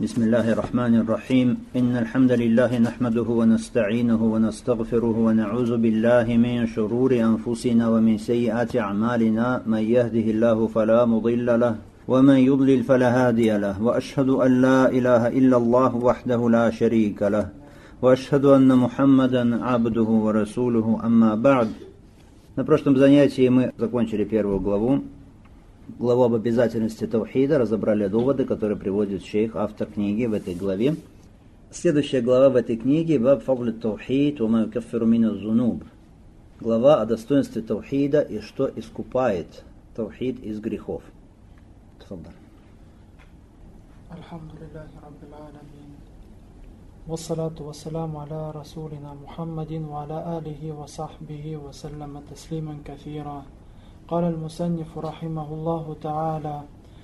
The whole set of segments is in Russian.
بسم الله الرحمن الرحيم إن الحمد لله نحمده ونستعينه ونستغفره ونعوذ بالله من شرور أنفسنا ومن سيئات أعمالنا من يهده الله فلا مضل له ومن يضلل فلا هادي له وأشهد أن لا إله إلا الله وحده لا شريك له وأشهد أن محمدا عبده ورسوله أما بعد. На прошлом занятии мы закончили первую главу об обязательности таухида, разобрали доводы, которые приводит шейх, автор книги в этой главе. Следующая глава в этой книге «Баб фадл таухид ва ма юкаффиру мин аз-зунуб». Глава о достоинстве таухида и что искупает таухид из грехов. Тфаддаль. Алхамдулиллахи раббил аламин. Вассалату вассаламу аля расулина Мухаммадин ва аля алихи ва сахбихи ва саллама таслиман кафира. قال المصنف رحمه الله تعالى: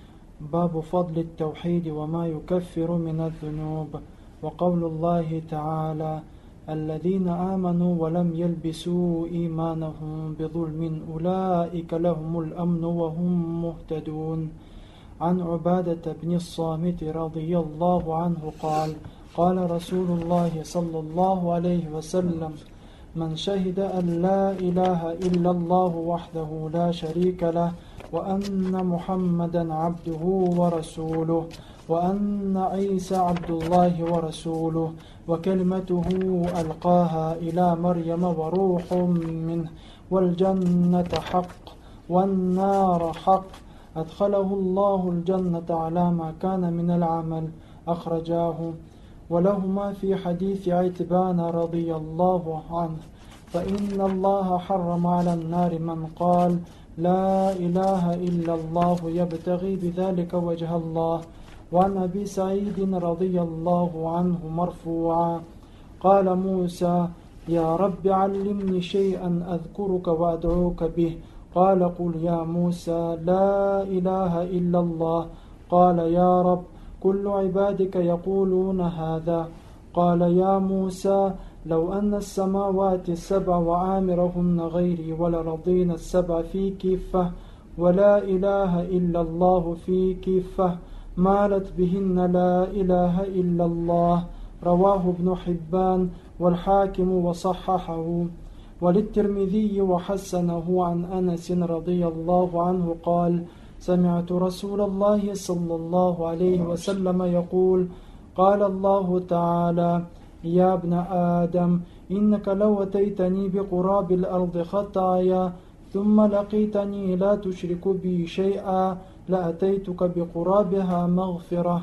باب فضل التوحيد وما يكفر من الذنوب. وقول الله تعالى: الذين آمنوا ولم يلبسوا إيمانهم بظلم أولئك لهم الأمن وهم مهتدون. عن عبادة بن الصامت رضي الله عنه قال: قال رسول الله صلى الله عليه وسلم: من شهد أن لا إله إلا الله وحده لا شريك له وأن محمدا عبده ورسوله وأن عيسى عبد الله ورسوله وكلمته ألقاها إلى مريم وروح منه والجنة حق والنار حق أدخله الله الجنة على ما كان من العمل. أخرجاه. ولهما في حديث عتبان رضي الله عنه: فإن الله حرم على النار من قال لا إله إلا الله يبتغي بذلك وجه الله. وعن أبي سعيد رضي الله عنه مرفوعا: قال موسى: يا رب علمني شيئا أذكرك وأدعوك به. قال: قل يا موسى لا إله إلا الله. قال: يا رب كل عبادك يقولون هذا. قال: يا موسى لو أن السماوات السبع وعامرهن غيري ولرضين السبع في كفة ولا إله إلا الله في كفة مالت بهن لا إله إلا الله. رواه ابن حبان والحاكم وصححه. وللترمذي وحسنه عن أنس رضي الله عنه قال: سمعت رسول الله صلى الله عليه وسلم يقول: قال الله تعالى: يا ابن آدم إنك لو أتيتني بقراب الأرض خطايا ثم لقيتني لا تشرك بي شيئا لأتيتك بقرابها مغفرة.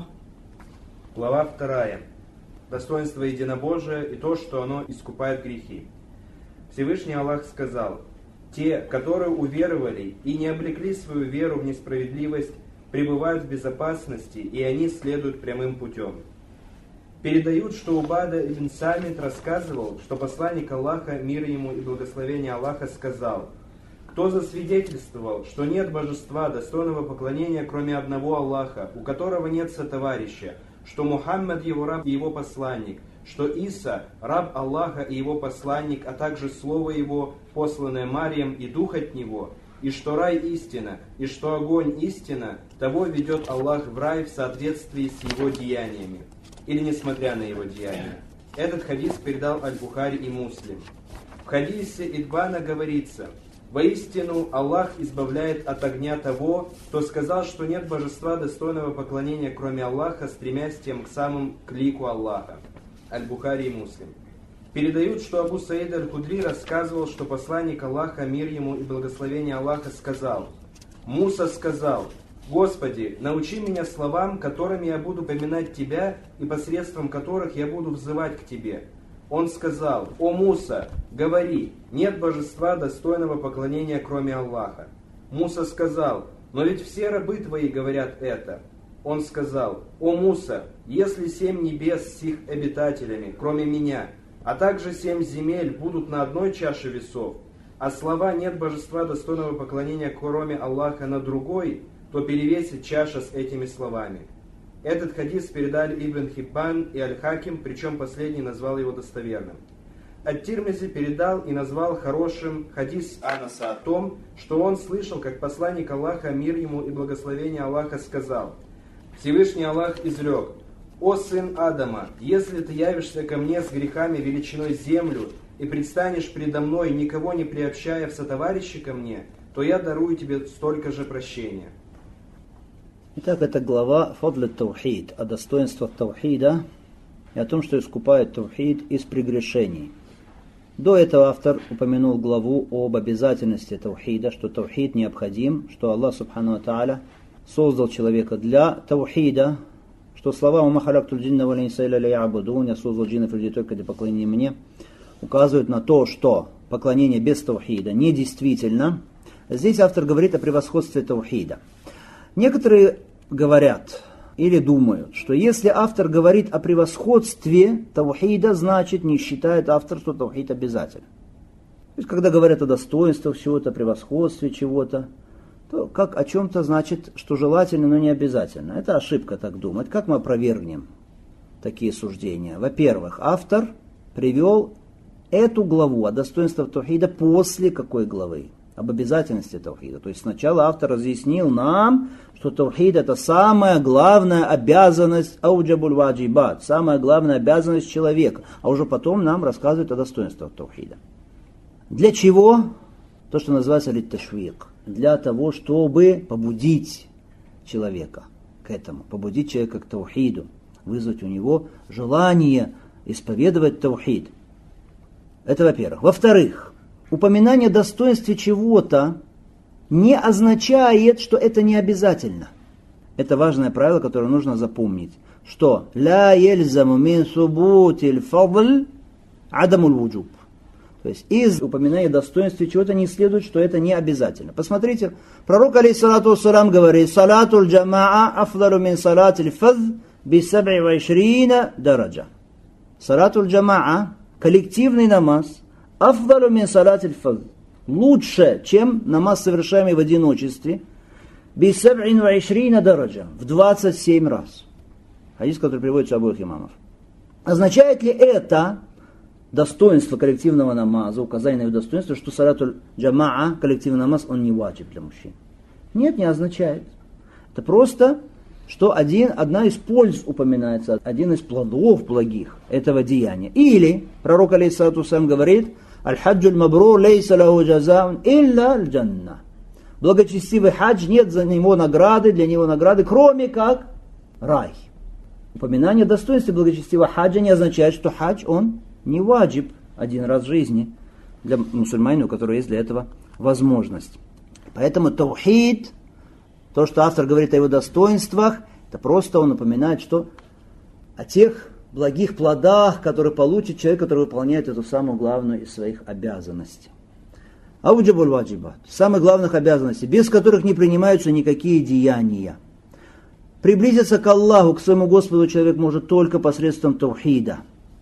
Глава 2. Достоинство единобожия и то, что оно искупает грехи. Всевышний Аллах сказал: те, которые уверовали и не облекли свою веру в несправедливость, пребывают в безопасности, и они следуют прямым путем. Передают, что Убада ибн Самит рассказывал, что посланник Аллаха, мир ему и благословение Аллаха, сказал: кто засвидетельствовал, что нет божества, достойного поклонения, кроме одного Аллаха, у которого нет сотоварища, что Мухаммад его раб и его посланник, что Иса раб Аллаха и его посланник, а также слово его, посланное Марьям, и дух от него, и что рай истина, и что огонь истина, того ведет Аллах в рай в соответствии с его деяниями, или несмотря на его деяния. Этот хадис передал Аль-Бухари и Муслим. В хадисе Идбана говорится: воистину Аллах избавляет от огня того, кто сказал, что нет божества, достойного поклонения, кроме Аллаха, стремясь тем к самым к лику Аллаха. Аль-Бухари и Муслим. Передают, что Абу Саид аль-Худри рассказывал, что посланник Аллаха, мир ему и благословение Аллаха, сказал: Муса сказал: Господи, научи меня словам, которыми я буду поминать Тебя и посредством которых я буду взывать к Тебе. Он сказал: О Муса, говори, нет божества, достойного поклонения, кроме Аллаха. Муса сказал: но ведь все рабы Твои говорят это. Он сказал: о Муса, если 7 небес с их обитателями, кроме меня, а также 7 земель будут на одной чаше весов, а слова «нет божества, достойного поклонения, кроме Аллаха» на другой, то перевесит чаша с этими словами. Этот хадис передали Ибн Хиббан и Аль-Хаким, причем последний назвал его достоверным. Ат-Тирмизи передал и назвал хорошим хадис Анаса о том, что он слышал, как посланник Аллаха, мир ему и благословение Аллаха, сказал: Всевышний Аллах изрек: «О сын Адама, если ты явишься ко мне с грехами величиной землю и предстанешь предо мной, никого не приобщая в сотоварищи ко мне, то я дарую тебе столько же прощения». Итак, это глава «Фадл таухид», о достоинствах таухида и о том, что искупает таухид из прегрешений. До этого автор упомянул главу об обязательности таухида, что таухид необходим, что Аллах Субхану ва Тааля создал человека для таухида, что слова «Ума халактуль джинна вал инса илля лиябудун», «Я создал джиннов и людей только для поклонения мне», указывают на то, что поклонение без таухида недействительно. Здесь автор говорит о превосходстве таухида. Некоторые говорят или думают, что если автор говорит о превосходстве таухида, значит не считает автор, что таухид обязателен. То есть, когда говорят о достоинствах чего-то, превосходстве чего-то, то как о чем-то значит, что желательно, но не обязательно. Это ошибка так думать. Как мы опровергнем такие суждения? Во-первых, автор привел эту главу о достоинствах таухида после какой главы? Об обязательности таухида. То есть сначала автор разъяснил нам, что таухид это самая главная обязанность ауджабуль ваджибат, самая главная обязанность человека. А уже потом нам рассказывают о достоинствах таухида. Для чего? То, что называется литташвик. Для того, чтобы побудить человека к этому, побудить человека к таухиду, вызвать у него желание исповедовать таухид. Это во-первых. Во-вторых, упоминание достоинства чего-то не означает, что это не обязательно. Это важное правило, которое нужно запомнить. Что «ля ельзаму мин субутиль фадл адамуль вуджуб». То есть из упоминания достоинства чего-то не следует, что это не обязательно. Посмотрите, пророк алейхиссалату вассалам говорит «салатуль джамаа афдалу мин салатиль фадл би 27 дараджа». Салатуль джамаа, коллективный намаз, афдалу мин салатиль фадл, лучше, чем намаз, совершаемый в одиночестве, би 27 дараджа, в 27 раз. Хадис, который приводится обоих имамов. Означает ли это достоинство коллективного намаза, указание на его достоинство, что салатуль джамаа, коллективный намаз, он не ваджиб для мужчин? Нет, не означает. Это просто, что одна из польз упоминается, один из плодов благих этого деяния. Или пророк алейхиссалату вассалям говорит: «Аль-хаджуль мабрур лейса лаху джазаун илля аль-джанна». Благочестивый хадж, нет за него награды, для него награды, кроме как рай. Упоминание достоинства благочестивого хаджа не означает, что хадж, он не ваджиб один раз в жизни для мусульманина, у которого есть для этого возможность. Поэтому таухид, то, что автор говорит о его достоинствах, это просто он напоминает, что о тех благих плодах, которые получит человек, который выполняет эту самую главную из своих обязанностей. Ауджабуль ваджибат, самых главных обязанностей, без которых не принимаются никакие деяния. Приблизиться к Аллаху, к своему Господу человек может только посредством таухида.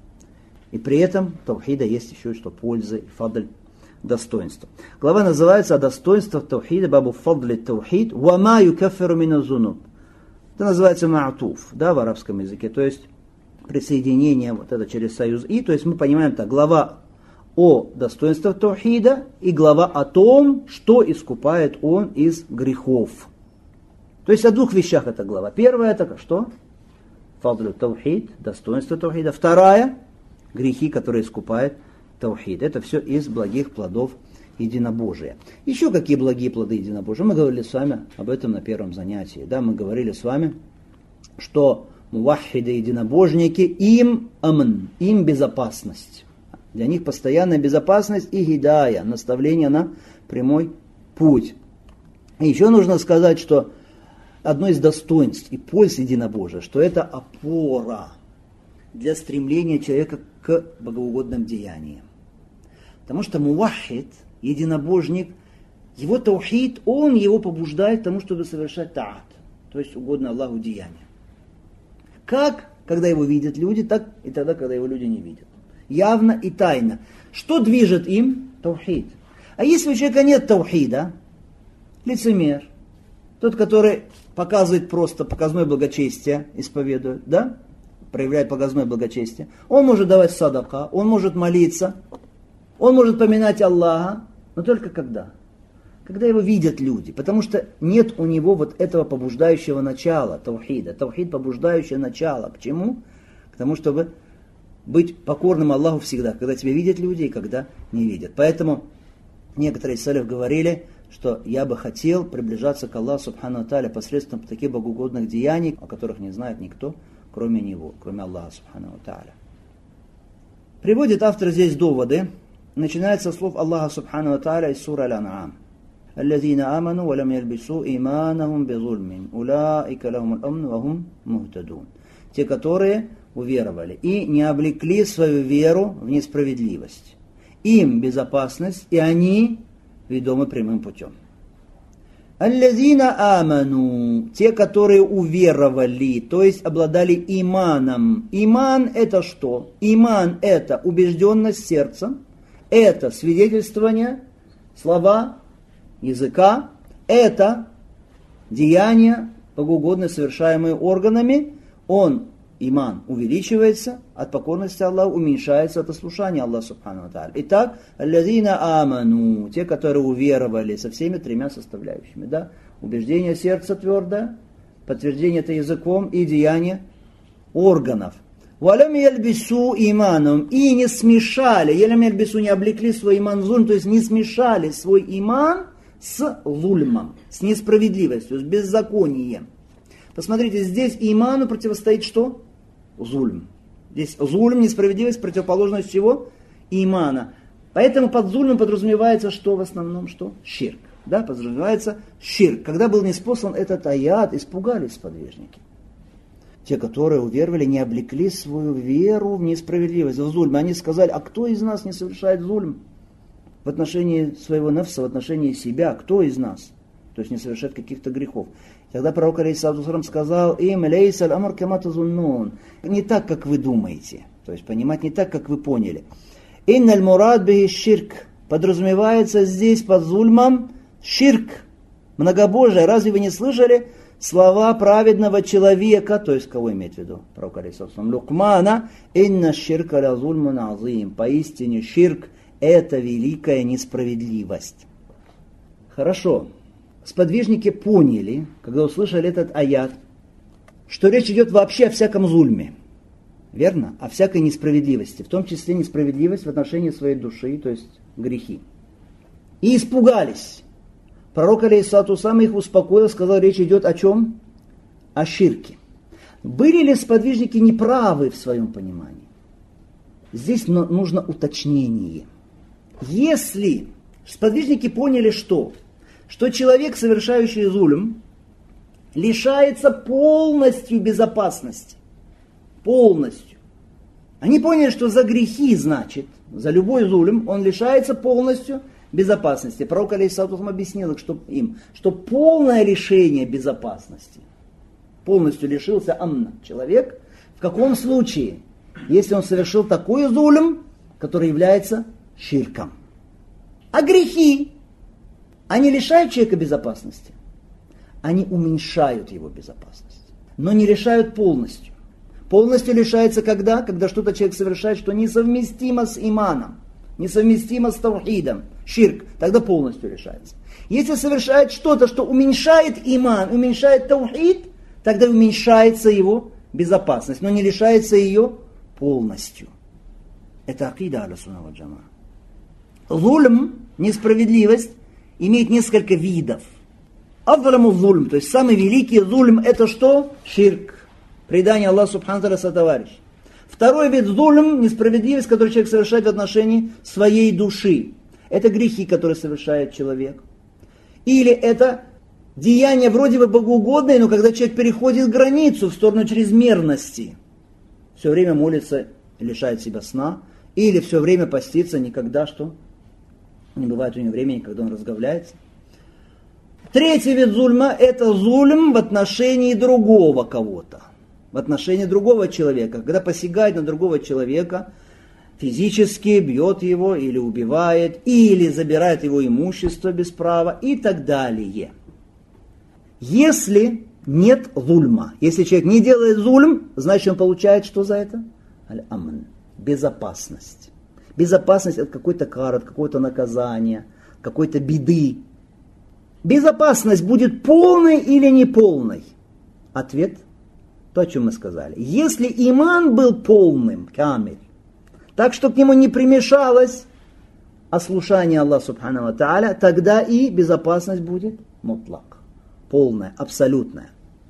И при этом таухида есть еще и что пользы, фадль, достоинство. Глава называется «О достоинствах таухида», бабу фадли таухид, «Вама юкаффиру мина зунуб». Это называется ма'туф, да, в арабском языке, то есть присоединение вот это через союз «и», то есть мы понимаем так, глава о достоинствах таухида и глава о том, что искупает он из грехов. То есть о двух вещах эта глава. Первая это что? Фадлю таухид, достоинство таухида. Вторая — грехи, которые искупает таухид. Это все из благих плодов единобожия. Еще какие благие плоды единобожия? Мы говорили с вами об этом на первом занятии. Да, мы говорили с вами, что муваххиды, единобожники, им амн, им безопасность. Для них постоянная безопасность и гидая, наставление на прямой путь. И еще нужно сказать, что одно из достоинств и польз единобожия, что это опора для стремления человека к богоугодным деяниям. Потому что муваххид, единобожник, его таухид, он его побуждает к тому, чтобы совершать таат, то есть угодно Аллаху деяния. Как, когда его видят люди, так и тогда, когда его люди не видят. Явно и тайно. Что движет им? Таухид. А если у человека нет таухида, лицемер, тот, который показывает просто показное благочестие, исповедует, да? Проявляет показное благочестие, он может давать садака, он может молиться, он может поминать Аллаха, но только когда? Когда его видят люди, потому что нет у него вот этого побуждающего начала, таухида. Таухид побуждающее начало. К чему? К тому, чтобы быть покорным Аллаху всегда, когда тебя видят люди и когда не видят. Поэтому некоторые салиф говорили, что я бы хотел приближаться к Аллаху Субхану ва Тааля посредством таких богоугодных деяний, о которых не знает никто, кроме него, кроме Аллаха Субхану ва Тааля. Приводит автор здесь доводы. Начинается со слов Аллаха Субхану ва Тааля из суры Аль-Ан'ам. الذين آمنوا ولم يلبسوا إيمانهم بظلم أولئك لهم الأمن وهم مهتدون. Те, которые уверовали и не облекли свою веру в несправедливость. Им безопасность, и они ведомы прямым путем. Аллазина аману, те, которые уверовали, то есть обладали иманом. Иман это что? Иман это убежденность сердцем, это свидетельствование, слова языка, это деяния, богоугодно совершаемые органами, иман увеличивается от покорности Аллаху, уменьшается от ослушания Аллаха Субхану ва Тааля. Итак, аллазина аману, те, которые уверовали со всеми тремя составляющими. Да? Убеждение сердца твердое, подтверждение это языком и деяние органов. Валям яльбису иманом, и не смешали, ялям яльбису не облекли свой иман зульм, то есть не смешали свой иман с зульмом, с несправедливостью, с беззаконием. Посмотрите, здесь иману противостоит что? Зульм. Здесь зульм, несправедливость, противоположность чего? Имана. Поэтому под зульмом подразумевается что в основном? Что? Ширк. Да, подразумевается ширк. Когда был ниспослан этот аят, испугались сподвижники. Те, которые уверовали, не облекли свою веру в несправедливость, в зульм. Они сказали, а кто из нас не совершает зульм? В отношении своего нафса, в отношении себя, кто из нас? То есть не совершает каких-то грехов. Тогда пророк алейхиссалату сказал им, лейса аль-амр кама тазуннун. Не так, как вы думаете. То есть понимать не так, как вы поняли. Инналь мурад бихи ширк. Подразумевается здесь под зульмом ширк. Многобожие. Разве вы не слышали слова праведного человека? То есть кого имеет в виду? Пророк алейхиссалату Лукмана. Инна ширка ля зульмун азим. Поистине ширк это великая несправедливость. Хорошо. Сподвижники поняли, когда услышали этот аят, что речь идет вообще о всяком зульме. Верно? О всякой несправедливости. В том числе несправедливость в отношении своей души, то есть грехи. И испугались. Пророк алейхиссалату вассалам их успокоил, сказал, речь идет о чем? О ширке. Были ли сподвижники неправы в своем понимании? Здесь нужно уточнение. Если сподвижники поняли, что человек, совершающий зульм, лишается полностью безопасности. Полностью. Они поняли, что за грехи, значит, за любой зульм, он лишается полностью безопасности. Пророк алейхиссалату объяснил им, что полное лишение безопасности, полностью лишился амна человек, в каком случае? Если он совершил такой зульм, который является ширком. А грехи, они лишают человека безопасности. Они уменьшают его безопасность. Но не лишают полностью. Полностью лишается когда? Когда что-то человек совершает, что несовместимо с иманом, несовместимо с таухидом, ширк, тогда полностью лишается. Если совершает что-то, что уменьшает иман, уменьшает таухид, тогда уменьшается его безопасность, но не лишается ее полностью. Это акида ахлю-сунна валь джамаа. Зульм, несправедливость, имеет несколько видов. Афдаляму зульм, то есть самый великий зульм, это что? Ширк. Предание Аллаху субхану ва тааля сотоварищ. Второй вид зульм, несправедливость, который человек совершает в отношении своей души. Это грехи, которые совершает человек. Или это деяния вроде бы богоугодные, но когда человек переходит границу в сторону чрезмерности. Все время молится, лишает себя сна. Или все время постится, никогда что? Не бывает у него времени, когда он разговляется. Третий вид зульма – это зульм в отношении другого кого-то. В отношении другого человека. Когда посягает на другого человека, физически бьет его или убивает, или забирает его имущество без права и так далее. Если нет зульма, если человек не делает зульм, значит он получает что за это? Аль-амн. Безопасность. Безопасность от какой-то кары, от какого-то наказания, какой-то беды. безопасность будет полной или неполной? Ответ то, о чем мы сказали. Если иман был полным, камиль, так что к нему не примешалось ослушание Аллаха Субхану ва Тааля, тогда и безопасность будет мутлак, полная, абсолютная.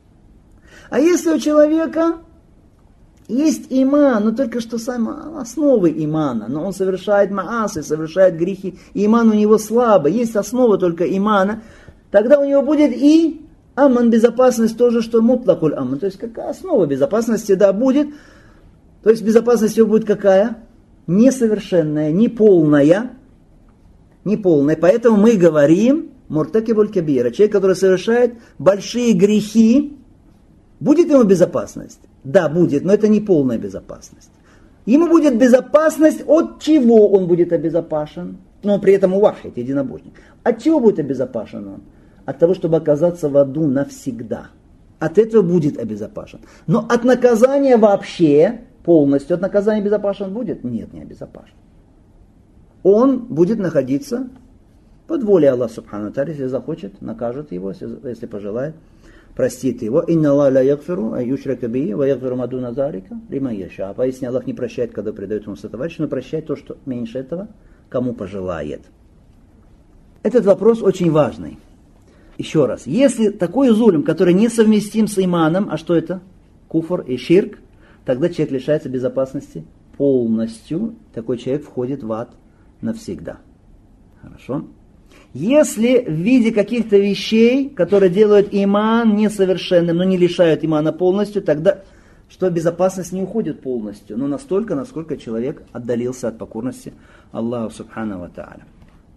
А если у человека есть иман, но только что сам основы имана, но он совершает маасы, совершает грехи, и иман у него слабый, есть основа только имана, тогда у него будет и аман, безопасность, тоже, что мутлакуль аман. То есть, какая основа безопасности, да, будет. То есть, безопасность его будет какая? Несовершенная, неполная. Неполная. Поэтому мы говорим, муртакибуль кабира, человек, который совершает большие грехи, будет ему безопасность? Да, будет, но это не полная безопасность. Ему будет безопасность, от чего он будет обезопасен, но при этом увахид, единобожник. От чего будет обезопасен он? От того, чтобы оказаться в аду навсегда. От этого будет обезопасен. Но от наказания вообще, полностью от наказания безопасен будет? Нет, не обезопасен. Он будет находиться под волей Аллаха Субхану ва Тааля, если захочет, накажет его, если пожелает, простит его. Инна Аллаха ла ягфиру ан юшрака бихи ва ягфиру ма дуна залика лиман яша. Поистине Аллах не прощает, когда предает ему сотоварища, но прощает то, что меньше этого, кому пожелает. Этот вопрос очень важный. Еще раз, если такой зулм, который несовместим с иманом, а что это? Куфр и ширк, тогда человек лишается безопасности полностью. Такой человек входит в ад навсегда. Хорошо? Если в виде каких-то вещей, которые делают иман несовершенным, но не лишают имана полностью, тогда что безопасность не уходит полностью, но настолько, насколько человек отдалился от покорности Аллаху Субхану ва Тааля.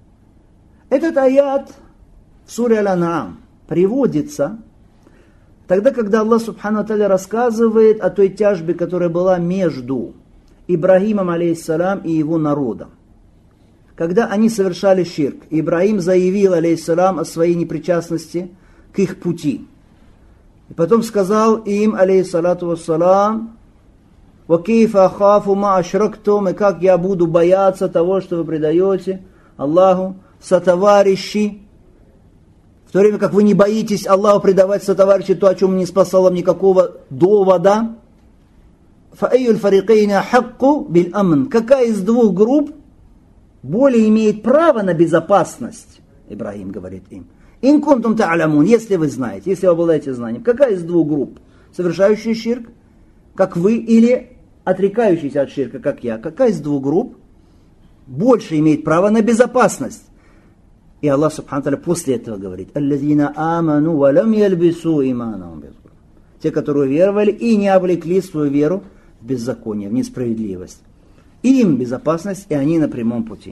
Этот аят в суре Аль-Ан'ам приводится тогда, когда Аллах Субхану ва Тааля рассказывает о той тяжбе, которая была между Ибрагимом, алейхиссалям, и его народом. Когда они совершали ширк, Ибрагим заявил, алейхиссалям, о своей непричастности к их пути. И потом сказал им, алейхиссалату вассалам, «Ва кейфа ахафу ма ашрактум», и как я буду бояться того, что вы предаете Аллаху сотоварищи, в то время как вы не боитесь Аллаху предавать сотоварищи, то, о чем не спасало вам никакого довода. «Фаэйюль фарикейна хакку биль амн». Какая из двух групп более имеет право на безопасность? Ибрагим говорит им. «Ин кунтум та'алямун», если вы знаете, если вы обладаете знанием. Какая из двух групп? Совершающий ширк, как вы, или отрекающийся от ширка, как я? Какая из двух групп больше имеет право на безопасность? И Аллах Субхану ва Тааля после этого говорит: «Аллазина аману ва лам ялбису иманахум биззулм». Те, которые веровали и не облекли свою веру в беззаконие, в несправедливость. Им безопасность, и они на прямом пути.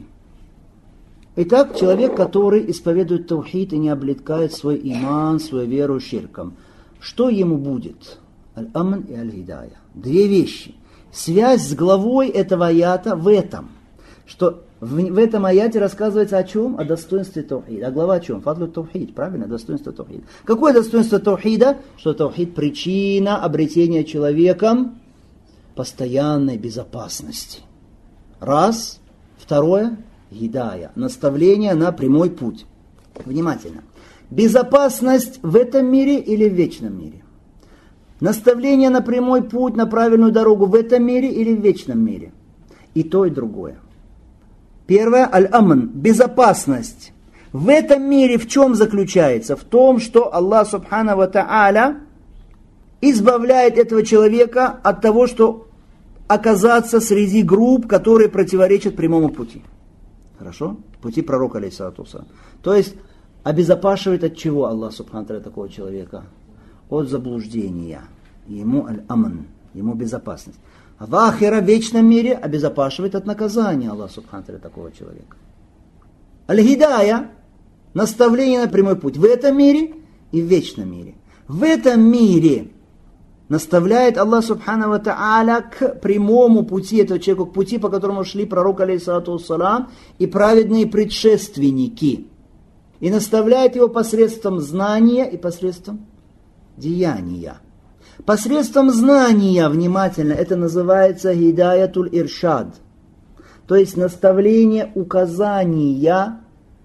Итак, человек, который исповедует таухид и не облекает свой иман, свою веру ширком, что ему будет? Аль-амн и аль-хидая. Две вещи. Связь с главой этого аята в этом, что в этом аяте рассказывается о чем? О достоинстве таухида. А глава о чем? Фадлу таухид, правильно? Достоинство таухида. Какое достоинство таухида? Что таухид – причина обретения человеком постоянной безопасности. Раз. Второе – гидая, наставление на прямой путь. Внимательно. Безопасность в этом мире или в вечном мире? Наставление на прямой путь, на правильную дорогу в этом мире или в вечном мире? И то, и другое. Первое – аль-амн, безопасность. В этом мире в чем заключается? В том, что Аллах Субхану ва Тааля избавляет этого человека от того, что оказаться среди групп, которые противоречат прямому пути. Хорошо? Пути пророка, алейхиссалату вассалам. То есть, обезопашивает от чего Аллах Субхану ва Тааля такого человека? От заблуждения. Ему аль-амн, ему безопасность. А в ахира, в вечном мире, обезопашивает от наказания Аллах Субхану ва Тааля такого человека. Аль-хидая, наставление на прямой путь в этом мире и в вечном мире. В этом мире наставляет Аллах Субхану ва Тааля к прямому пути этого человека, к пути, по которому шли пророк, алейхиссалату вассалам, и праведные предшественники. И наставляет его посредством знания и посредством деяния. Посредством знания, внимательно, это называется гидаятуль иршад. То есть наставление, указания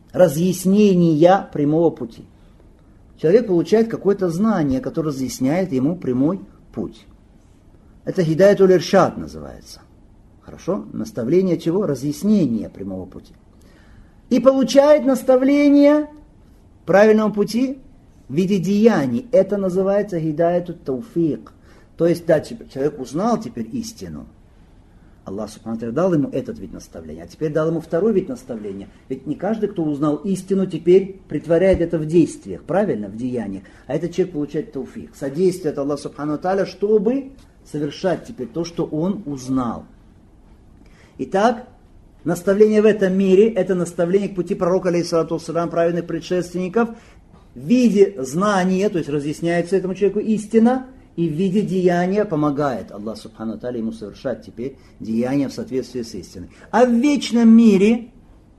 разъяснения прямого пути. Человек получает какое-то знание, которое разъясняет ему прямой путь. Это хидаятуль иршад называется. Хорошо? Наставление чего? Разъяснение прямого пути. И получает наставление правильного пути в виде деяний. Это называется хидаятуль тауфик. То есть, да, человек узнал теперь истину. Аллах Субхану ва Тааля дал ему этот вид наставления, а теперь дал ему второй вид наставления. Ведь не каждый, кто узнал истину, теперь притворяет это в действиях, правильно, в деяниях. А этот человек получает тауфик, содействие от Аллаха Субхану ва Тааля, чтобы совершать теперь то, что он узнал. Итак, наставление в этом мире, это наставление к пути пророка, алейхиссалату вассалям, праведных предшественников, в виде знания, то есть разъясняется этому человеку истина, и в виде деяния помогает Аллах Субхану ва Тааля ему совершать теперь деяния в соответствии с истиной. А в вечном мире,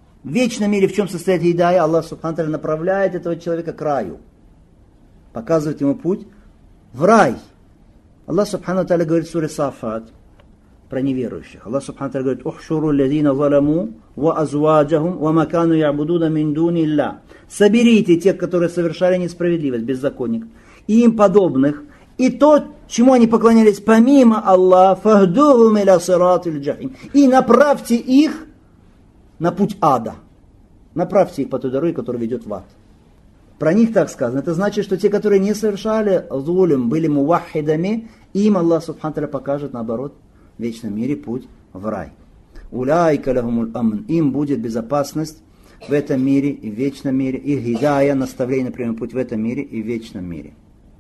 в чем состоит хидая, Аллах Субхану ва Тааля направляет этого человека к раю. Показывает ему путь в рай. Аллах Субхану ва Тааля говорит в суре Сафат про неверующих. Аллах Субхану ва Тааля говорит: «Ухшуру лазина заламу ва азваджахум ва макану ябудуна мин дуни илля». Соберите тех, которые совершали несправедливость, беззаконник, и им подобных, и то, чему они поклонялись помимо Аллаха, фахдухум иля сиратиль джахим. И направьте их на путь ада. Направьте их по той дороге, которая ведет в ад. Про них так сказано. Это значит, что те, которые не совершали зулим, были мувахидами, им Аллах Субхану ва Тааля покажет, наоборот, в вечном мире путь в рай. Уляйка лахумуль амн. Им будет безопасность в этом мире и в вечном мире. И хидая, наставление на прямой путь в этом мире и в вечном мире.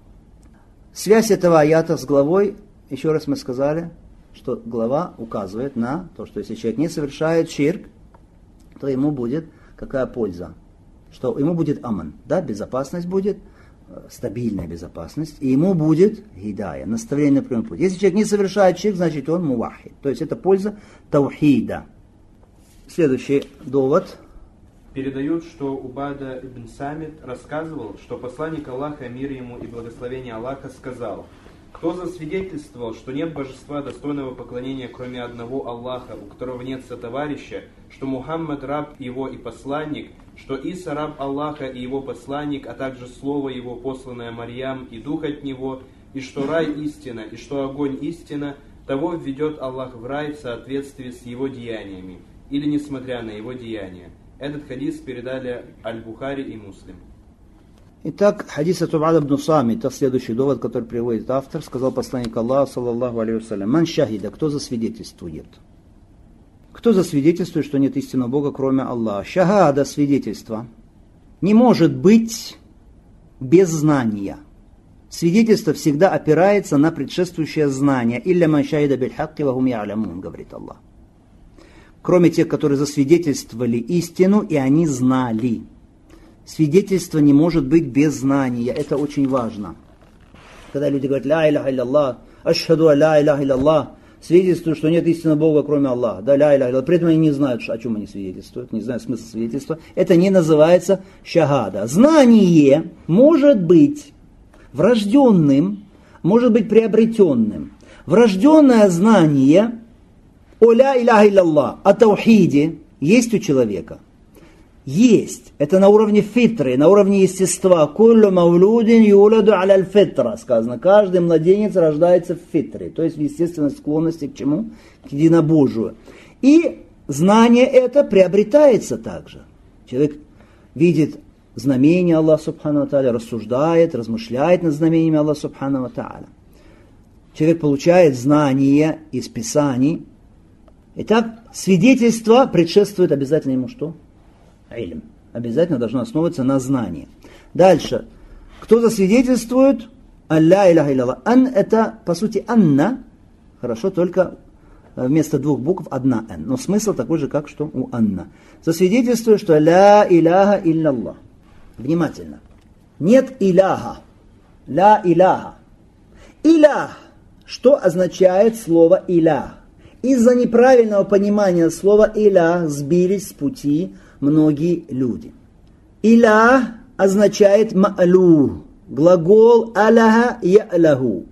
Связь этого аята с главой, еще раз мы сказали, что глава указывает на то, что если человек не совершает ширк, то ему будет какая польза? Что ему будет аман, да, безопасность будет, стабильная безопасность, и ему будет хидая, наставление на прямой путь. Если человек не совершает ширк, значит он мувахид, то есть это польза таухида. Следующий довод. Передают, что Убада ибн Самит рассказывал, что посланник Аллаха, мир ему и благословение Аллаха, сказал: «Кто засвидетельствовал, что нет божества достойного поклонения, кроме одного Аллаха, у которого нет сотоварища, что Мухаммад раб его и посланник, что Иса раб Аллаха и его посланник, а также слово его, посланное Марьям, и дух от него, и что рай истина, и что огонь истина, того введет Аллах в рай в соответствии с его деяниями, или несмотря на его деяния». Этот хадис передали Аль-Бухари и Муслим. Итак, хадис от Убада ибн Самит, это следующий довод, который приводит автор, сказал посланник Аллаха, саллаллаху алейхи вассалям: «Ман шахида», кто засвидетельствует? Кто засвидетельствует, что нет истинного Бога, кроме Аллаха? Шахада, свидетельство, не может быть без знания. Свидетельство всегда опирается на предшествующее знание. «Илля ман шахида биль хакки ва хум я'лямун», говорит Аллах. Кроме тех, которые засвидетельствовали истину, и они знали. Свидетельство не может быть без знания. Это очень важно. Когда люди говорят: «Ля иляха илля ашхаду ля иляха илля», свидетельствуют, что нет истинного Бога, кроме Аллаха. Да, ля иляха илля. При этом они не знают, о чем они свидетельствуют, не знают смысла свидетельства. Это не называется шахада. Знание может быть врожденным, может быть приобретенным. Врожденное знание о ля иляха илля, о таухиде есть у человека. Есть. Это на уровне фитры, на уровне естества. «Куллю мавлудин юладу аля фитра», сказано. Каждый младенец рождается в фитре, то есть в естественной склонности к чему? К единобожию. И знание это приобретается также. Человек видит знамения Аллаха Субхану ва Тааля, рассуждает, размышляет над знамениями Аллаха Субхану ва Тааля. Человек получает знания из Писаний. Итак, свидетельство предшествует обязательно ему что? Илм. Обязательно должно основываться на знании. Дальше. Кто засвидетельствует? Алля иляха илля. Ан это по сути анна. Хорошо, только вместо двух букв одна ан. Но смысл такой же, как что у анна. Засвидетельствует, что ля иляха илля. Внимательно. Нет иляха. Ля иляха. Илях. Что означает слово илях? Из-за неправильного понимания слова «илях» сбились с пути многие люди. «Илях» означает «ма'лу», глагол «аляха я'лаху»,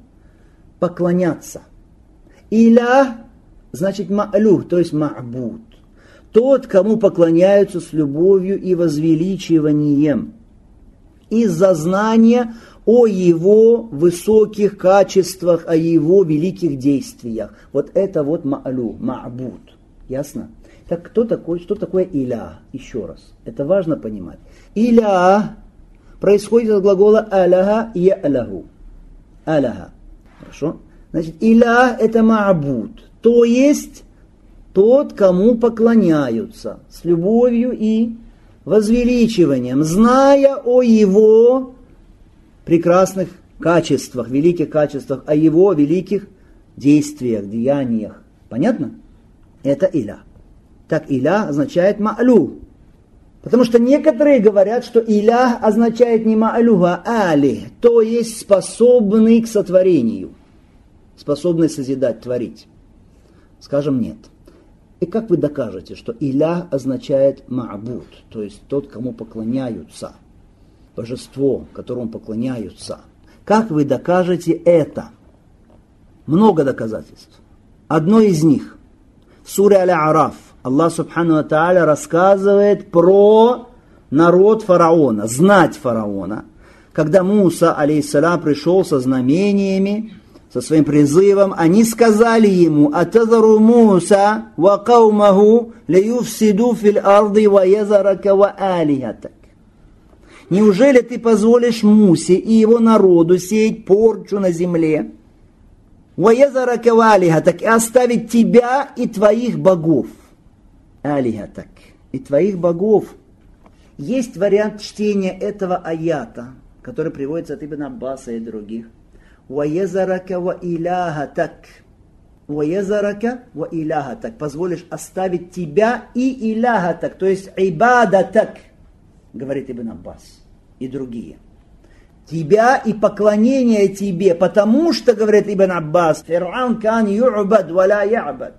поклоняться. «Илях» значит «ма'лу», то есть «ма'буд». тот, кому поклоняются с любовью и возвеличиванием, из-за знания о его высоких качествах, о его великих действиях. Вот это вот ма'лю, ма'буд. Ясно? Так что такое илях? Еще раз. Это важно понимать. Илях происходит от глагола аляха я'лаху. Аляха. Хорошо? Значит, илях это ма'буд. То есть тот, кому поклоняются с любовью и возвеличиванием, зная о его прекрасных качествах, великих качествах, о его великих действиях, деяниях. Понятно? Это илях. Так, илях означает ма'лю. Потому что некоторые говорят, что илях означает не ма'лю, а али, то есть способный к сотворению, способный созидать, творить. Скажем, нет. И как вы докажете, что илях означает ма'буд, то есть тот, кому поклоняются, божество, которому поклоняются? Как вы докажете это? Много доказательств. Одно из них. В суре Аль-А'раф Аллах Субхану ва Тааля рассказывает про народ фараона, знать фараона. Когда Муса, алейхиссалям, пришел со знамениями, со своим призывом, они сказали ему: «Атазару Муса ва каумаху лиюфсиду фил арди ва язарака ва алихатак». Неужели ты позволишь Мусе и его народу сеять порчу на земле? «Ва язарака ва алихатак» и оставить тебя и твоих богов. Алихатак. И твоих богов. Есть вариант чтения этого аята, который приводится от Ибн Аббаса и других. «Ваязарака ва иляхатак». «Ваязарака ва иляхатак». Позволишь оставить тебя и иляхатак, то есть ибадатак, говорит Ибн Аббас и другие. Тебя и поклонение тебе, потому что, говорит Ибн Аббас, Фир'аун кан ю'бад ва ла я'бад.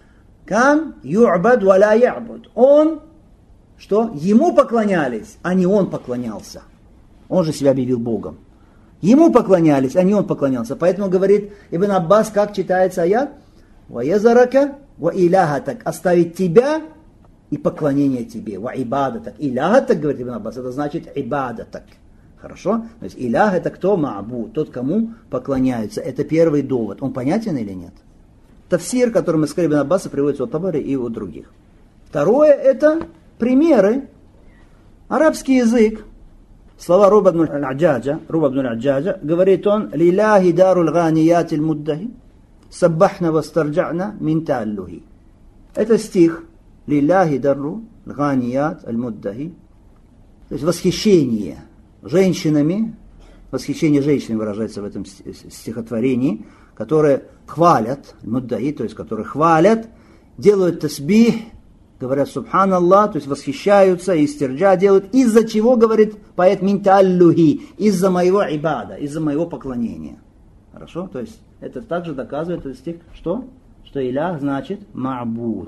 Кан ю'бад ва ла я'бад. Он, что? Ему поклонялись, а не он поклонялся. Он же себя объявил Богом. Ему поклонялись, а не он поклонялся. Поэтому говорит Ибн Аббас, как читается аят: «Ва язарака ва иляхатак». Оставить тебя и поклонение тебе. «Ва ибадатак». Иляхатак, говорит Ибн Аббас, это значит ибадатак. Хорошо? То есть илях это кто? Ма'буд, тот, кому поклоняются. Это первый довод. Он понятен или нет? Тафсир, который мы сказали Ибн Аббаса, приводится от Табари и у других. Второе это примеры. Арабский язык. Слова Руба ибн аль-Аджаджа, говорит он: «Лиляхи дару л'ганият аль-муддахи, саббахна вастарджa'на мин та'аллухи». Это стих. «Лиляхи дару л'ганият аль-муддахи». То есть восхищение женщинами, восхищение женщин выражается в этом стихотворении, которые хвалят, муддаи, то есть которые хвалят, делают тасбих, говорят субханаллах, то есть восхищаются, истирджа делают, из-за чего, говорит поэт, мин та'аллухи, из-за моего ибада, из-за моего поклонения. Хорошо? То есть это также доказывает этот стих, что? Что илях значит ма'буд.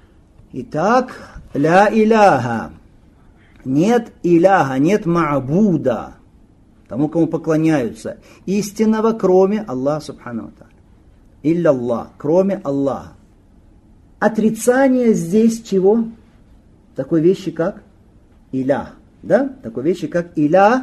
Итак, ля иляха. Нет иляха, нет ма'буда, тому, кому поклоняются, истинного, кроме Аллаха Субхану ва Тааля. Илля Аллах, кроме Аллаха. Отрицание здесь чего? Такой вещи, как илях. Да? Такой вещи, как илях,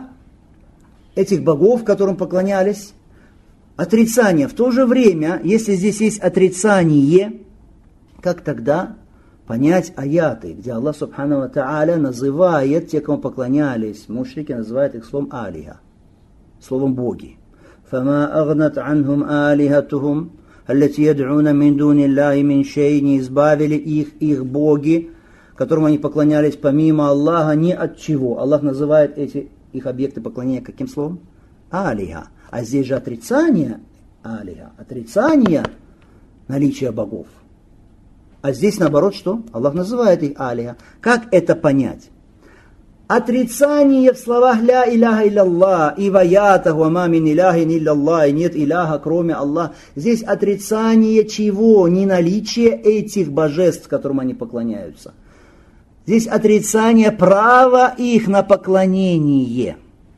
этих богов, которым поклонялись. Отрицание. В то же время, если здесь есть отрицание, как тогда понять аяты, где Аллах Субхану ва Тааля называет тех, кому поклонялись, мушрики называют их словом алиха, словом боги. فَمَا أَغْنَتْ عَنْهُمْ آلِهَتُهُمْ الَّتِي يَدْعُونَ مِنْ دُونِ اللَّهِ مِنْ شَيْءٍ. Не избавили их боги, которым они поклонялись помимо Аллаха, ни от чего. Аллах называет эти их объекты поклонения каким словом? Алиха. А здесь же отрицание алиха, отрицание наличия богов. А здесь наоборот что? Аллах называет их алиха. Как это понять? Отрицание в словах ля иляха илля и в аятах ва ма мин иляхин илля Аллах, и нет иляха кроме Аллаха. Здесь отрицание чего? Не наличие этих божеств, которым они поклоняются. Здесь отрицание права их на поклонение.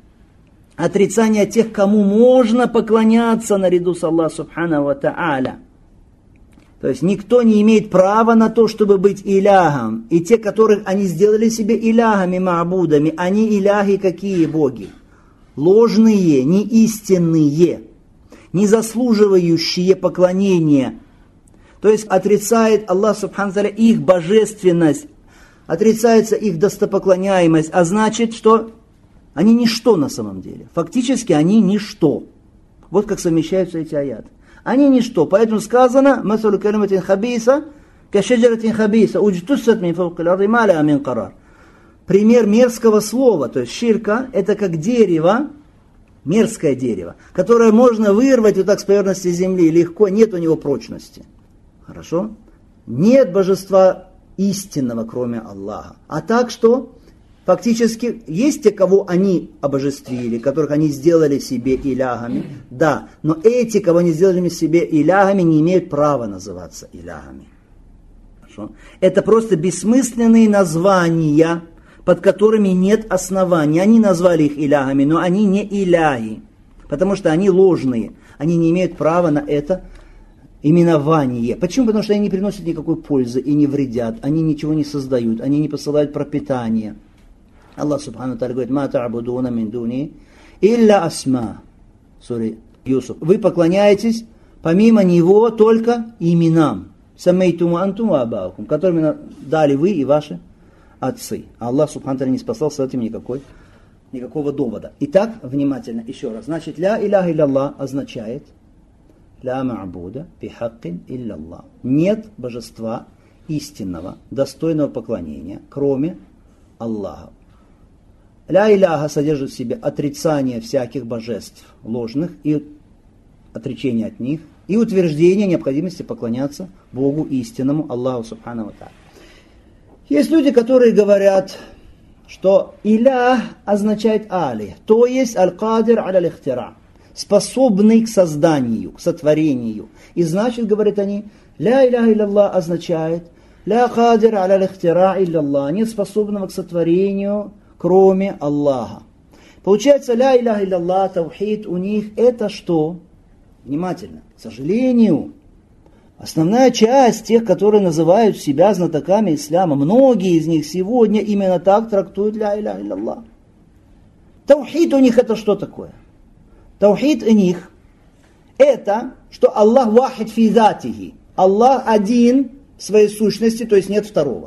Отрицание тех, кому можно поклоняться наряду с Аллахом Субхану ва Тааля. То есть никто не имеет права на то, чтобы быть иляхом. И те, которых они сделали себе иляхами, ма'будами, они иляхи какие боги? Ложные, не истинные, не заслуживающие поклонения. То есть отрицает Аллах Субхану ва Тааля их божественность, отрицается их достопоклоняемость, а значит, что они ничто на самом деле. Фактически они ничто. Вот как совмещаются эти аяты. Они ничто. Поэтому сказано, «Масалу калиматин хабиса, кашаджаратин хабиса, уджтуссат мин фавкил арди ма ла мин карар». Пример мерзкого слова, то есть ширка, это как дерево, мерзкое дерево, которое можно вырвать вот так с поверхности земли, легко, нет у него прочности. Хорошо? Нет божества истинного, кроме Аллаха. А так что, фактически, есть те, кого они обожествили, которых они сделали себе иляхами, да, но эти, кого они сделали себе иляхами, не имеют права называться иляхами. Хорошо? Это просто бессмысленные названия, под которыми нет оснований. Они назвали их иляхами, но они не иляхи, потому что они ложные, они не имеют права на это именование. Почему? Потому что они не приносят никакой пользы и не вредят, они ничего не создают, они не посылают пропитание. Аллах Субхану ва Тааля говорит: «Ма та'будуна мин дуни илля асма». Сура Юсуф. Вы поклоняетесь помимо него только именам, саммейтуму антум ва абаукум, которыми дали вы и ваши отцы. А Аллах Субхану ва Тааля не спасал с этим никакого довода. Итак, внимательно, еще раз. Значит, ля иляха илля означает ля ма'буда бихаккин илля Аллах. Нет божества истинного, достойного поклонения, кроме Аллаха. Ля иляха содержит в себе отрицание всяких божеств ложных и отречение от них, и утверждение необходимости поклоняться Богу истинному, Аллаху Субхану ва Тааля. Есть люди, которые говорят, что илях означает али, то есть аль-кадир аля-лихтира, способный к созданию, к сотворению. И значит, говорят они, ля иляха илля означает ля кадир аля-лихтира илля, нет способного к сотворению, кроме Аллаха. Получается, ля иляха илля, таухид у них это что? Внимательно. К сожалению, основная часть тех, которые называют себя знатоками ислама, многие из них сегодня именно так трактуют ля иляха илля. Таухид у них это что такое? Таухид у них это, что Аллах вахид фи затихи. Аллах один в своей сущности, то есть нет второго.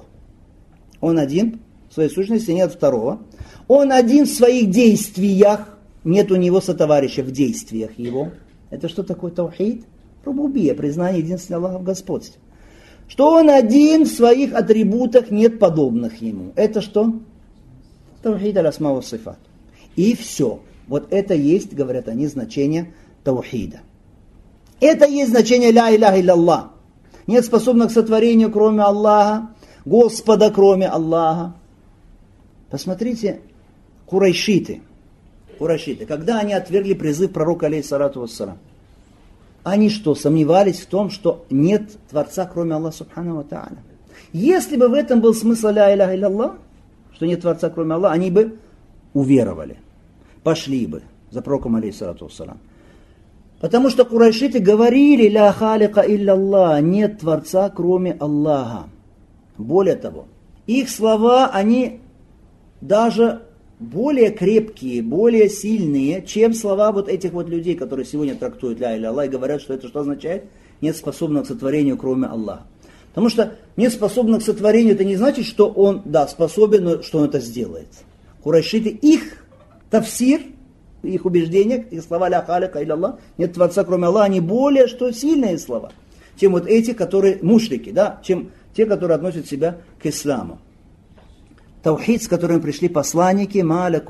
Он один в своей сущности, нет второго. Он один в своих действиях, нет у него сотоварища в действиях его. Это что такое таухид? Рубубия, признание единственного Аллаха в господстве. Что он один в своих атрибутах, нет подобных ему. Это что? Таухид аль-асма ва сифат. И все. Вот это есть, говорят они, значение таухида. Это есть значение ля иляха илля. Нет способных к сотворению, кроме Аллаха, Господа, кроме Аллаха. Посмотрите, курайшиты, когда они отвергли призыв пророка, алейхиссалату вассалам, они что, сомневались в том, что нет Творца, кроме Аллаха Субхану ва Тааля? Если бы в этом был смысл ля иляха илля, что нет Творца, кроме Аллаха, они бы уверовали, пошли бы за пророком, алейхиссалату вассалам. Потому что курайшиты говорили ля халика илля Аллах, нет Творца, кроме Аллаха. Более того, их слова, они даже более крепкие, более сильные, чем слова вот этих вот людей, которые сегодня трактуют ля иля Аллах и говорят, что это что означает? Нет способного к сотворению, кроме Аллаха. Потому что нет способного к сотворению, это не значит, что он, да, способен, но что он это сделает. Курайшиты, их тафсир, их убеждения, их слова ля халика илля Аллах, нет Творца, кроме Аллаха, они более что сильные слова, чем вот эти, которые мушрики, да, чем те, которые относят себя к исламу. Таухид, с которым пришли посланники,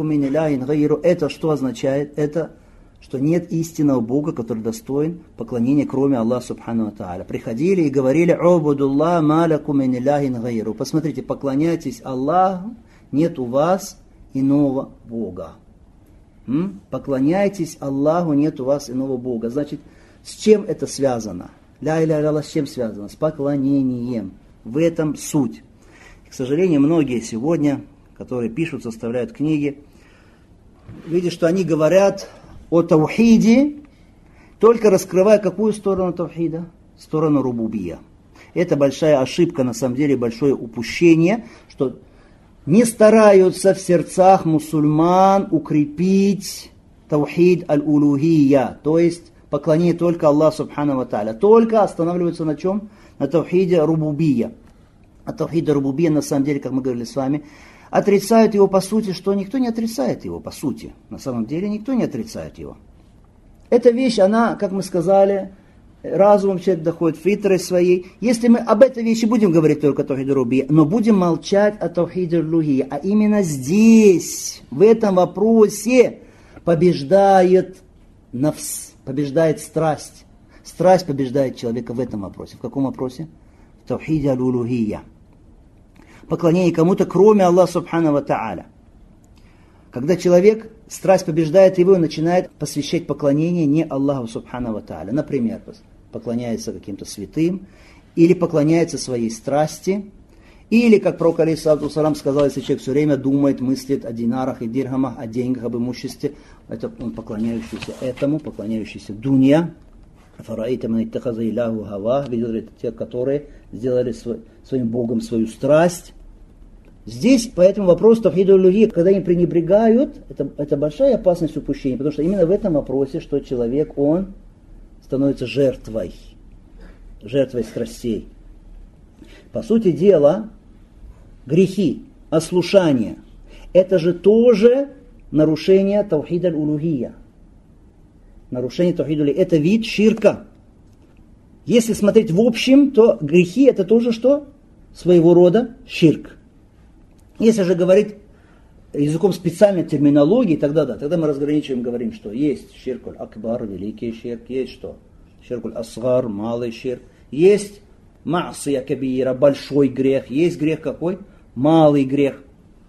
это что означает? Это, что нет истинного Бога, который достоин поклонения, кроме Аллаха Субхану ва Тааля. Приходили и говорили: «Убудуллах маляку мин иляхин гайру». Посмотрите, поклоняйтесь Аллаху, нет у вас иного Бога. Поклоняйтесь Аллаху, нет у вас иного Бога. Значит, с чем это связано? Ля иля илля с чем связано? С поклонением. В этом суть. К сожалению, многие сегодня, которые пишут, составляют книги, видят, что они говорят о таухиде, только раскрывая какую сторону таухида? Сторону рубубия. Это большая ошибка, на самом деле большое упущение, что не стараются в сердцах мусульман укрепить таухид аль-улухия, то есть поклонение только Аллаху субхану ва тааля. Только останавливаются на чем? На таухиде рубубия. А таухид рубубия, на самом деле, как мы говорили с вами, отрицают его по сути, что никто не отрицает его по сути. На самом деле никто не отрицает его. Эта вещь, она, как мы сказали, разумом человек доходит, фитрой своей. Если мы об этой вещи будем говорить только о таухиде рубубия, но будем молчать о таухиде улухия, а именно здесь, в этом вопросе, побеждает нафс, побеждает страсть. Страсть побеждает человека в этом вопросе. В каком вопросе? В таухиде аль-улухия. Поклонение кому-то, кроме Аллаха субхану ва тааля. Когда человек, страсть побеждает его и начинает посвящать поклонение не Аллаху субхану ва тааля. Например, поклоняется каким-то святым, или поклоняется своей страсти, или, как пророк алейхиссалату вассалам сказал, если человек все время думает, мыслит о динарах и дирхамах, о деньгах, об имуществе, это он поклоняющийся этому, поклоняющийся дунья. Фараита ман иттахаза илляху хава, видел ли те, которые сделали своим Богом свою страсть. Здесь, поэтому вопрос таухида улухия, когда им пренебрегают, это большая опасность упущения, потому что именно в этом вопросе, что человек, он становится жертвой страстей. По сути дела, грехи, ослушание, это же тоже нарушение таухида улухия. Нарушение таухида улухия, это вид ширка. Если смотреть в общем, то грехи это тоже что? Своего рода ширк. Если же говорить языком специальной терминологии, тогда да, тогда мы разграничиваем, говорим, что есть ширкуль акбар, великий ширк, есть что? Ширкуль асгар, малый ширк, есть ма'сия кабира, большой грех, есть грех какой? Малый грех.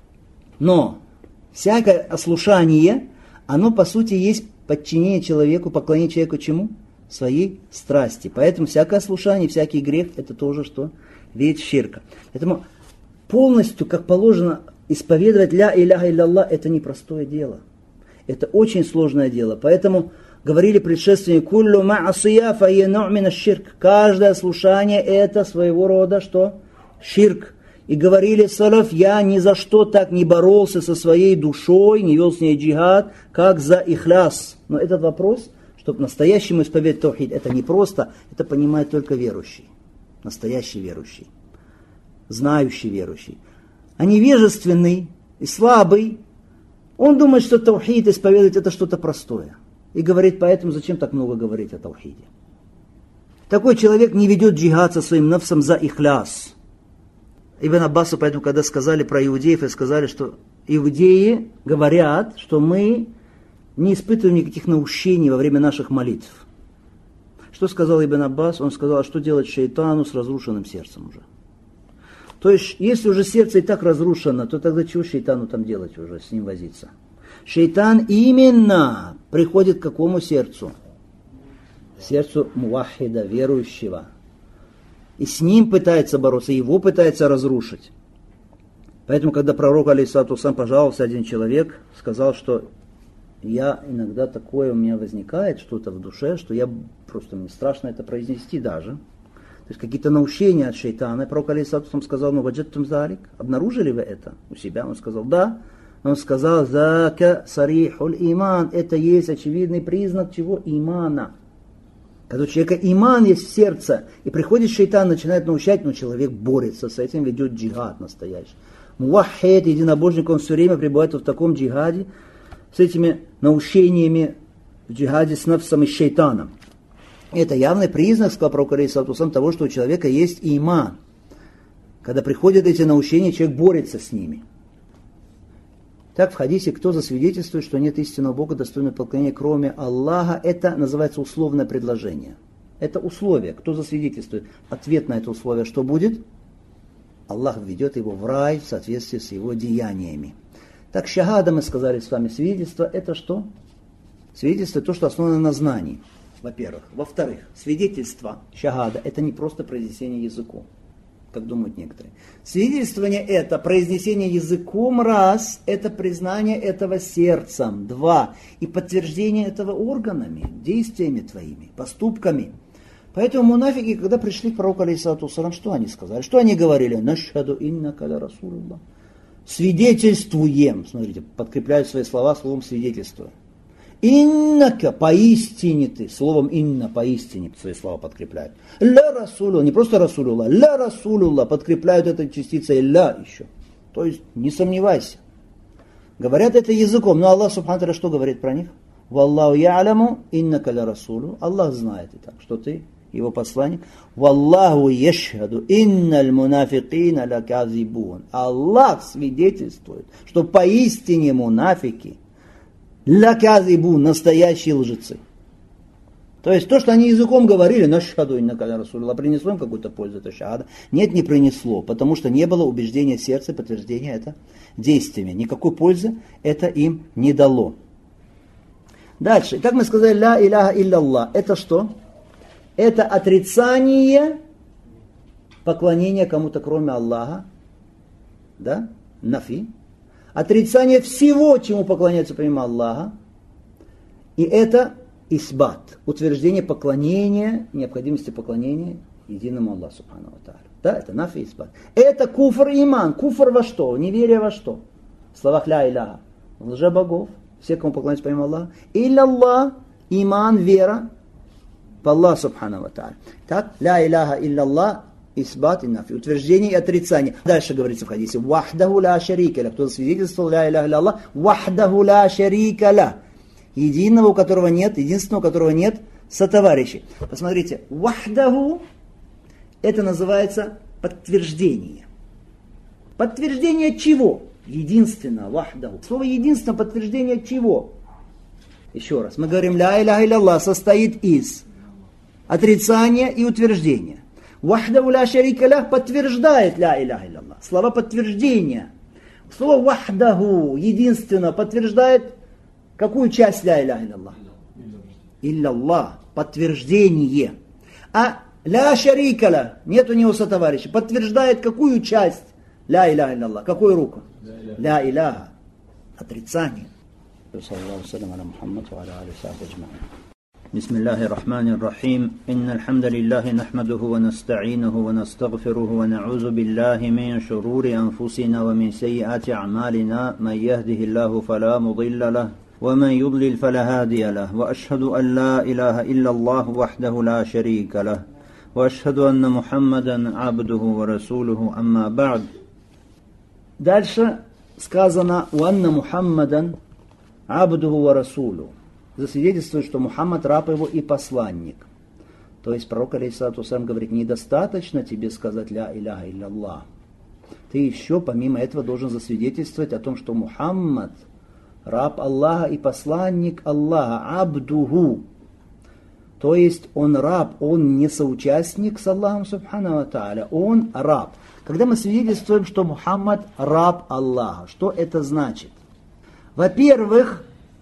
Но всякое ослушание, оно по сути есть подчинение человеку, поклонение человеку чему? Своей страсти. Поэтому всякое ослушание, всякий грех, это тоже что? Вид ширка. Поэтому полностью, как положено, исповедовать ля иляха илля-Аллах, это непростое дело. Это очень сложное дело. Поэтому говорили предшественники, куллю ма'асия файяну' мин аш-ширк. Каждое слушание это своего рода что? Ширк. И говорили салаф, я ни за что так не боролся со своей душой, не вел с ней джихад, как за ихляс. Но этот вопрос, чтобы настоящему исповедать таухид, это не просто, это понимает только верующий. Настоящий верующий. Знающий верующий. А невежественный и слабый, он думает, что таухид исповедовать это что-то простое. И говорит, поэтому зачем так много говорить о таухиде. Такой человек не ведет джихад со своим нафсом за ихляс. Ибн Аббасу, поэтому, когда сказали про иудеев, и сказали, что иудеи говорят, что мы не испытываем никаких наущений во время наших молитв. Что сказал Ибн Аббас? Он сказал, а что делать шейтану с разрушенным сердцем уже? То есть, если уже сердце и так разрушено, то тогда чего шейтану там делать уже, с ним возиться? Шейтан именно приходит к какому сердцу? Сердцу мувахида, верующего. И с ним пытается бороться, его пытается разрушить. Поэтому, когда пророк алейхиссалату вассалам пожаловался, один человек сказал, что я иногда такое у меня возникает, что-то в душе, что мне страшно это произнести даже. То есть какие-то наущения от шейтана. Пророк алейхиссалату вассалам сказал, ваджадтум залик, обнаружили вы это у себя? Он сказал, да. Он сказал, зака сарихуль иман, это есть очевидный признак чего? Имана. Когда у человека иман есть в сердце, и приходит шейтан, начинает научать, но человек борется с этим, ведет джихад настоящий. Муваххид, единобожник, он все время пребывает в таком джихаде, с этими наущениями в джихаде с нафсом и шейтаном. Это явный признак, сказал пророк алейхиссалату вассалам, того, что у человека есть иман. Когда приходят эти наущения, человек борется с ними. Так в хадисе, кто засвидетельствует, что нет истинного Бога, достойного поклонения, кроме Аллаха, это называется условное предложение. Это условие. Кто засвидетельствует? Ответ на это условие что будет? Аллах введет его в рай в соответствии с его деяниями. Так шахада, мы сказали с вами, свидетельство, это что? Свидетельство, то, что основано на знании, во-первых. Во-вторых, свидетельство, шахада, это не просто произнесение языком, как думают некоторые. Свидетельствование это произнесение языком, раз, это признание этого сердцем, два, и подтверждение этого органами, действиями твоими, поступками. Поэтому мунафики, когда пришли к пророку, алейхиссалату вассалам, что они сказали? Что они говорили? Нашхаду иннака ля расулуллах. Свидетельствуем. Смотрите, подкрепляют свои слова словом свидетельствуем. Иннака, поистине ты. Словом инна, поистине свои слова подкрепляют. Ля расулуллах, не просто расулуллах, ля расулуллах, подкрепляют этой частицей ля еще. То есть не сомневайся. Говорят это языком, но Аллах субхану ва что говорит про них? Валлаху я'ламу иннака ля расулу. Аллах знает и так, что ты его посланник. Валлаху яшхаду инналь мунафикина ля казибун. Аллах свидетельствует, что поистине мунафики ля казибун, настоящие лжецы. То есть то, что они языком говорили, нашхаду иннака ля расулу, принесло им какую-то пользу, это шахада? Нет, не принесло, потому что не было убеждения сердца, подтверждения это действиями. Никакой пользы это им не дало. Дальше. Как мы сказали, ля иляха илляллах. Это что? Это отрицание поклонения кому-то, кроме Аллаха. Да? Нафи. Отрицание всего, чему поклоняются помимо Аллаха. И это исбат. Утверждение поклонения, необходимости поклонения единому Аллаху субхану ва тааля. Да, это нафи исбат. Это куфр и иман. Куфр во что? Неверие во что? В словах ля иляха. В лжебогов. Все, кому поклоняются помимо Аллаха. Илля Аллах, иман, вера в Аллах субхану ва тааля. Так, ля иляха илля Аллах, исбат и нафи. Утверждение и отрицание. Дальше говорится в хадисе. Вахдаху ля шарика ля. Кто свидетельствовал ля иляха илля Аллах. Вахдаху ля шарика ля. Единого, у которого нет, единственного, у которого нет сотоварищей. Посмотрите. Вахдаху, это называется подтверждение. Подтверждение чего? Единственно, вахдаху. Слово единственно подтверждение чего? Еще раз. Мы говорим, ля иляха илляллах состоит из отрицания и утверждения. Вахдаху ля шарика лях подтверждает ля иляха илляллах. Слова подтверждения. Слово вахдаху, единственно, подтверждает какую часть ля иляха илляллах? Илляллах. Подтверждение. А ля шарика лях, нет у него сотоварища, подтверждает какую часть ля иляха илляллах? Какую руку? Ля иляха. Отрицание. بسم الله الرحمن الرحيم إن الحمد لله نحمده ونستعينه ونستغفره ونعوذ بالله من شرور أنفسنا ومن سيئات أعمالنا من يهده الله فلا مضل له ومن يضلل فلا هادي له وأشهد أن لا إله إلا الله وحده لا شريك له وأشهد أن محمدا عبده ورسوله أما بعد. Дальше сказано «Уанна Мухаммадан абдуху ва расулу». Засвидетельствует, что Мухаммад раб его и посланник. То есть пророк алейхиссалату вассалям говорит, недостаточно тебе сказать «Ля иляха илляллах». Ты еще помимо этого должен засвидетельствовать о том, что Мухаммад раб Аллаха и посланник Аллаха, абдуху. То есть он раб, он не соучастник с Аллахом субхану ва тааля, он раб. Когда мы свидетельствуем, что Мухаммад раб Аллаха, что это значит? Во-первых,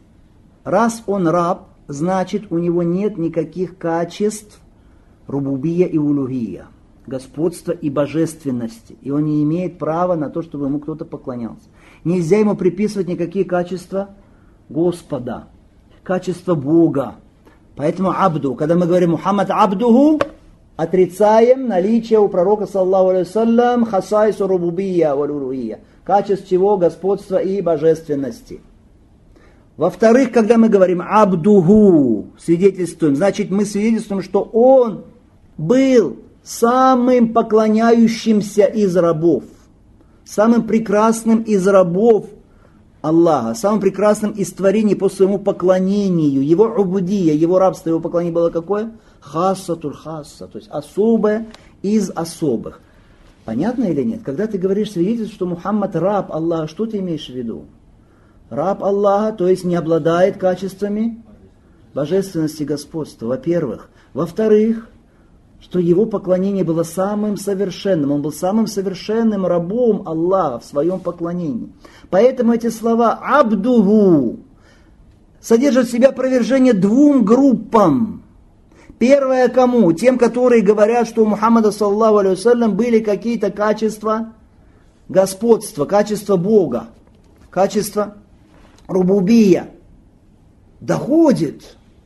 раз он раб, значит у него нет никаких качеств рубубия и улухия, господства и божественности. И он не имеет права на то, чтобы ему кто-то поклонялся. Нельзя ему приписывать никакие качества Господа, качества Бога. Поэтому абду, когда мы говорим Мухаммад абдуху, отрицаем наличие у пророка саллаллаху алейхи вассалям хасайсу рубубия валь улухия, качеств чего? Господства и божественности. Во-вторых, когда мы говорим абдуху, свидетельствуем, значит мы свидетельствуем, что он был самым поклоняющимся из рабов, самым прекрасным из рабов Аллаха, самым прекрасным из творений по своему поклонению. Его убудия, его рабство, его поклонение было какое? Хассатуль хасса, то есть особое из особых. Понятно или нет? Когда ты говоришь свидетельство, что Мухаммад раб Аллаха, что ты имеешь в виду? Раб Аллаха, то есть не обладает качествами божественности господства, во-первых. Во-вторых, что его поклонение было самым совершенным. Он был самым совершенным рабом Аллаха в своем поклонении. Поэтому эти слова «абдуху» содержат в себе опровержение двум группам. Первое кому? Тем, которые говорят, что у Мухаммада саллаллаху алейхи вассалям были какие-то качества господства, качества Бога, качества рубубия. Доходит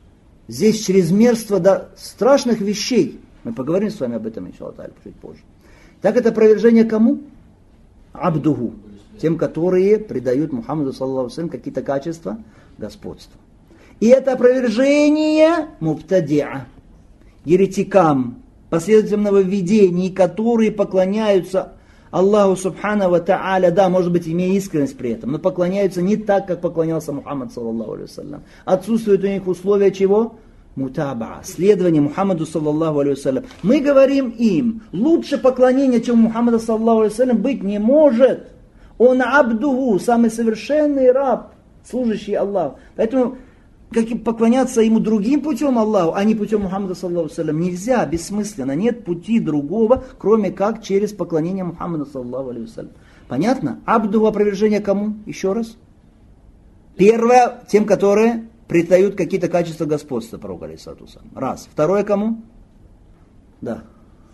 Здесь чрезмерство до страшных вещей. Мы поговорим с вами об этом, иншаллах, чуть позже. Так это опровержение кому? Абдуху. Тем, которые придают Мухаммаду саллаллаху алейхи ва саллям какие-то качества господства. И это опровержение мубтадиа, еретикам, последователям нововведений, которые поклоняются Аллаху субхану ва тааля, да, может быть, имея искренность при этом, но поклоняются не так, как поклонялся Мухаммад саллаллаху алейхи ва саллям. Отсутствует у них условия чего? Мутаба, следование Мухаммаду саллаллаху алейхи ва саллям. Мы говорим им, лучше поклонения, чем у Мухаммада саллаллаху алейхи ва саллям, быть не может. Он абдуху, самый совершенный раб, служащий Аллаху. Поэтому поклоняться ему другим путем Аллаху, а не путем Мухаммада саллаллаху алейхи ва саллям, нельзя, бессмысленно. Нет пути другого, кроме как через поклонение Мухаммада саллаллаху алейхи ва саллям. Понятно? Абдуху опровержение кому? Еще раз. Первое, тем, которые придают какие-то качества господства пророку алейхиссалату вассалям. Раз. Второе кому? Да.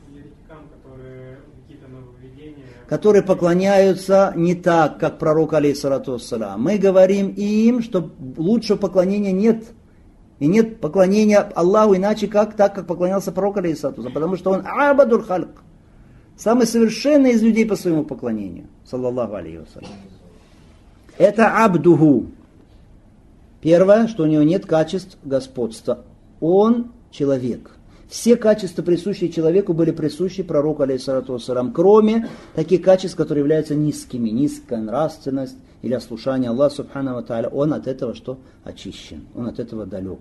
Которые поклоняются не так, как пророк алейхиссалату вассалям. Мы говорим им, что лучшего поклонения нет. И нет поклонения Аллаху иначе, как так, как поклонялся пророк алейхиссалату вассалям. Потому что он абадуль хальк. Самый совершенный из людей по своему поклонению. Саллаллаху алейхи вассалям. Это абдуху. Первое, что у него нет качеств господства. Он человек. Все качества, присущие человеку, были присущи пророку алейхиссалату вассалям, кроме таких качеств, которые являются низкими. Низкая нравственность или ослушание Аллаха субхану ва тааля. Он от этого что? Очищен. Он от этого далек.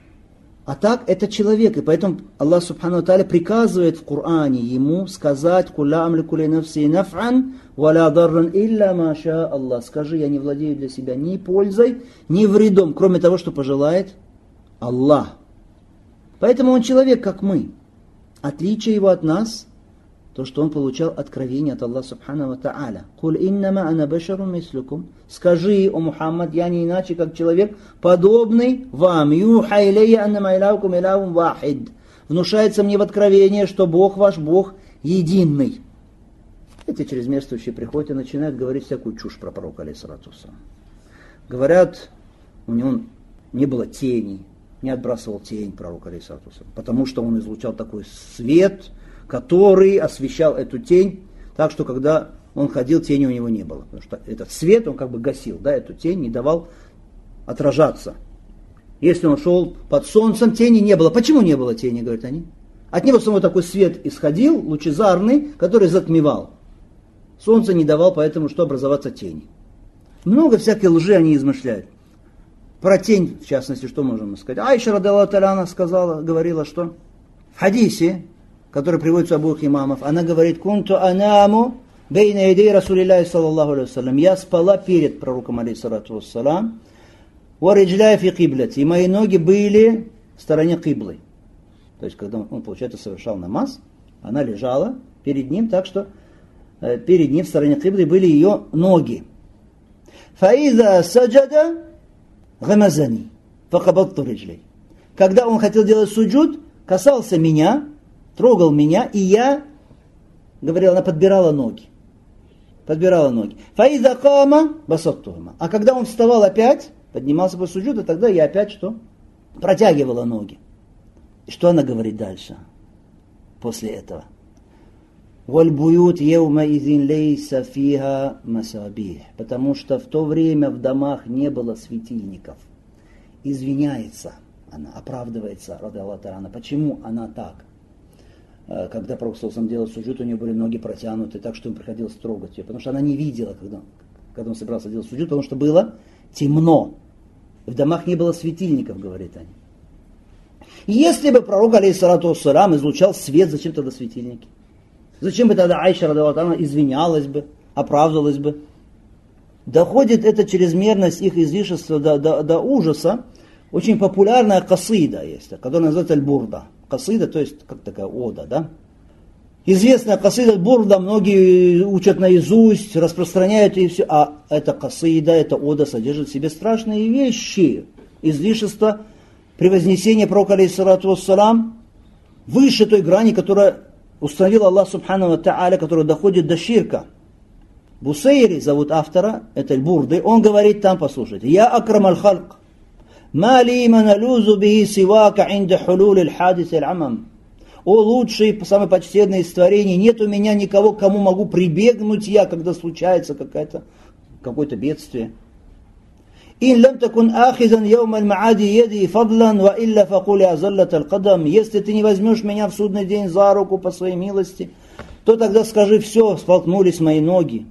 А так, это человек. И поэтому Аллах субхану ва тааля приказывает в Коране ему сказать «Кулля амлику ли нафси наф'ан, валя дарран илля маша Аллах». Скажи, я не владею для себя ни пользой, ни вредом, кроме того, что пожелает Аллах. Поэтому он человек, как мы. Отличие его от нас, то, что он получал откровение от Аллаха субхану ва тааля. «Куль иннама ана башарун мислюкум». Скажи, о Мухаммад, я не иначе, как человек, подобный вам. «Юха илейя аннама илаукум илаум вахид». Внушается мне в откровение, что Бог ваш Бог единый. Эти чрезмерствующие приходят и начинают говорить всякую чушь про пророка алейхиссалату вассалям. Говорят, у него не было тени, не отбрасывал тень пророка алейхиссалату вассалям, потому что он излучал такой свет, который освещал эту тень, так что когда он ходил, тени у него не было. Потому что этот свет он как бы гасил, да, эту тень не давал отражаться. Если он шел под солнцем, тени не было. Почему не было тени, говорят они? От него самой такой свет исходил, лучезарный, который затмевал. Солнце не давал, поэтому что образоваться тени. Много всякой лжи они измышляют. Про тень, в частности, что можем сказать? Айша радиаллаху та'аля сказала, говорила, что в хадисе, который приводится у обоих имамов, она говорит: «Кунту анаму бейна идей Расулилляхи саллаллаху алейхи ва саллям». Я спала перед пророком алейхиссалату вассалям. «Ва риджляя фи киблати». И мои ноги были в стороне киблы. То есть, когда он, получается, совершал намаз, она лежала перед ним, так что перед ним в стороне киблы были ее ноги. «Фаиза саджада гамазани факабатту риджлей». Когда он хотел делать суджуд, касался меня, трогал меня, и я, говорила, она подбирала ноги. Подбирала ноги. «Фаиза кама басаттухума». А когда он вставал опять, поднимался по суджуду, тогда я опять что? Протягивала ноги. И что она говорит дальше? После этого. «Вальбуют еума изин лейса фиха масабих». Потому что в то время в домах не было светильников. Извиняется она, оправдывается, радиаллаху та'аля. Почему она так? Когда пророк саллаллаху делал суджуд, у нее были ноги протянуты, так что ему приходилось трогать ее. Потому что она не видела, когда он собирался делать суджуд, потому что было темно. В домах не было светильников, говорит они. Если бы пророк алейхиссалату вассалям излучал свет, зачем тогда светильники? Зачем бы тогда Айша радиаллаху та'аля извинялась бы, оправдывалась бы? Доходит эта чрезмерность их излишества до ужаса. Очень популярная касида есть, которая называется аль-бурда. Касида, то есть как такая ода, да? Известная касида аль-бурда, многие учат наизусть, распространяют и все. А эта касида, эта ода содержит в себе страшные вещи. Излишество превознесения пророка алейхиссалату вассалям выше той грани, которая установил Аллах субхану ва тааля, которая доходит до ширка. Бусейри зовут автора, это аль-бурды, он говорит там, послушайте: «Я акрам аль-халк, «Мали маналюзу бихи сивака инда хулюль аль-хадис аль-амам». «О лучший, самый почтенный из творений, нет у меня никого, к кому могу прибегнуть я, когда случается какое-то бедствие». «Ин лам такун ахизан яум аль-маади яди фадлан ва илля факули азаллат аль-кадам». «Если ты не возьмешь меня в судный день за руку по своей милости, то тогда скажи: все, столкнулись мои ноги».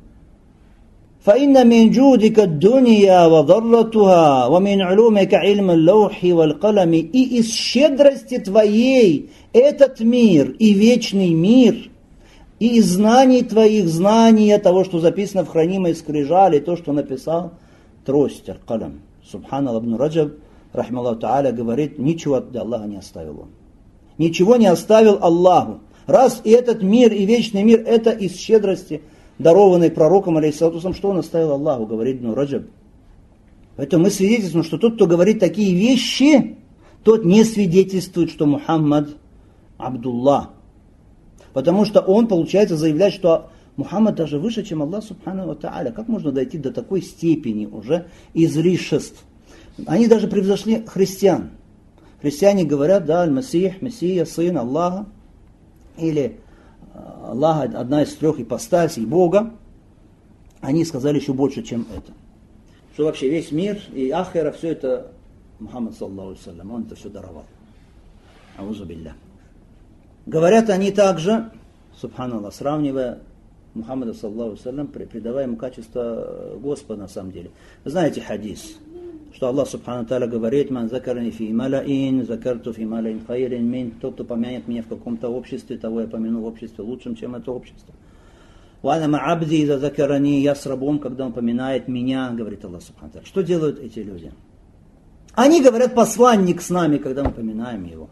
فإن من جودك الدنيا وضرتها ومن علومك علم اللوح والقلم. И из щедрости твоей этот мир и вечный мир, и из знаний твоих знания того, что записано в хранимой скрижали, то, что написал трость, аль-калам. Субханаллах, ибн Раджаб, рахималлаху та'аля, говорит, ничего для Аллаха не оставил он. Ничего не оставил Аллаху. Раз и этот мир, и вечный мир, это из щедрости, дарованный пророком, алейхиссалату, что он оставил Аллаху, говорит ибн Раджаб. Поэтому мы свидетельствуем, что тот, кто говорит такие вещи, тот не свидетельствует, что Мухаммад Абдуллах. Потому что он, получается, заявляет, что Мухаммад даже выше, чем Аллах Субхану ва Тааля. Как можно дойти до такой степени уже излишеств? Они даже превзошли христиан. Христиане говорят, да, Аль-Масих, Мессия, Сын Аллаха, или Аллах одна из трех ипостасей Бога. Они сказали еще больше, чем это. Что вообще весь мир и ахира, все это Мухаммад, саллаллаху алейхи ва саллям, он это все даровал. Аузу билля. Говорят они также, субханаллах, сравнивая Мухаммада, саллаллаху алейхи ва саллям, придавая ему качество Господа на самом деле. Вы знаете хадис, что Аллах субхану тааля говорит: «Ман закарани фи малаин, закарту фи малаин хайрин мин». Тот, кто помянет меня в каком-то обществе, того я помяну в обществе лучшим, чем это общество. «Вана ма'абди за закарани», я с рабом, когда он поминает меня, говорит Аллах субхану тааля. Что делают эти люди? Они говорят: посланник с нами, когда мы поминаем его.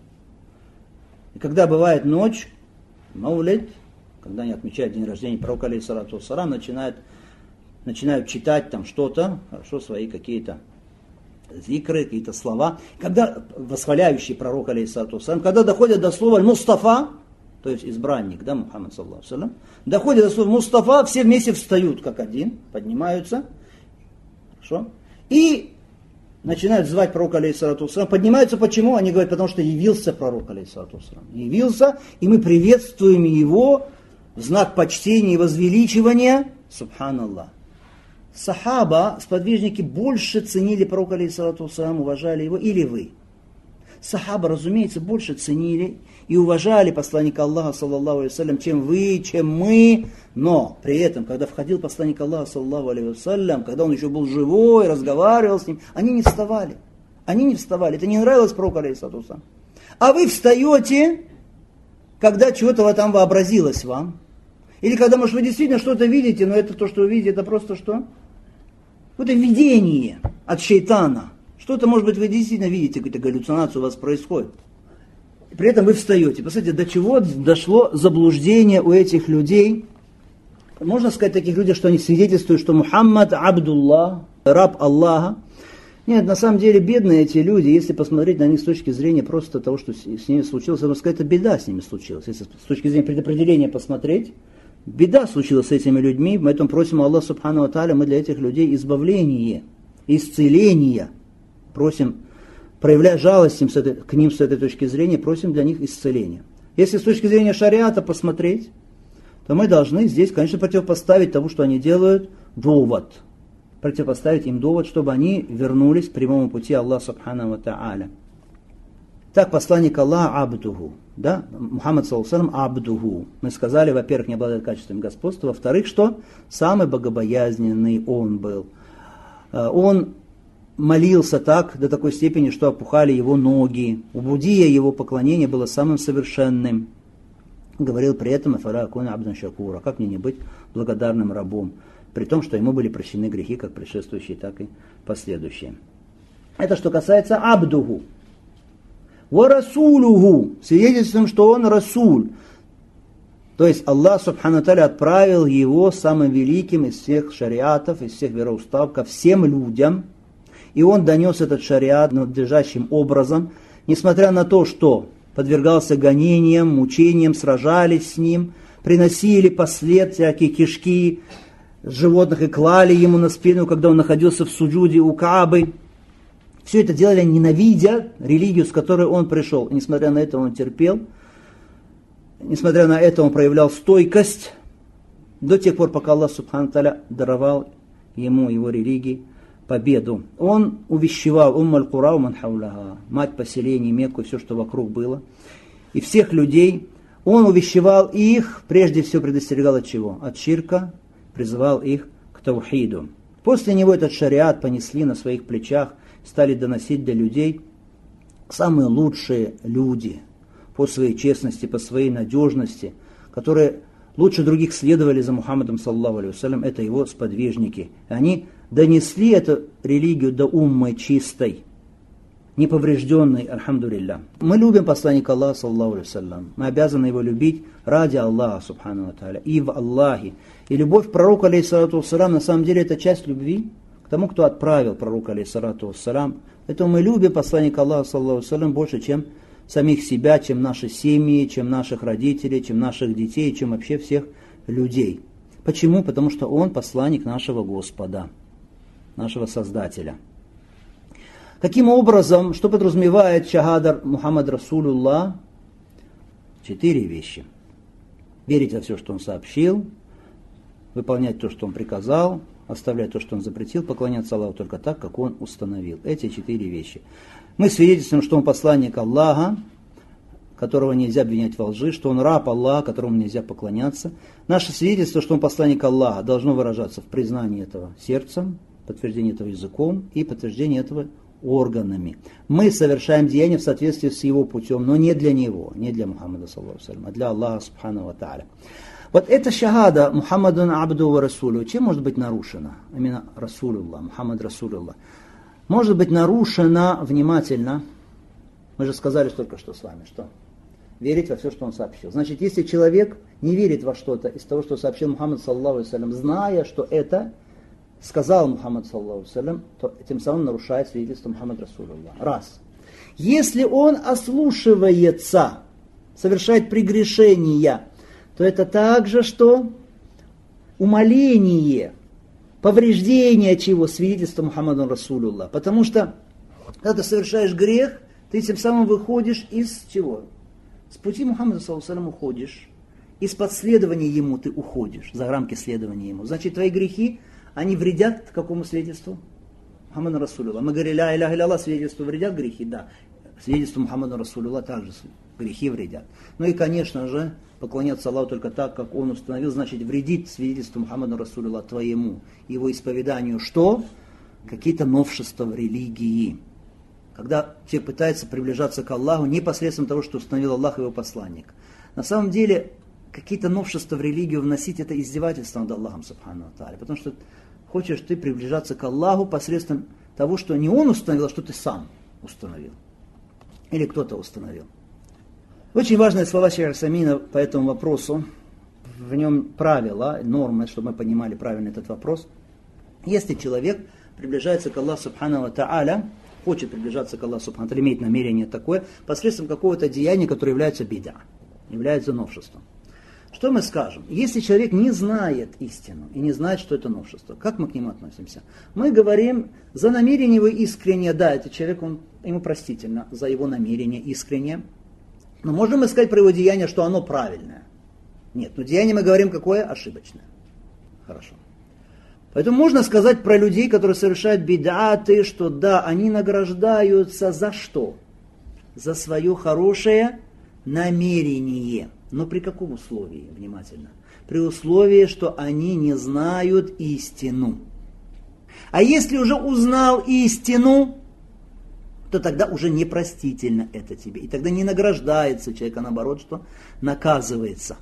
И когда бывает ночь, маулид, когда они отмечают день рождения пророка, алейхиссалату вассалам, начинают читать там что-то, хорошо, свои какие-то зикры, какие-то слова, когда восхваляющий пророк, алейхиссалату вассалам, когда доходят до слова «Мустафа», то есть избранник, да, Мухаммад, саллаллаху алейхи ва саллям, доходят до слова «Мустафа», все вместе встают как один, поднимаются, хорошо, и начинают звать пророка, алейхиссалату вассалам. Поднимаются почему? Они говорят, потому что явился пророк, алейхиссалату вассалам. Явился, и мы приветствуем его в знак почтения и возвеличивания. Субханаллах. Сахаба, сподвижники, больше ценили пророка, алейхиссалату вассалам, уважали его, или вы? Сахаба, разумеется, больше ценили и уважали посланника Аллаха, саллаллаху алейхи ва саллям, чем вы, чем мы. Но при этом, когда входил посланник Аллаха, саллаллаху алейхи ва саллям, когда он еще был живой, разговаривал с ним, они не вставали. Они не вставали. Это не нравилось пророку, алейхиссалату ва саллям. А вы встаете, когда чего-то там вообразилось вам. Или когда, может, вы действительно что-то видите, но это то, что вы видите, это просто что? Это видение от шейтана. Что-то, может быть, вы действительно видите, какую-то галлюцинацию у вас происходит. И при этом вы встаете. Посмотрите, до чего дошло заблуждение у этих людей. Можно сказать таких людей, что они свидетельствуют, что Мухаммад Абдуллах, раб Аллаха. Нет, на самом деле бедные эти люди, если посмотреть на них с точки зрения просто того, что с ними случилось, можно сказать, это беда с ними случилась. Если с точки зрения предопределения посмотреть, беда случилась с этими людьми, поэтому просим Аллаха субхану ва тааля, мы для этих людей избавление, исцеление. Просим, проявляя жалость к ним с этой точки зрения, просим для них исцеления. Если с точки зрения шариата посмотреть, то мы должны здесь, конечно, противопоставить тому, что они делают, довод. Противопоставить им довод, чтобы они вернулись к прямому пути Аллаха субхану ва тааля. Так, посланник Аллаха Абдуху, да, Мухаммад саллаллаху алейхи ва саллям Абдуху. Мы сказали, во-первых, не обладает качеством господства, во-вторых, что самый богобоязненный он был. Он молился так, до такой степени, что опухали его ноги. Убудия его поклонение было самым совершенным. Говорил при этом: «Афара акуна абдан шакура», как мне не быть благодарным рабом, при том, что ему были прощены грехи, как предшествующие, так и последующие. Это что касается Абдуху. Ва расулуху, свидетельством, что он расуль. То есть Аллах субхану тааля отправил его самым великим из всех шариатов, из всех вероуставов ко всем людям. И он донес этот шариат надлежащим образом, несмотря на то, что подвергался гонениям, мучениям, сражались с ним, приносили послед всякие кишки животных и клали ему на спину, когда он находился в суджуде у Каабы. Все это делали, ненавидя религию, с которой он пришел. И несмотря на это он терпел, несмотря на это он проявлял стойкость до тех пор, пока Аллах Субхану Тааля даровал ему, его религии, победу. Он увещевал Уммаль-Кура ман хауляха, мать поселений, Мекку, все, что вокруг было, и всех людей. Он увещевал их, прежде всего предостерегал от чего? От ширка, призывал их к таухиду. После него этот шариат понесли на своих плечах, стали доносить до людей самые лучшие люди по своей честности, по своей надежности, которые лучше других следовали за Мухаммадом, саллаллаху алейхи вассалям, это его сподвижники. Они донесли эту религию до уммы чистой, неповрежденной, альхамдулилля. Мы любим посланника Аллаха, саллаллаху алейхи вассалям. Мы обязаны его любить ради Аллаха, субхану ва тааля, и в Аллахе. И любовь к пророку, алейхиссалату вассалям, на самом деле это часть любви к тому, кто отправил пророка, алейхиссалату вассалям. Поэтому мы любим посланника Аллаха, саллаллаху алейхи вассалям, больше, чем самих себя, чем наши семьи, чем наших родителей, чем наших детей, чем вообще всех людей. Почему? Потому что он посланник нашего Господа, нашего Создателя. Каким образом, что подразумевает шахада Мухаммад Расулуллах? 4 вещи. Верить во все, что он сообщил, выполнять то, что он приказал, оставлять то, что он запретил, поклоняться Аллаху только так, как он установил. Эти 4 вещи. Мы свидетельствуем, что он посланник Аллаха, которого нельзя обвинять во лжи, что он раб Аллаха, которому нельзя поклоняться. Наше свидетельство, что он посланник Аллаха, должно выражаться в признании этого сердцем, подтверждении этого языком и подтверждении этого органами. Мы совершаем деяния в соответствии с его путем, но не для него, не для Мухаммада, саллаллаху алейхи ва саллям, а для Аллаха, субхану ва тааля. Вот эта шахада Мухаммадун абду ва расулю, чем может быть нарушена? Именно Расулуллах, Мухаммад Расулуллах. Может быть нарушена внимательно. Мы же сказали только что с вами, что верить во все, что он сообщил. Значит, если человек не верит во что-то из того, что сообщил Мухаммад, саллаллаху алейхи ва саллям, зная, что это сказал Мухаммад, саллаллаху алейхи ва саллям, то тем самым нарушает свидетельство Мухаммад Расулуллах. Раз. Если он ослушивается, совершает прегрешения, то это также что? Умаление, повреждение чего? Свидетельство Мухаммаду Расулуллах. Потому что, когда ты совершаешь грех, ты тем самым выходишь из чего? С пути Мухаммада, саллаллаху алейхи ва саллям, уходишь. Из-под следования ему ты уходишь, за рамки следования ему. Значит, твои грехи, они вредят какому свидетельству? Мухаммаду Расулуллах. Мы говорили, ля иляха илlallah, свидетельству вредят грехи? Да. Свидетельству Мухаммаду Расулуллах также грехи вредят. Ну и, конечно же, поклоняться Аллаху только так, как он установил, значит, вредит свидетельству Мухаммаду Расулуллах твоему, его исповеданию, что? Какие-то новшества в религии. Когда человек пытается приближаться к Аллаху непосредством того, что установил Аллах и его посланник. На самом деле, какие-то новшества в религию вносить, это издевательство над Аллахом, субхану ва тааля. Потому что хочешь ты приближаться к Аллаху посредством того, что не он установил, а что ты сам установил. Или кто-то установил. Очень важные слова Шейха Самина по этому вопросу. В нем правила, нормы, чтобы мы понимали правильно этот вопрос. Если человек приближается к Аллаху субхану ва тааля, хочет приближаться к Аллаху субхану ва тааля, имеет намерение такое, посредством какого-то деяния, которое является бида, является новшеством. Что мы скажем? Если человек не знает истину и не знает, что это новшество, как мы к нему относимся? Мы говорим, за намерение его искреннее, да, этот человек, ему простительно за его намерение искреннее. Но можем мы сказать про его деяние, что оно правильное? Нет, но деяние мы говорим какое? Ошибочное. Хорошо. Поэтому можно сказать про людей, которые совершают бид'аты, что да, они награждаются за что? За свое хорошее намерение. Но при каком условии, внимательно? При условии, что они не знают истину. А если уже узнал истину, то тогда уже непростительно это тебе. И тогда не награждается человек, а наоборот, что наказывается.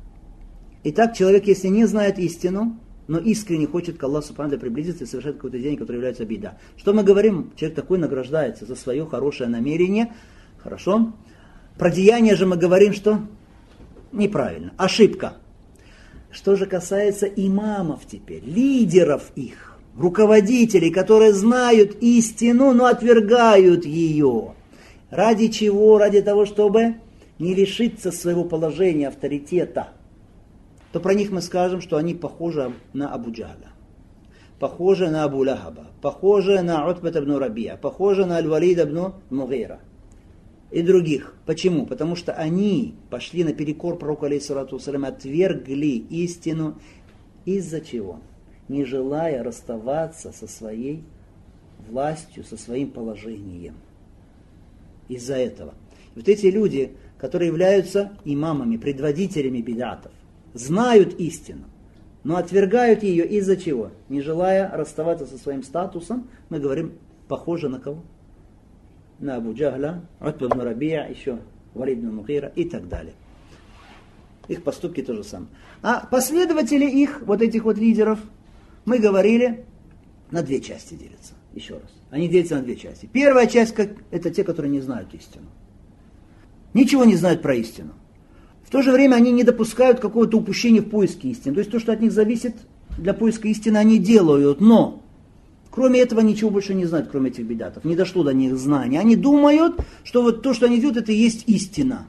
Итак, человек, если не знает истину, но искренне хочет к Аллаху субхану ва тааля приблизиться и совершает какое-то деяние, которое является бида. Что мы говорим? Человек такой награждается за свое хорошее намерение. Хорошо. Про деяние же мы говорим, что неправильно. Ошибка. Что же касается имамов теперь, лидеров их, руководителей, которые знают истину, но отвергают ее. Ради чего? Ради того, чтобы не лишиться своего положения, авторитета. То про них мы скажем, что они похожи на Абу Джахля. похожее на Абу Лахаба, похожее на Утбат ибн Рабия, похожее на Аль-Валид ибн Мугира и других. Почему? Потому что они пошли наперекор пророку, алейхиссалату вассалям, отвергли истину. Из-за чего? Не желая расставаться со своей властью, со своим положением. Из-за этого. Вот эти люди, которые являются имамами, предводителями бидатов, знают истину, но отвергают ее из-за чего? Не желая расставаться со своим статусом, мы говорим, похоже на кого? На Абу Джахля, Утба ибн Рабия, еще Валид ибн Мугира и так далее. Их поступки то же самое. А последователи их, вот этих вот лидеров, мы говорили, на две части делятся. Еще раз. Они делятся на две части. Первая часть, это те, которые не знают истину. Ничего не знают про истину. В то же время они не допускают какого-то упущения в поиске истины. То есть то, что от них зависит для поиска истины, они делают. Но кроме этого ничего больше не знают, кроме этих бидатов. Не дошло до них знания. Они думают, что вот то, что они делают, это и есть истина.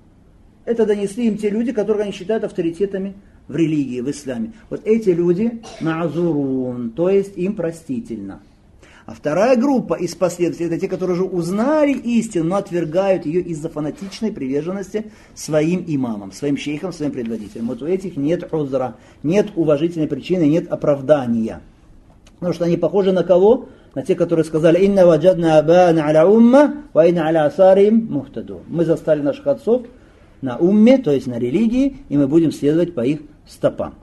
Это донесли им те люди, которых они считают авторитетами в религии, в исламе. Вот эти люди ма'зурун, то есть им простительно. А вторая группа из последователей, это те, которые уже узнали истину, но отвергают ее из-за фанатичной приверженности своим имамам, своим шейхам, своим предводителям. Вот у этих нет узра, нет уважительной причины, нет оправдания. Потому что они похожи на кого? На те, которые сказали: «Инна ваджадна абана аля умма, ва инна аля асарим мухтаду». Мы застали наших отцов на умме, то есть на религии, и мы будем следовать по их стопам.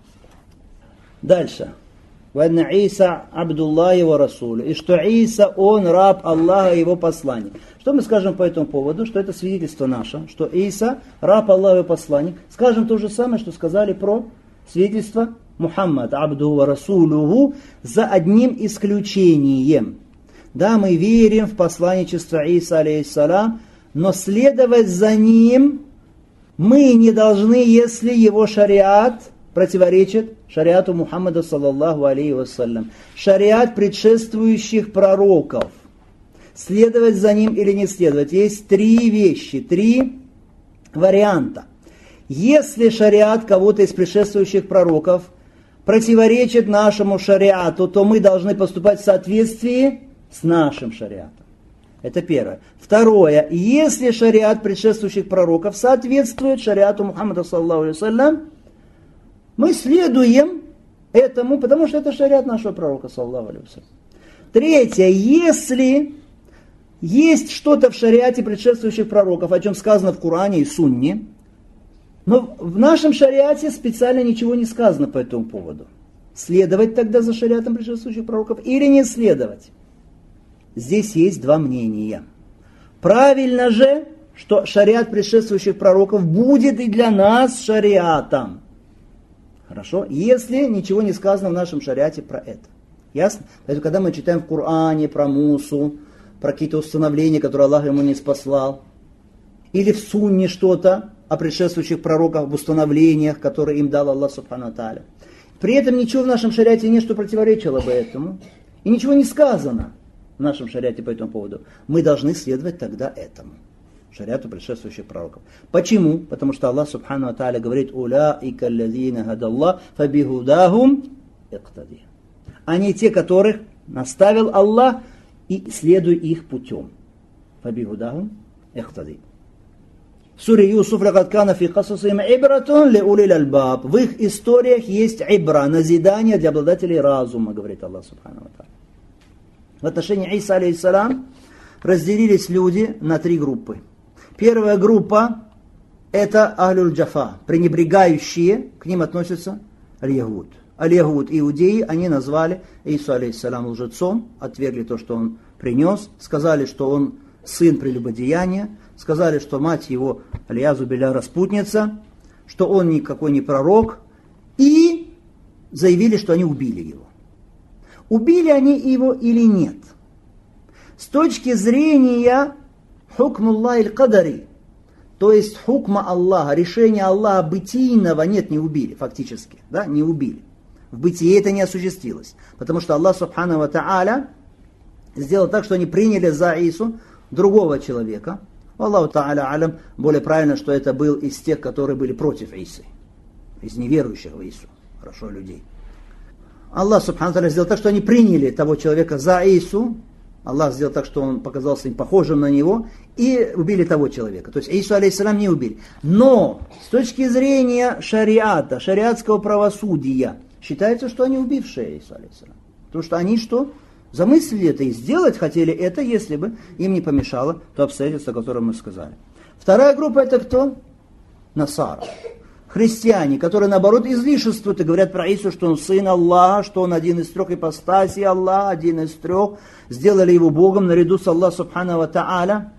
Дальше. «Ванна Иса Абдуллахи ва Расулю». И что Иса, он раб Аллаха и его посланник. Что мы скажем по этому поводу? Что это свидетельство наше, что Иса раб Аллаха и его посланник. Скажем то же самое, что сказали про свидетельство Мухаммад Абду ва Расулюху, за одним исключением. Да, мы верим в посланничество Иса, алейхиссалам, но следовать за ним мы не должны, если его шариат противоречит шариату Мухаммада саллаллаху алейхи вассалям. Шариат предшествующих пророков. Следовать за ним или не следовать. Есть три вещи, три варианта. Если шариат кого-то из предшествующих пророков противоречит нашему шариату, то мы должны поступать в соответствии с нашим шариатом. Это первое. Второе. Если шариат предшествующих пророков соответствует шариату Мухаммада саллаллаху алейхи вассалям, мы следуем этому, потому что это шариат нашего пророка саллаллаху алейхи вассалям. Третье. Если есть что-то в шариате предшествующих пророков, о чем сказано в Коране и Сунне, но в нашем шариате специально ничего не сказано по этому поводу. Следовать тогда за шариатом предшествующих пророков или не следовать? Здесь есть два мнения. Правильно же, что шариат предшествующих пророков будет и для нас шариатом. Хорошо? Если ничего не сказано в нашем шариате про это. Ясно? Поэтому, когда мы читаем в Коране про Мусу, про какие-то установления, которые Аллах ему не спаслал, или в Сунне что-то о предшествующих пророках, об установлениях, которые им дал Аллах субхану ва тааля. При этом ничего в нашем шариате нет, что противоречило бы этому. И ничего не сказано в нашем шариате по этому поводу. Мы должны следовать тогда этому. Шариату предшествующих пророков. Почему? Потому что Аллах субхану ва тааля говорит: «Улаика аллазина хадаллах фабихудахум иқтади». Они те, которых наставил Аллах, и следуй их путем. Фабихудахум иқтади. В суре Юсуф: «Лакад кана фи касасихим ибратун ли улил альбаб». В их историях есть ибра, назидание для обладателей разума, говорит Аллах субхану ва тааля. В отношении Иса, алейхиссалам, разделились люди на три группы. Первая группа – это ахлюль джафа, пренебрегающие, к ним относятся аль-ягуд. Аль-ягуд, иудеи, они назвали Ису, алейхиссалам, лжецом, отвергли то, что он принес, сказали, что он сын прелюбодеяния, сказали, что мать его, аль-язу билля, распутница, что он никакой не пророк, и заявили, что они убили его. Убили они его или нет? С точки зрения хукмуллахи аль-кадари, то есть хукма Аллаха, решения Аллаха бытийного, нет, не убили, фактически, да, не убили. В бытие это не осуществилось, потому что Аллах субхану ва тааля сделал так, что они приняли за Ису другого человека. Аллаху тааля алям, более правильно, что это был из тех, которые были против Исы, из неверующих в Ису, хорошо, людей. Аллах Субхану Тааля сделал так, что они приняли того человека за Ису. Аллах сделал так, что он показался им похожим на него, и убили того человека. То есть Ису алейхиссалям не убили. Но с точки зрения шариата, шариатского правосудия, считается, что они убившие Ису алейхиссалям. Потому что они что? Замыслили это и сделать хотели это, если бы им не помешало то обстоятельство, о котором мы сказали. Вторая группа это кто? Насара. Христиане, которые наоборот излишествуют и говорят про Ису, что он сын Аллаха, что он один из трех ипостасей Аллаха, один из трех, сделали его Богом наряду с Аллахом Субхану ва Тааля.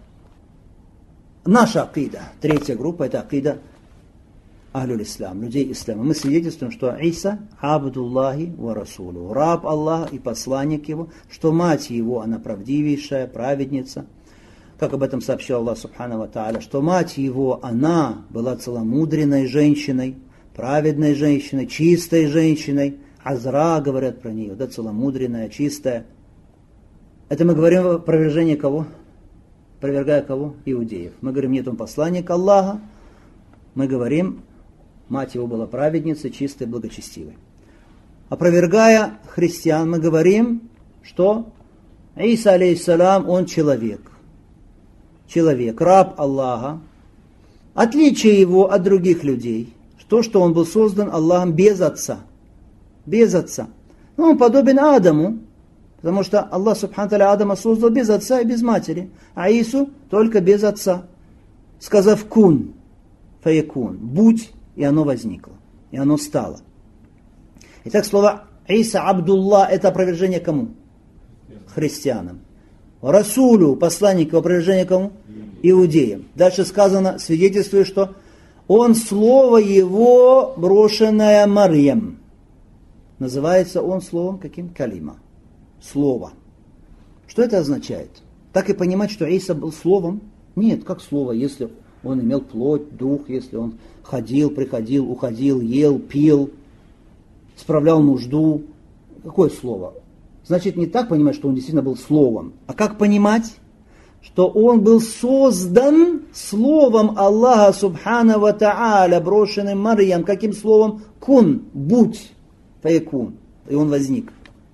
Наша акида, третья группа, это акида Ахлюль Ислам, людей Ислама. Мы свидетельствуем, что Иса Абдуллахи ва Расулу, раб Аллаха и посланник его, что мать его, она правдивейшая, праведница, как об этом сообщил Аллах Субхану ва Тааля, что мать его, она была целомудренной женщиной, праведной женщиной, чистой женщиной. Азра говорят про нее, да, целомудренная, чистая. Это мы говорим в опровержении кого? Опровергая кого? Иудеев. Мы говорим, нет, он посланник Аллаха. Мы говорим, мать его была праведницей, чистой, благочестивой. Опровергая христиан, мы говорим, что Иса алейхиссалям, он человек. Человек, раб Аллаха. Отличие его от других людей, то, что он был создан Аллахом без отца. Без отца. Он подобен Адаму, потому что Аллах Субхану Тааля Адама создал без отца и без матери, а Ису только без отца. Сказав кун, фаякун, будь, и оно возникло, и оно стало. Итак, слово Иса Абдулла это опровержение кому? Христианам. Расулю, посланнику, опровержение кому? Иудеям. Дальше сказано, свидетельствует, что он слово его, брошенное Марьям. Называется он словом каким? Калима. Слово. Что это означает? Так и понимать, что Иса был словом? Нет, как слово, если он имел плоть, дух, если он ходил, приходил, уходил, ел, пил, справлял нужду. Какое слово? Значит, не так понимать, что он действительно был словом, а как понимать, что он был создан словом Аллаха Субхану ва Тааля, брошенным Марьям, каким словом? Кун, будь, фаякун, и он возник.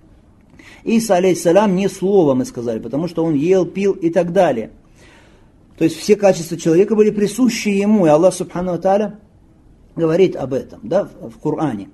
Иса алейхиссалям не слово, мы сказали, потому что он ел, пил и так далее. То есть все качества человека были присущи ему, и Аллах Субхану ва Тааля говорит об этом, да, в Коране.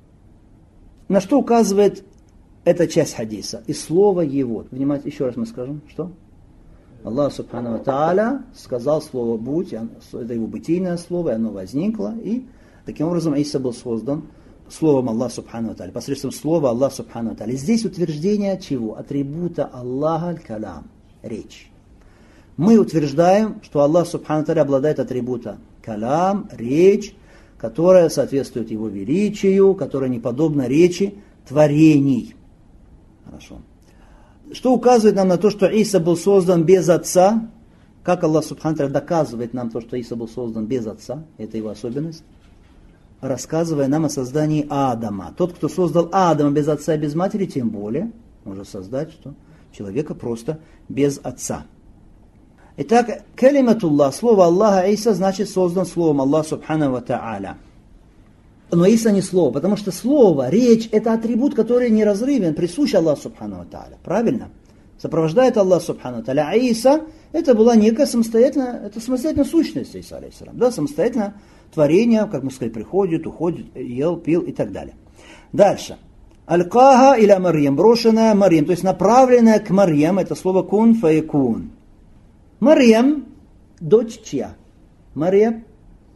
На что указывает эта часть хадиса? И слово его. Внимательно, еще раз мы скажем, что? Аллах Субхану ва Тааля сказал слово «будь», это его бытийное слово, и оно возникло, и таким образом Иса был создан словом Аллаха Субхану ва Тааля, посредством слова Аллаха Субхану ва Тааля. Здесь утверждение чего? Атрибута Аллаха аль-калам, речь. Мы утверждаем, что Аллах Субхану ва Тааля обладает атрибута калам, речь, которая соответствует его величию, которая не подобна речи творений. Хорошо. Что указывает нам на то, что Иса был создан без отца? Как Аллах Субхану ва Тааля доказывает нам то, что Иса был создан без отца? Это его особенность. Рассказывая нам о создании Адама. Тот, кто создал Адама без отца и без матери, тем более может создать что? Человека просто без отца. Итак, калиматуллах, слово Аллаха, Иса, значит создан словом Аллаха Субхану ва Тааля. Но Иса не слово, потому что слово, речь, это атрибут, который неразрывен, присущ Аллаху Субхану ва Тааля. Правильно? Сопровождает Аллах Субхану ва Тааля. А Иса, это была некая самостоятельная сущность Иса алейхиссалям. Да, самостоятельное творение, как мы сказали, приходит, уходит, ел, пил и так далее. Дальше. Аль-Каха или Марьям, брошенная Марьям, то есть направленная к Марьям, это слово кун фаякун. Марьям, дочь чья? Марьям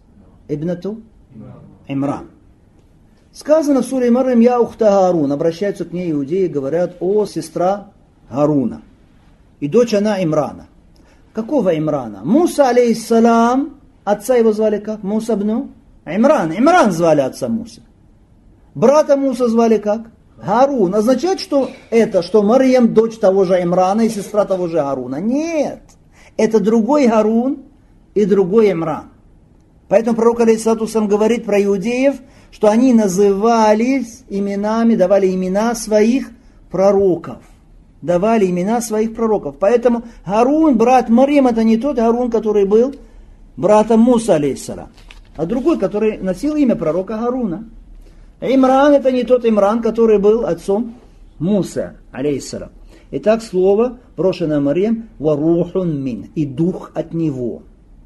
ибнату Имран. Сказано в суре Марьям, я ухта Гарун. Обращаются к ней иудеи, говорят, о, сестра Гаруна. И дочь она Имрана. Какого Имрана? Муса, алейхиссалам, отца его звали как? Муса бну Имран. Имран звали отца Мусы. Брата Муса звали как? Гарун. Означает, что это, что Марьям дочь того же Имрана и сестра того же Гаруна? Нет. Это другой Гарун и другой Имран. Поэтому пророк алейхиссалату вассалям говорит про иудеев, что они назывались именами, давали имена своих пророков. Давали имена своих пророков. Поэтому Гарун, брат Марьям, это не тот Гарун, который был братом Муса алейхиссалам, а другой, который носил имя пророка Гаруна. Имран это не тот Имран, который был отцом Муса, алейхиссалам. Итак, слово, брошенное Марьям, варухун мин, и дух от него.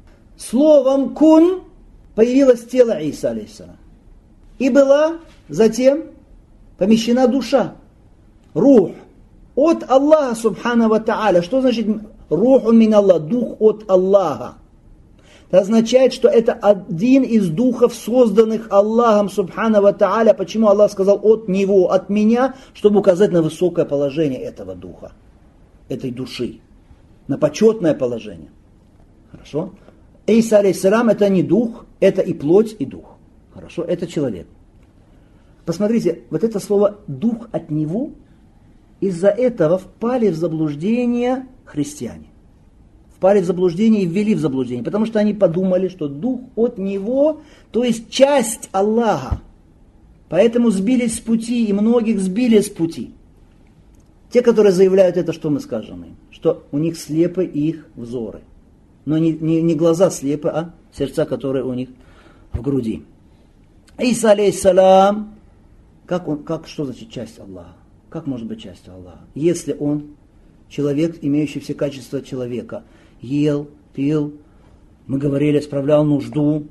Словом кун появилось тело Иса, алейхиссалам. И была затем помещена душа, рух, от Аллаха, субхана ва та'аля. Что значит рухун мин Аллах, дух от Аллаха? Это означает, что это один из духов, созданных Аллахом, субхана ва та'аля. Почему Аллах сказал от него, от меня, чтобы указать на высокое положение этого духа, этой души, на почетное положение. Хорошо? Иса алейхиссалам это не дух, это и плоть, и дух. Хорошо? Это человек. Посмотрите, вот это слово дух от него, из-за этого впали в заблуждение христиане. Впали в заблуждение и ввели в заблуждение, потому что они подумали, что дух от него, то есть часть Аллаха. Поэтому сбились с пути, и многих сбили с пути. Те, которые заявляют это, что мы скажем им? Что у них слепы их взоры. Но не глаза слепы, а сердца, которые у них в груди. Иса алейхиссалам, что значит часть Аллаха? Как может быть частью Аллаха? Если он человек, имеющий все качества человека, ел, пил, мы говорили, справлял нужду.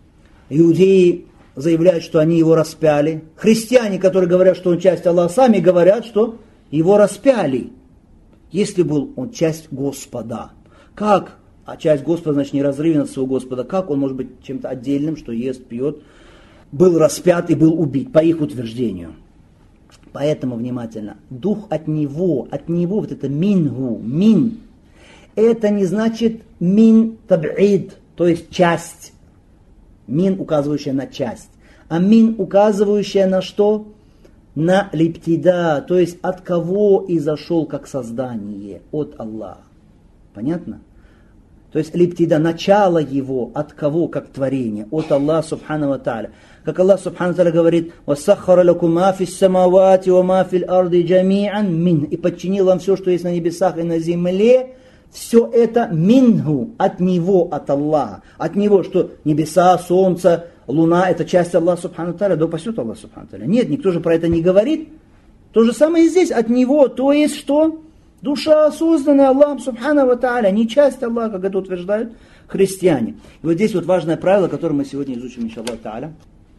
Иудеи заявляют, что они его распяли. Христиане, которые говорят, что он часть Аллаха, сами говорят, что его распяли. Если был он часть Господа. Как? А часть Господа, значит, неразрывен от своего Господа. Как он может быть чем-то отдельным, что ест, пьет, был распят и был убит, по их утверждению. Поэтому, внимательно, дух от него, вот это мингу, мин, это не значит мин таб'ид, то есть часть. Мин, указывающая на часть. А мин, указывающая на что? На липтида, то есть от кого изошел как создание, от Аллаха. Понятно? То есть липтида, начало его, от кого как творение, от Аллаха субхану ва тааля. Как Аллах субхану ва тааля говорит, «Вассахара лакум ма фис самавати ва ма фил арди джами'ан мин». И подчинил вам все, что есть на небесах и на земле, все это мингу, от него, от Аллаха. От него, что небеса, солнце, луна, это часть Аллаха субхану ва тааля, да упасет Аллах субхану ва тааля. Нет, никто же про это не говорит. То же самое и здесь, от него, то есть что? Душа, созданная Аллахом субхану ва тааля, не часть Аллаха, как это утверждают христиане. И вот здесь вот важное правило, которое мы сегодня изучим, иншаллах тааля.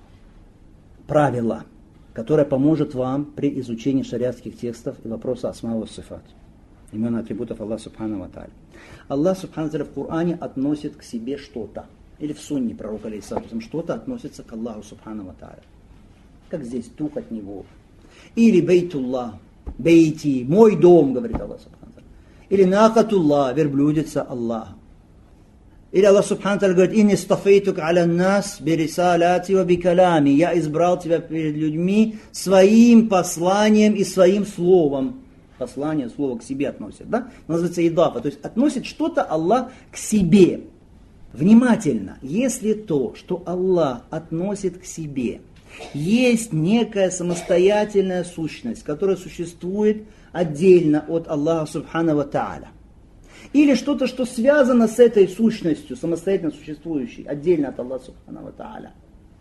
Правило, которое поможет вам при изучении шариатских текстов и вопроса асма ва сифат, имен и атрибутов Аллаха субхану ва тааля. Аллах субхану ва тааля в Коране относит к себе что-то, или в сунне пророка алейхиссалату, что-то относится к Аллаху субхану ва тааля. Как здесь дух от него. Или бейтуллах, бейти, мой дом, говорит Аллах субхану ва тааля. Или накатуллах, верблюдица Аллаха. Или Аллах субхану ва тааля говорит, «Инни стафейтук аля нас бирисаляти ва бикалями». Я избрал тебя перед людьми своим посланием и своим словом. Послание, слово к себе относит, да? Называется идафа, то есть относит что-то Аллах к себе. Внимательно, если то, что Аллах относит к себе, есть некая самостоятельная сущность, которая существует отдельно от Аллаха субхану ва тааля, или что-то, что связано с этой сущностью, самостоятельно существующей, отдельно от Аллаха субхану ва тааля,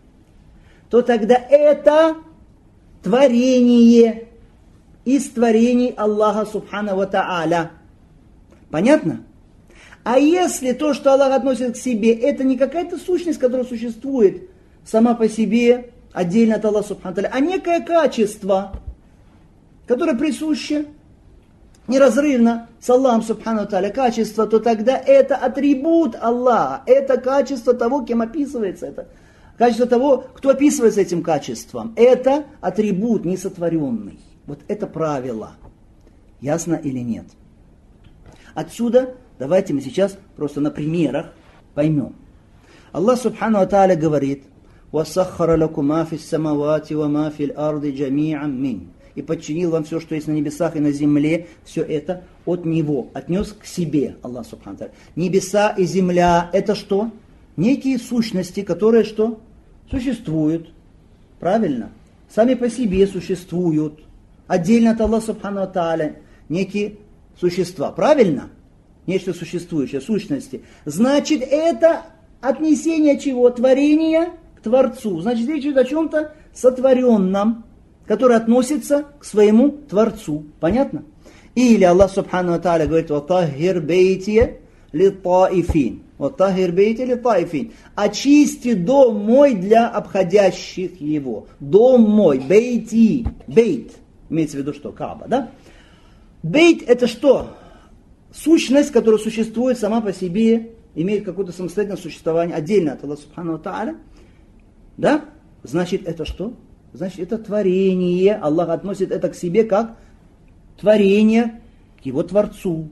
то тогда это творение из творений Аллаха субхану ва тааля. Понятно? А если то, что Аллах относит к себе, это не какая-то сущность, которая существует сама по себе, отдельно от Аллаха субхану ва тааля, а некое качество, которое присуще неразрывно с Аллахом субхану ва тааля, качество, то тогда это атрибут Аллаха, это качество того, кем описывается это. Качество того, кто описывается этим качеством. Это атрибут несотворенный. Вот это правило. Ясно или нет? Отсюда давайте мы сейчас просто на примерах поймем. Аллах субхану ва тааля говорит, «Вассахара лакум ма фис самавати ва ма фил арди джами'ан мин». И подчинил вам все, что есть на небесах и на земле, все это от него, отнес к себе, Аллах субхану ва тааля. Небеса и земля, это что? Некие сущности, которые что? Существуют. Правильно? Сами по себе существуют. Отдельно от Аллаха субхану ва тааля. Некие существа. Правильно? Нечто существующее, сущности. Значит, это отнесение чего? Творения к Творцу. Значит, речь идет о чем-то сотворенном, который относится к своему Творцу. Понятно? Или Аллах Субхану ва Тааля говорит: «Ватаххир бейти литтаифин». «Ватаххир бейти литтаифин». «Очисти дом мой для обходящих его». Дом мой, бейти, бейт. Имеется в виду что? Кааба, да? Бейт это что? Сущность, которая существует сама по себе, имеет какое-то самостоятельное существование, отдельно от Аллаха Субхану ва Тааля. Да? Значит, это что? Значит, это творение. Аллах относит это к себе как творение, к его Творцу.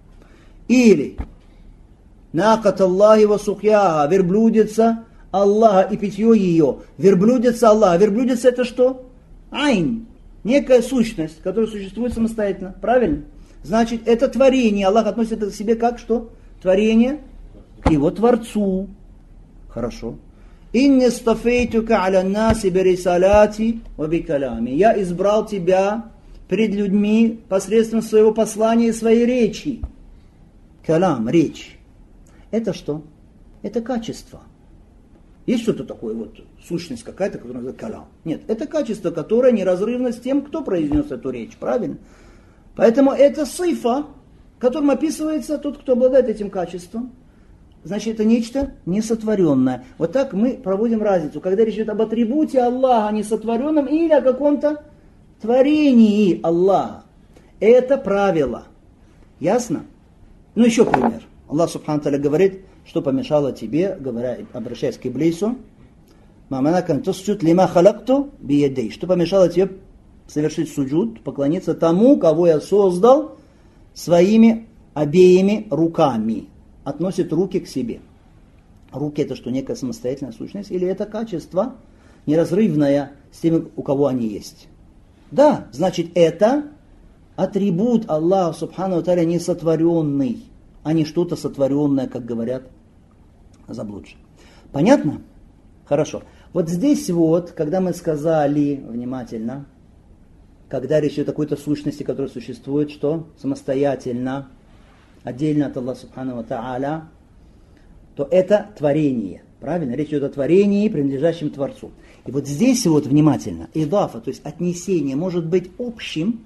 Или накат Аллахи ва сукьяха, верблюдица Аллаха и питье ее. Верблюдица Аллаха. Верблюдица это что? Айн. Некая сущность, которая существует самостоятельно. Правильно? Значит, это творение. Аллах относит это к себе как что? Творение к его Творцу. Хорошо. «Инни стафейтука аля наси берисаляти ва бикалями». Я избрал тебя перед людьми посредством своего послания и своей речи. Калам, речь. Это что? Это качество. Есть что-то такое, вот сущность какая-то, которая называется калам? Нет, это качество, которое неразрывно с тем, кто произнес эту речь, правильно? Поэтому это сифа, которым описывается тот, кто обладает этим качеством. Значит, это нечто несотворенное. Вот так мы проводим разницу, когда речь идет об атрибуте Аллаха, несотворенном, или о каком-то творении Аллаха. Это правило. Ясно? Ну, еще пример. Аллах Субхану Тааля говорит, что помешало тебе, говоря, обращаясь к Иблису, «Маманакан тусджуд лима халакту биядей». Что помешало тебе совершить суджуд, поклониться тому, кого я создал своими обеими руками. Относит руки к себе. Руки это что, некая самостоятельная сущность? Или это качество неразрывное с теми, у кого они есть? Да, значит это атрибут Аллаха Субхану ва Тааля несотворенный, а не что-то сотворенное, как говорят заблудшие. Понятно? Хорошо. Вот здесь вот, когда мы сказали внимательно, когда речь идет о какой-то сущности, которая существует, что самостоятельно, отдельно от Аллаха Субхану ва Тааля, то это творение. Правильно? Речь идет о творении, принадлежащем Творцу. И вот здесь вот внимательно, идафа, то есть отнесение, может быть общим,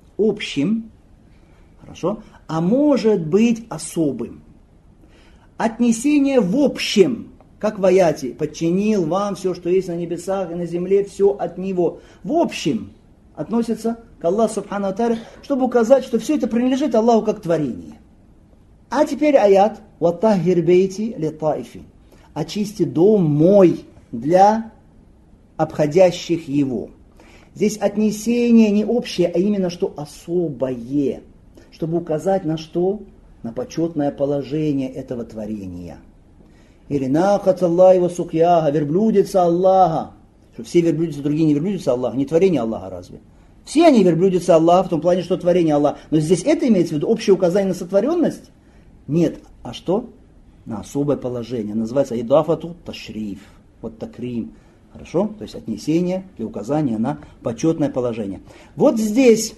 хорошо, а может быть особым. Отнесение в общем, как в аяте, подчинил вам все, что есть на небесах и на земле, все от Него. В общем относится к Аллаху Субхану ва Тааля, чтобы указать, что все это принадлежит Аллаху как творение. А теперь аят «Ваттаххир бейти литтаифин». «Очисти дом мой для обходящих его». Здесь отнесение не общее, а именно что особое, чтобы указать на что? На почетное положение этого творения. Или «Накат Аллахи ва сукьяха», верблюдица Аллаха. Что все верблюдицы, другие не верблюдицы Аллаха, не творение Аллаха разве? Все они верблюдицы Аллаха, в том плане, что творение Аллаха. Но здесь это имеется в виду общее указание на сотворенность? Нет. А что? На особое положение. Называется идафату ташриф. Вот такрим. Хорошо? То есть отнесение для указания на почетное положение. Вот здесь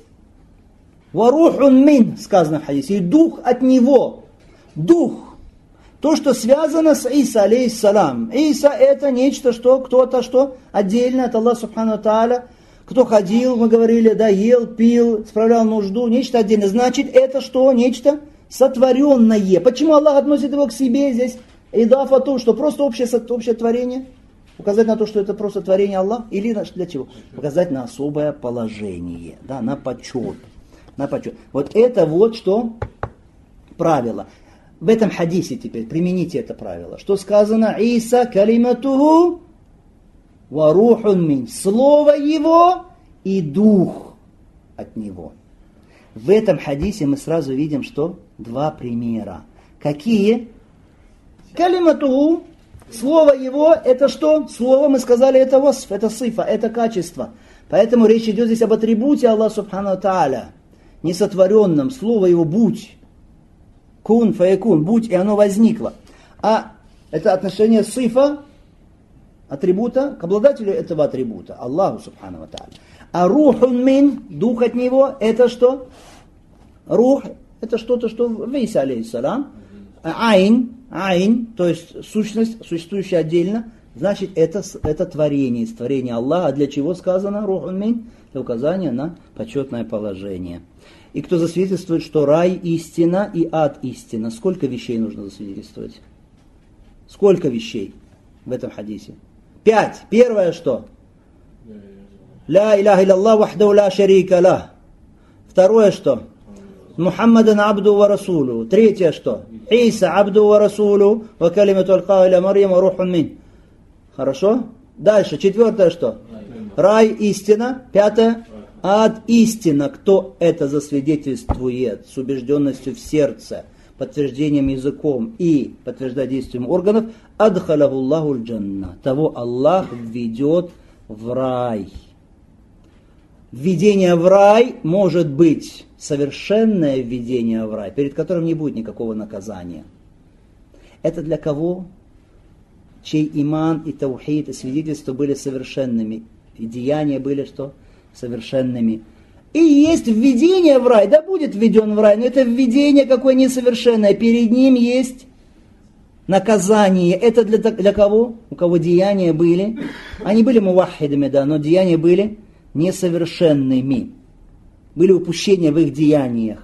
варухун мин сказано в хадисе. И дух от него. Дух. То, что связано с Иса, алейхиссалам. Иса это нечто, что кто-то, что отдельно от Аллаха Субхану ва Тааля. Кто ходил, мы говорили, да, ел, пил, справлял нужду. Нечто отдельно. Значит, это что? Нечто сотворенное. Почему Аллах относит его к себе здесь? Идафа то, что просто общее творение. Указать на то, что это просто творение Аллаха. Или для чего? Показать на особое положение. Да, на почет. На почет. Вот это вот что правило. В этом хадисе теперь примените это правило. Что сказано? Иса калиматуху ва рухун мин. Слово его и дух от него. В этом хадисе мы сразу видим, что два примера. Какие? Калиматуху. Слово его, это что? Слово, мы сказали, это васф, это сифа, это качество. Поэтому речь идет здесь об атрибуте Аллаха Субхану ва Тааля, несотворенном. Слово его будь. Кун фаякун, будь, и оно возникло. А это отношение сифа, атрибута, к обладателю этого атрибута, Аллаху Субхану ва Тааля. А рухун мин, дух от него, это что? Рух, это что-то, что в Иса, алейхиссалам. Айн, то есть сущность, существующая отдельно, Значит, это творение, из творения Аллаха. А для чего сказано рухун мин? Для указания на почетное положение. И кто засвидетельствует, что рай истина и ад истина. Сколько вещей нужно засвидетельствовать? Сколько вещей в этом хадисе? 5. Первое что? Ля иляха илляллах вахдаху ля шарика лах. Второе что? Мухаммадан абду ва расулу. Третье что? Иса абду ва расулу ва калимату алькаха иля Марьяма рухун мин. Хорошо? Дальше. Четвертое что? Рай истина. Пятое. Ад истина. Кто это засвидетельствует с убежденностью в сердце, подтверждением языком и подтверждая действием органов, адхалаху Аллаху аль-джанна. Того Аллах введет в рай. Введение в рай может быть совершенное введение в рай, перед которым не будет никакого наказания. Это для кого? Чей иман и таухид и свидетельства были совершенными, и деяния были что? Совершенными. И есть введение в рай, да будет введен в рай, но это введение какое несовершенное, перед ним есть наказание. Это для кого? У кого деяния были, они были мувахидами, да, но деяния были несовершенными. Были упущения в их деяниях.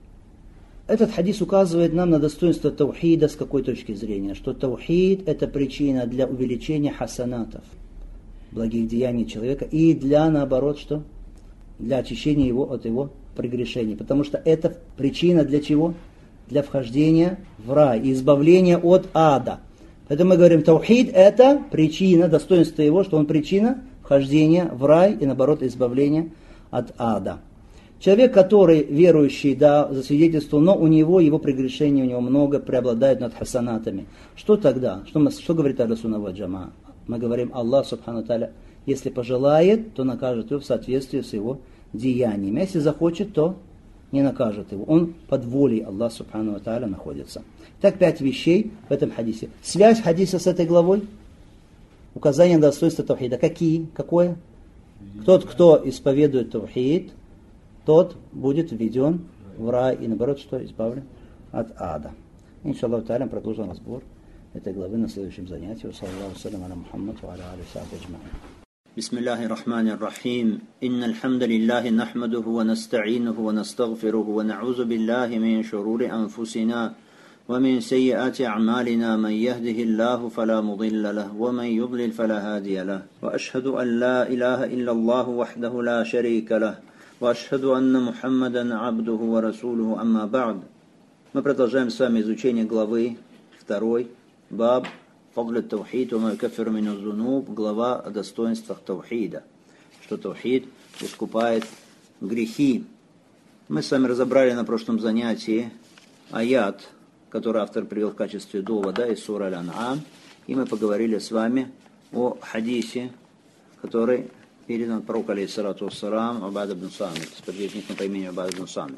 Этот хадис указывает нам на достоинство таухида с какой точки зрения? Что таухид это причина для увеличения хасанатов, благих деяний человека, и для, наоборот, что? Для очищения его от его прегрешений. Потому что это причина для чего? Для вхождения в рай и избавления от ада. Поэтому мы говорим, таухид это причина, достоинство его, что он причина вхождения в рай и, наоборот, избавления от ада. Человек, который верующий, да, засвидетельствовал, но у него его прегрешения, у него много, преобладает над хасанатами. Что тогда? Что говорит Аль-Сунна валь Джамаа? Мы говорим, Аллах, субхану тааля, если пожелает, то накажет его в соответствии с его деяниями. Если захочет, то не накажет его. Он под волей Аллаха, субхану тааля, находится. Так 5 вещей в этом хадисе. Связь хадиса с этой главой? Указание на достоинство таухида. Какие? Какое? Тот, кто исповедует таухид, тот будет введен в рай и, наоборот, что избавлен от ада. Иншаллаху тааля, продолжим разбор этой главы на следующем занятии. Саллаллаху салям аля Мухаммад ва аля алихи ва аджмаин. Бисмиллахи рахмани рахим. Инна алхамдалиллахи нахмадуху ва наста'инуху ва настагфируху ва на'узу биллахи мин шурури анфусина ва мин сайyiati a'malina man yahdihillahu fala mudilla lahu wa man yudlil fala hadiya lahu. Wa ashhadu an la ilaha illa Allah wahdahu la sharika lahu. وأشهد أن محمدا عبده ورسوله أما بعد. Мы продолжаем с вами изучение главы 2, баб фадл ат-таухид ва ма юкаффиру мин az-зунуб, глава о достоинствах таухида, что таухид искупает грехи. Мы с вами разобрали на прошлом занятии аят, который автор привел в качестве довода из сура Аль-Ан'ам, и мы поговорили с вами о хадисе, который передан пророку алейхиссалату вассалам Убада ибн Самит, сподвижником по имени Убада ибн Самит.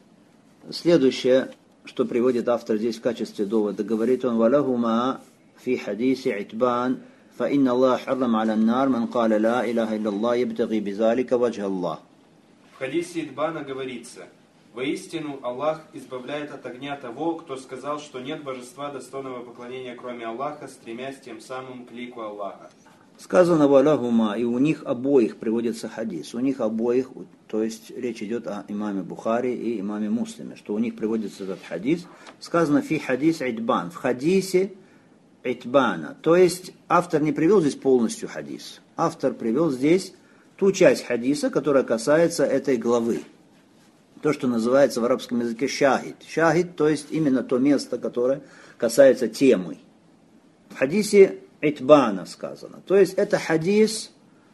Следующее, что приводит автор здесь в качестве довода, говорит он: «Валахума фи хадиси Итбан, фа инна Аллах харрам аля нар, ман каля ла илаха илlallah, ябтаги бизалика ваджха Аллах». В хадисе Итбана говорится: «Воистину Аллах избавляет от огня того, кто сказал, что нет божества достойного поклонения, кроме Аллаха, стремясь тем самым к лику Аллаха». Сказано валяхума, и у них обоих приводится хадис. У них обоих, то есть речь идет о имаме Бухари и имаме Муслиме, что у них приводится этот хадис. Сказано фи хадис Итбан, в хадисе Итбана. То есть автор не привел здесь полностью хадис. Автор привел здесь ту часть хадиса, которая касается этой главы. То, что называется в арабском языке шахид. Шахид, то есть именно то место, которое касается темы. В хадисе Итбана сказано. То есть это хадис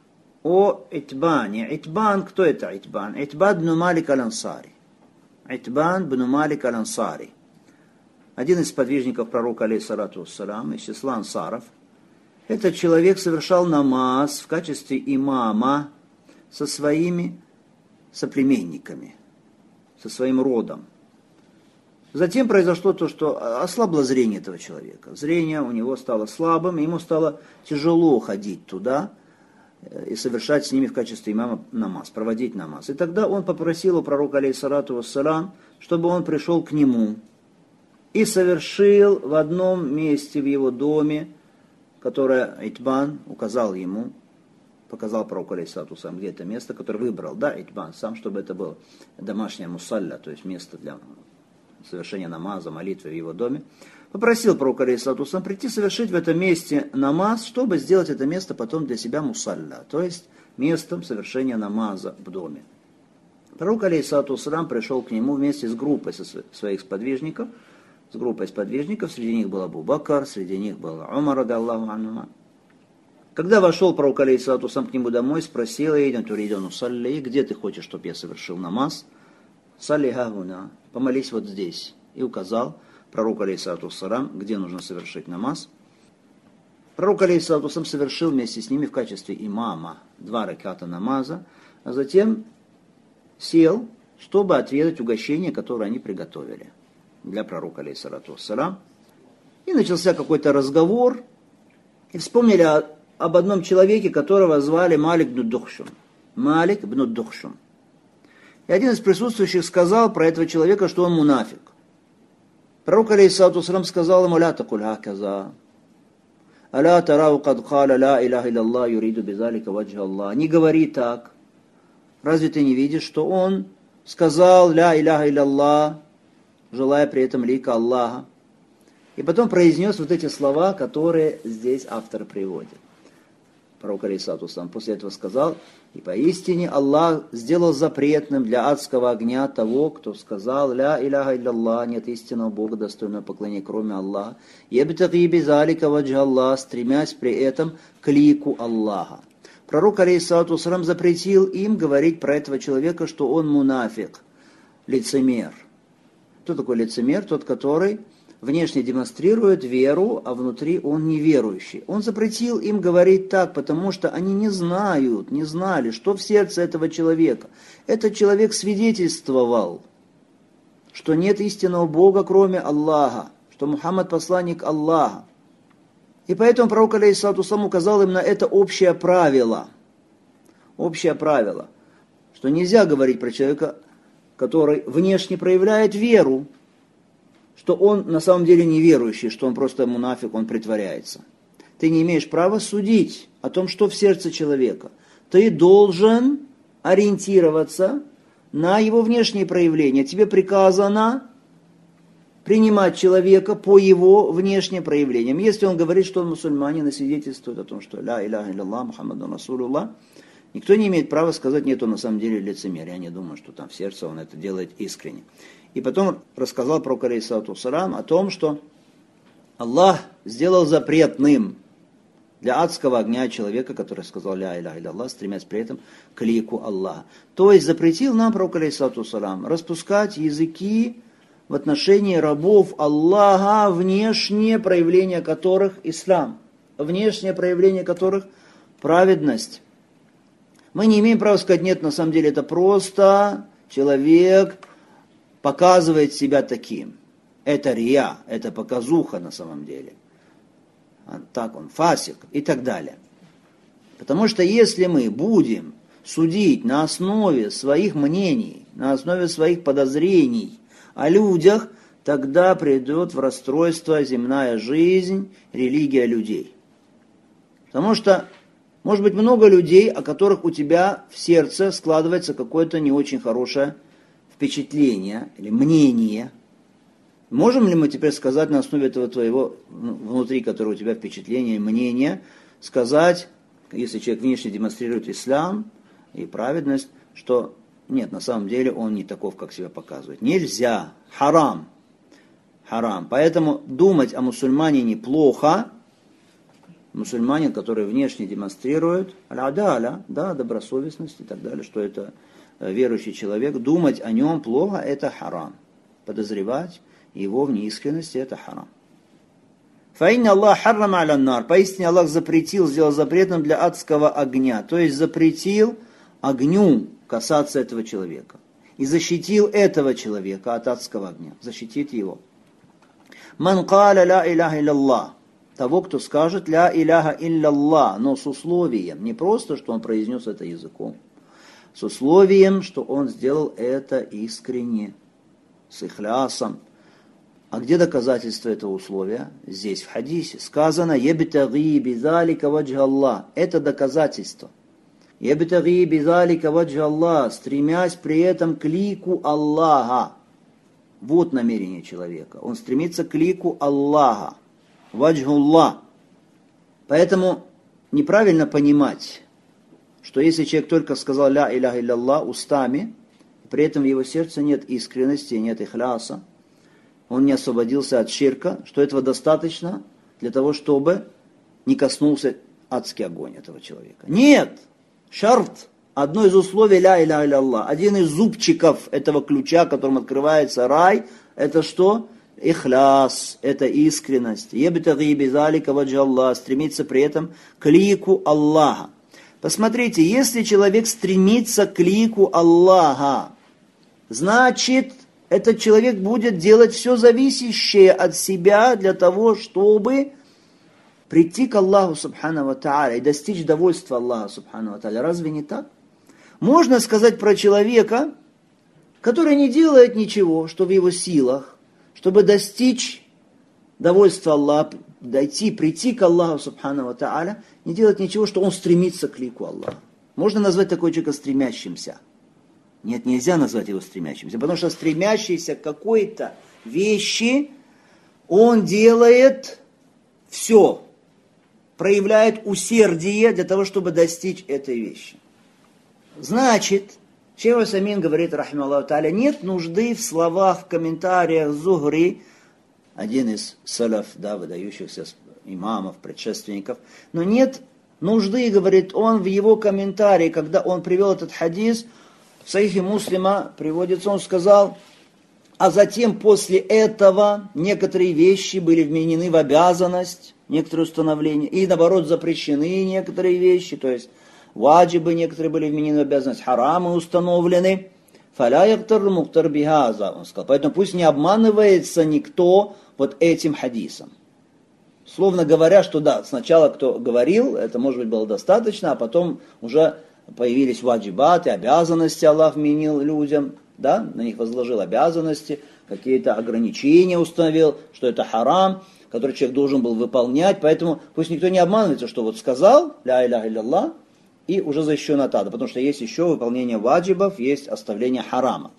о Итбане. Итбан, кто это Итбан? Итбан бн Малик аль-Ансари. Итбан бн Малик аль-Ансари. Один из сподвижников пророка, алейхиссалату вассалам, из числа ансаров. Этот человек совершал намаз в качестве имама со своими соплеменниками, со своим родом. Затем произошло то, что ослабло зрение этого человека. Зрение у него стало слабым, и ему стало тяжело ходить туда и совершать с ними в качестве имама намаз, проводить намаз. И тогда он попросил у пророка, алейхиссалату вассалам, чтобы он пришел к нему и совершил в одном месте в его доме которое Итбан указал ему, показал пророку алейхиссалату вассалам, где это место, которое выбрал, да, Итбан, сам, чтобы это было домашняя мусалля, то есть место для совершения намаза, молитвы в его доме. Попросил пророка алейхиссалату вассалам прийти совершить в этом месте намаз, чтобы сделать это место потом для себя мусалля, то есть местом совершения намаза в доме. Пророк алейхиссалату вассалам пришел к нему вместе с группой своих сподвижников, среди них был Абу Бакр, среди них был Умар, радиаллаху анху. Когда вошел пророк алейхиссалату вассалам к нему домой, спросил: где ты хочешь, чтобы я совершил намаз? Салли хагуна, помолись вот здесь. И указал пророку алейхиссалату вассалам, где нужно совершить намаз. Пророк алейхиссалату вассалам совершил вместе с ними в качестве имама 2 раката намаза, а затем сел, чтобы отведать угощение, которое они приготовили для пророка алейхиссалату вассалам. И начался какой-то разговор, и вспомнили об одном человеке, которого звали Малик бн Духшум. Малик бн Духшум. И один из присутствующих сказал про этого человека, что он мунафик. Пророк алейхиссалату вассалам сказал ему: ля такуль хаказа. Аля тарау кад каля ля иляха илlallah юриду бизалика ваджха Аллах. Не говори так. Разве ты не видишь, что он сказал ля иляха илlallah, желая при этом лика Аллаха? И потом произнес вот эти слова, которые здесь автор приводит. Пророк алейхиссалату вассалам после этого сказал: и поистине Аллах сделал запретным для адского огня того, кто сказал ля иляха илlallah, нет истинного Бога, достойного поклонения, кроме Аллаха, ябтаги бизалика ваджха Аллах, стремясь при этом к лику Аллаха. Пророк алейхиссалату вассалам запретил им говорить про этого человека, что он мунафик, лицемер. Кто такой лицемер? Тот, который внешне демонстрирует веру, а внутри он неверующий. Он запретил им говорить так, потому что они не знали, что в сердце этого человека. Этот человек свидетельствовал, что нет истинного Бога, кроме Аллаха, что Мухаммад посланник Аллаха. И поэтому пророк алейхиссалату вассалам указал им на это общее правило, что нельзя говорить про человека, который внешне проявляет веру, что он на самом деле неверующий, что он просто мунафик, он притворяется. Ты не имеешь права судить о том, что в сердце человека. Ты должен ориентироваться на его внешние проявления. Тебе приказано принимать человека по его внешним проявлениям. Если он говорит, что он мусульманин и свидетельствует о том, что ля иляха илlallah, Мухаммаду расулуллах, никто не имеет права сказать: нет, он на самом деле лицемер. Я не думаю, что там в сердце он это делает искренне. И потом рассказал пророк алейхиссалату вассалам о том, что Аллах сделал запретным для адского огня человека, который сказал ля иляха илlallah, стремясь при этом к лику Аллаха. То есть запретил нам пророк алейхиссалату вассалам распускать языки в отношении рабов Аллаха, внешнее проявление которых ислам, внешнее проявление которых праведность. Мы не имеем права сказать: нет, на самом деле это просто человек показывает себя таким. Это рия, это показуха на самом деле. Так он фасик и так далее. Потому что если мы будем судить на основе своих мнений, на основе своих подозрений о людях, тогда придет в расстройство земная жизнь, религия людей. Потому что может быть много людей, о которых у тебя в сердце складывается какое-то не очень хорошее впечатление или мнение. Можем ли мы теперь сказать на основе этого твоего, внутри которого у тебя впечатление, мнение, сказать, если человек внешне демонстрирует ислам и праведность, что нет, на самом деле он не таков, как себя показывает. Нельзя. Харам. Поэтому думать о мусульманине плохо. Мусульманин, который внешне демонстрирует аль-адаля, да, добросовестность и так далее, что это верующий человек, думать о нем плохо, это харам. Подозревать его в неискренности, это харам. Фаинна Аллах харрама аля нар. Поистине Аллах запретил, сделал запретным для адского огня. То есть запретил огню касаться этого человека. И защитил этого человека от адского огня. Защитит его. Ман каля ля иляха илlallah. Того, кто скажет ля иляха илlallah, но с условием. Не просто, что он произнес это языком. С условием, что он сделал это искренне, с ихлясом. А где доказательство этого условия? Здесь, в хадисе, сказано «Ябтаги бидалика ваджха Аллах». Это доказательство. «Ябтаги бидалика ваджха Аллах», стремясь при этом к лику Аллаха. Вот намерение человека. Он стремится к лику Аллаха. Ваджхуллах. Поэтому неправильно понимать, что если человек только сказал «Ля иляха илля устами, при этом в его сердце нет искренности, нет ихляса, он не освободился от ширка, что этого достаточно для того, чтобы не коснулся адский огонь этого человека. Нет! Шарт, одно из условий ля иляха илля, один из зубчиков этого ключа, которым открывается рай, это что? Ихляс, это искренность. Ябтаги бидалика ваджха Аллах, стремится при этом к лику Аллаха. Посмотрите, если человек стремится к лику Аллаха, значит, этот человек будет делать все зависящее от себя для того, чтобы прийти к Аллаху Субхану ва Тааля и достичь довольства Аллаха Субхану ва Тааля. Разве не так? Можно сказать про человека, который не делает ничего, что в его силах, чтобы достичь довольства Аллаха, прийти к Аллаху Субхану ва Тааля, не делать ничего, что он стремится к лику Аллаха. Можно назвать такого человека стремящимся? Нет, нельзя назвать его стремящимся, потому что стремящийся к какой-то вещи, он делает все, проявляет усердие для того, чтобы достичь этой вещи. Значит, Шейх Усаймин говорит, рахимахуллаху тааля, нет нужды в словах, в комментариях Зухри, один из салаф, выдающихся имамов, предшественников, но нет нужды, говорит он, в его комментарии, когда он привел этот хадис, в Сахихе Муслима приводится, он сказал, а затем после этого некоторые вещи были вменены в обязанность, некоторые установления, и наоборот запрещены некоторые вещи, то есть ваджибы некоторые были вменены в обязанность, харамы установлены. Фаля яктар муктар бихаза, он сказал, поэтому пусть не обманывается никто вот этим хадисом. Словно говоря, что да, сначала кто говорил, это может быть было достаточно, а потом уже появились ваджибаты, обязанности Аллах вменил людям, да, на них возложил обязанности, какие-то ограничения установил, что это харам, который человек должен был выполнять, поэтому пусть никто не обманывается, что вот сказал, ля иляха илля, и уже защищен от ада, потому что есть еще выполнение ваджибов, есть оставление харама.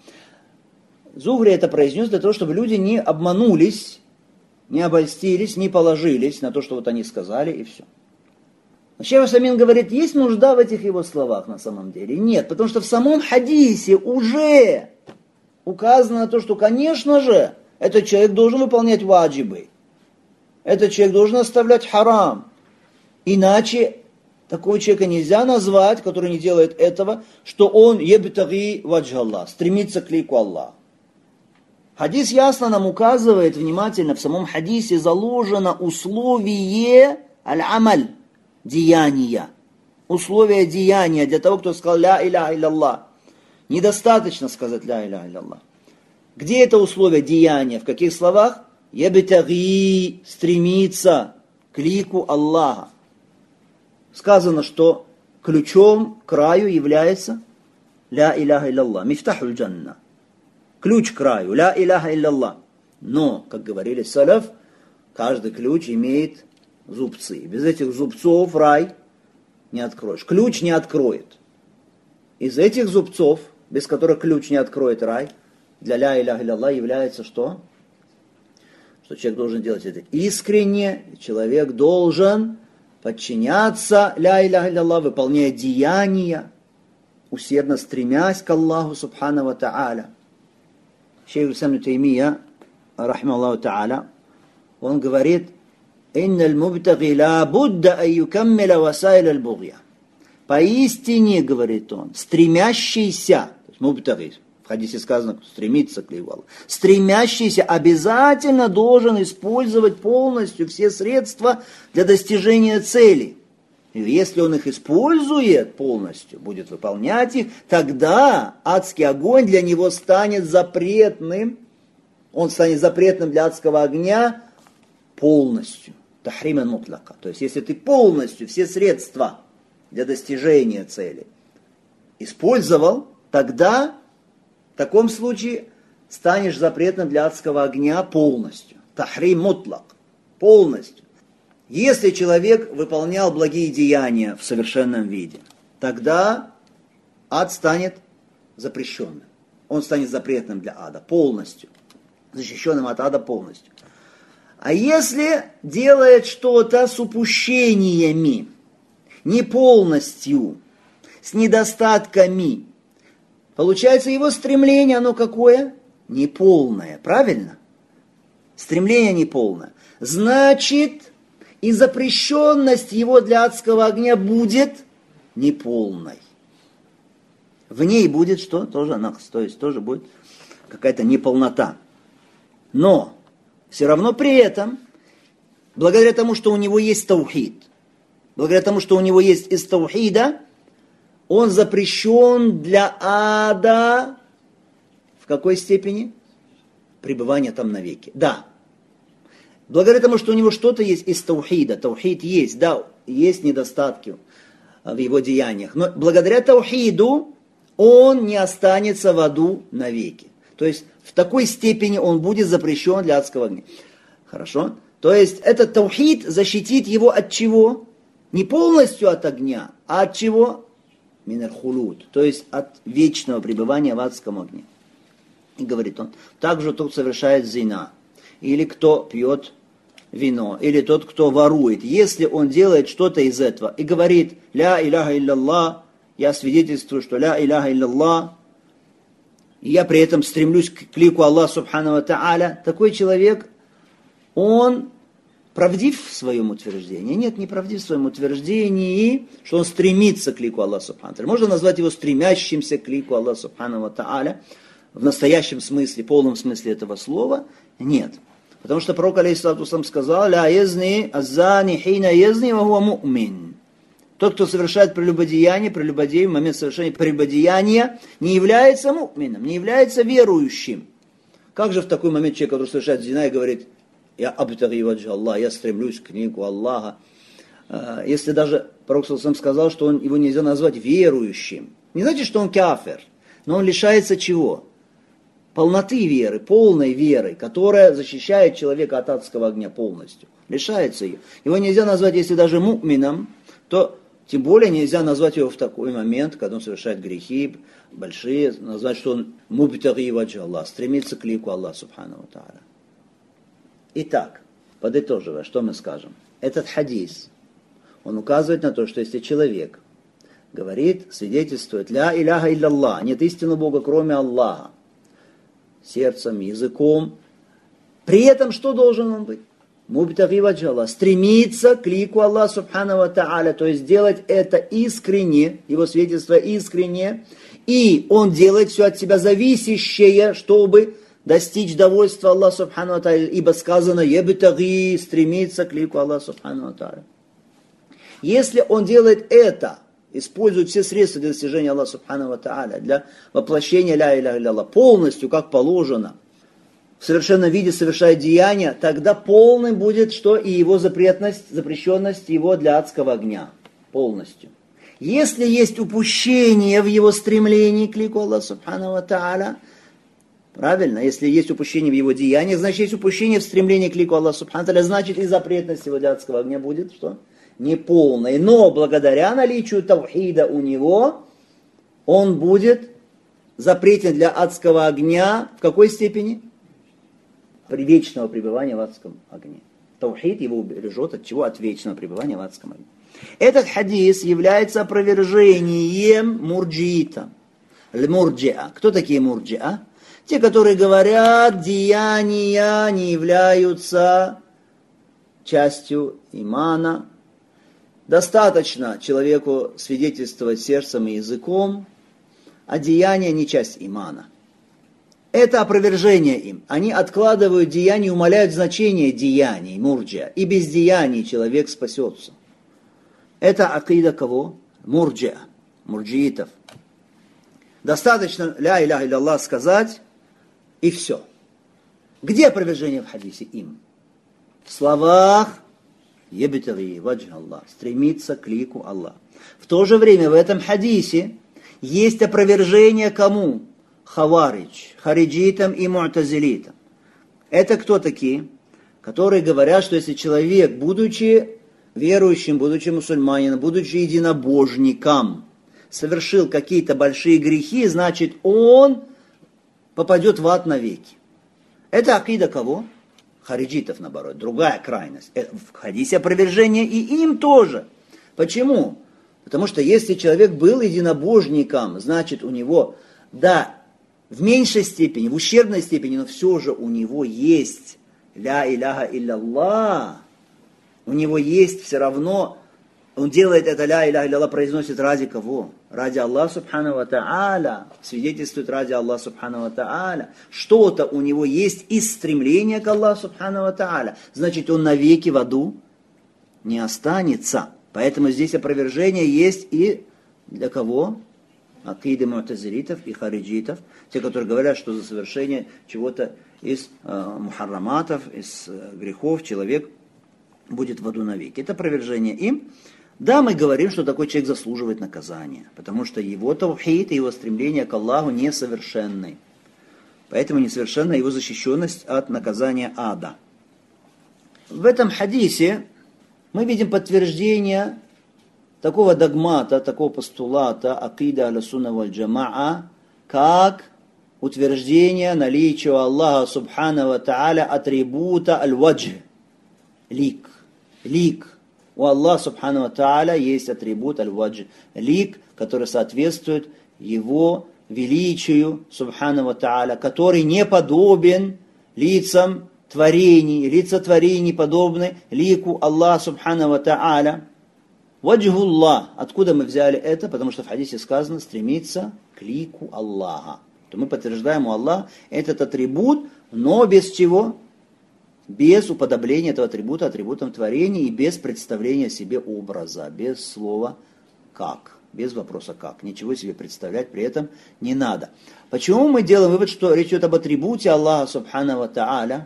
Зухри это произнес для того, чтобы люди не обманулись, не обольстились, не положились на то, что вот они сказали, и все. Шейх Усаймин говорит, есть нужда в этих его словах на самом деле? Нет, потому что в самом хадисе уже указано на то, что, конечно же, этот человек должен выполнять ваджибы. Этот человек должен оставлять харам. Иначе такого человека нельзя назвать, который не делает этого, что он ябтаги ваджха Аллах, стремится к лику Аллаха. Хадис ясно нам указывает, внимательно, в самом хадисе заложено условие аль-амаль, деяния. Условия деяния для того, кто сказал ля иляха илля. Недостаточно сказать ля иляха илля. Где это условие деяния? В каких словах? Ябтаги, стремиться к лику Аллаха. Сказано, что ключом к раю является ля иляха илля. Мифтахуль джанна. Ключ к раю, ля иляха илля. Но, как говорили салаф, каждый ключ имеет зубцы. Без этих зубцов рай не откроешь. Ключ не откроет. Из этих зубцов, без которых ключ не откроет рай, для ля иляха илля является что? Что человек должен делать это искренне, человек должен подчиняться ля иляха илля, выполняя деяния, усердно стремясь к Аллаху Субхану ва Тааля. Шейх ибн Таймия, рахимахуллаху тааля, он говорит, «Инналь мубтаги ла будда ан юкаммиля васаиль аль-бугья». Поистине, говорит он, стремящийся, то есть мубтаги, в хадисе сказано, стремится к лику Аллаха, стремящийся обязательно должен использовать полностью все средства для достижения цели. И если он их использует полностью, будет выполнять их, тогда адский огонь для него станет запретным. Он станет запретным для адского огня полностью. Тахримен мутлака. То есть, если ты полностью все средства для достижения цели использовал, тогда в таком случае станешь запретным для адского огня полностью. Тахрим мутлак. Полностью. Если человек выполнял благие деяния в совершенном виде, тогда ад станет запрещенным. Он станет запретным для ада полностью. Защищенным от ада полностью. А если делает что-то с упущениями, не полностью, с недостатками, получается его стремление, оно какое? Неполное, правильно? Стремление неполное. Значит, и запрещенность его для адского огня будет неполной. В ней будет что? Тоже нахс, то есть тоже будет какая-то неполнота. Но все равно при этом, благодаря тому, что у него есть таухид, благодаря тому, что у него есть из таухида, он запрещен для ада в какой степени? Пребывание там навеки. Да. Благодаря тому, что у него что-то есть из таухида, таухид есть, да, есть недостатки в его деяниях, но благодаря таухиду он не останется в аду навеки. То есть в такой степени он будет запрещен для адского огня. Хорошо? То есть этот таухид защитит его от чего? Не полностью от огня, а от чего? Минар хулуд. То есть от вечного пребывания в адском огне. И говорит он, также тот совершает зина, или кто пьет вино, или тот, кто ворует. Если он делает что-то из этого и говорит, ля иляха илляллах, я свидетельствую, что ля иляха илляллах, и я при этом стремлюсь к лику Аллаха субхану ва тааля, такой человек, он правдив в своем утверждении? Нет, не правдив в своем утверждении, что он стремится к лику Аллаха субхану ва тааля. Можно назвать его стремящимся к лику Аллаха субхану ва тааля в настоящем смысле, полном смысле этого слова? Нет. Потому что пророк алейхиссалату вассалам сказал, ля язни аззани хина язни ва хуа му'мин. Тот, кто совершает прелюбодеяние, прелюбодей в момент совершения прелюбодеяния, не является му'мином, не является верующим. Как же в такой момент человек, который совершает зина и говорит, я абтаги ваджа Аллах, я стремлюсь к лику Аллаха. Если даже пророк саллаллаху сказал, что его нельзя назвать верующим, не значит, что он кафир, но он лишается чего? Полноты веры, полной веры, которая защищает человека от адского огня полностью. Лишается ее. Его нельзя назвать, если даже му'мином, то тем более нельзя назвать его в такой момент, когда он совершает грехи большие, назвать, что он мубтаги ваджа Аллах, стремится к лику Аллаха субхану ва тааля. Итак, подытоживая, что мы скажем? Этот хадис, он указывает на то, что если человек говорит, свидетельствует, ля иляха илляллах, нет истинного Бога, кроме Аллаха, сердцем, языком, при этом что должен он быть? Мубтаги ваджа Аллах, стремиться к лику Аллаха субхану ва тааля, то есть делать это искренне, его свидетельство искренне, и он делает все от себя зависящее, чтобы достичь довольства Аллаха субхану ва тааля, ибо сказано ебтаги, стремиться к лику Аллаха субхану ва тааля. Если он делает это, использует все средства для достижения Аллаха субхану ва тааля, для воплощения ля иляха илляллах, полностью, как положено, в совершенном виде совершает деяния, тогда полным будет, что и его запрещенность его для адского огня. Полностью. Если есть упущение в его стремлении к лику Аллаха субхану ва тааля, правильно, если есть упущение в его деяниях, значит, есть упущение в стремлении к лику Аллаха субхану ва тааля, значит, и запретность его для адского огня будет, что? Неполной. Но благодаря наличию таухида у него, он будет запретен для адского огня в какой степени? При вечного пребывания в адском огне. Таухид его убережет от чего? От вечного пребывания в адском огне. Этот хадис является опровержением мурджиита. Мурджиа. Кто такие мурджиа? Те, которые говорят, деяния не являются частью имана. Достаточно человеку свидетельствовать сердцем и языком, а деяния не часть имана. Это опровержение им. Они откладывают деяния, умаляют значение деяний, мурджиа. И без деяний человек спасется. Это акида кого? Мурджиа, мурджиитов. Достаточно ля иляха илляллах сказать, и все. Где опровержение в хадисе им? В словах ебтаги ваджа Аллах, стремиться к лику Аллаха. В то же время в этом хадисе есть опровержение кому? хаваридж, хариджитам и му'тазилитам. Это кто такие? Которые говорят, что если человек, будучи верующим, будучи мусульманином, будучи единобожником, совершил какие-то большие грехи, значит он попадет в ад навеки. Это акида кого? Хариджитов, наоборот, другая крайность. В хадисе опровержение и им тоже. Почему? Потому что если человек был единобожником, значит у него, да, в меньшей степени, в ущербной степени, но все же у него есть ля иляха илляллах, у него есть все равно, он делает это ля иляха илляллах, произносит ради кого? Ради Аллаха субхану ва тааля, свидетельствует ради Аллаха субхану ва тааля. Что-то у него есть из стремления к Аллаху субхану ва тааля, значит он навеки в аду не останется. Поэтому здесь опровержение есть и для кого? Акиды му'тазилитов и хариджитов, те, которые говорят, что за совершение чего-то из мухарраматов, из грехов человек будет в аду навеки. Это опровержение им. Да, мы говорим, что такой человек заслуживает наказания, потому что его таухид и его стремление к Аллаху несовершенны. Поэтому несовершенна его защищенность от наказания ада. В этом хадисе мы видим подтверждение такого догмата, такого постулата акида аля-сунна валь-джамаа, как утверждение наличия у Аллаха субхану ва тааля атрибута аль-ваджх, лик. Лик. У Аллаха субхану ва тааля есть атрибут аль-ваджх, лик, который соответствует его величию субхану ва тааля, который не подобен лицам творений. Лица творений не подобны лику Аллаха субхану ва тааля. Ваджхуллах. Откуда мы взяли это? Потому что в хадисе сказано стремиться к лику Аллаха. То мы подтверждаем у Аллаха этот атрибут, но без чего? Без уподобления этого атрибута атрибутом творения и без представления себе образа, без слова «как», без вопроса «как». Ничего себе представлять при этом не надо. Почему мы делаем вывод, что речь идет об атрибуте Аллаха субхану ва тааля,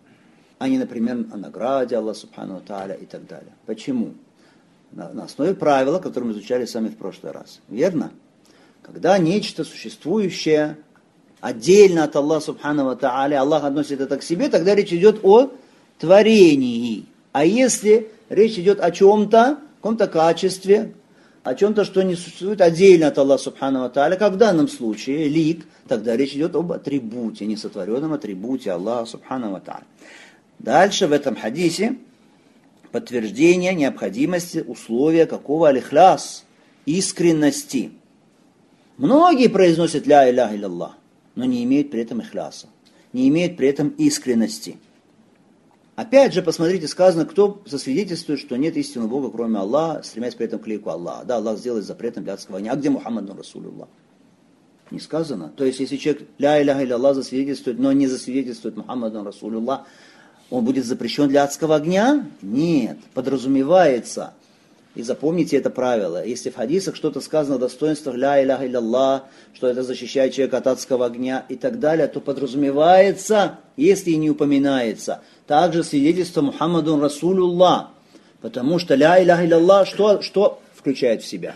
а не, например, о награде Аллаха субхану ва тааля и так далее? Почему? На основе правила, которое мы изучали с вами в прошлый раз. Верно? Когда нечто существующее отдельно от Аллаха субхану ва тааля, Аллах относит это к себе, тогда речь идет о творении. А если речь идет о чем-то, каком-то качестве, о чем-то, что не существует отдельно от Аллаха субхану ва тааля, как в данном случае, лик, тогда речь идет об атрибуте, несотворенном атрибуте Аллаха субхану ва тааля. Дальше в этом хадисе подтверждение необходимости условия какого аль-ихляс, искренности. Многие произносят ля иляха илляллах, но не имеют при этом ихляса, не имеют при этом искренности. Опять же, посмотрите, сказано, кто засвидетельствует, что нет истинного Бога, кроме Аллаха, стремясь при этом к лику Аллаха. Да, Аллах сделает запретом для адского огня. А где Мухаммаду Расулуллах? Не сказано. То есть, если человек ля иляха илляллах засвидетельствует, но не засвидетельствует Мухаммаду Расулуллах, он будет запрещен для адского огня? Нет, подразумевается. И запомните это правило. Если в хадисах что-то сказано о достоинствах ля иляха илляллах, что это защищает человека от адского огня и так далее, то подразумевается, если и не упоминается, также свидетельство Мухаммаду Расулуллах. Потому что ля иляха илляллах что включает в себя?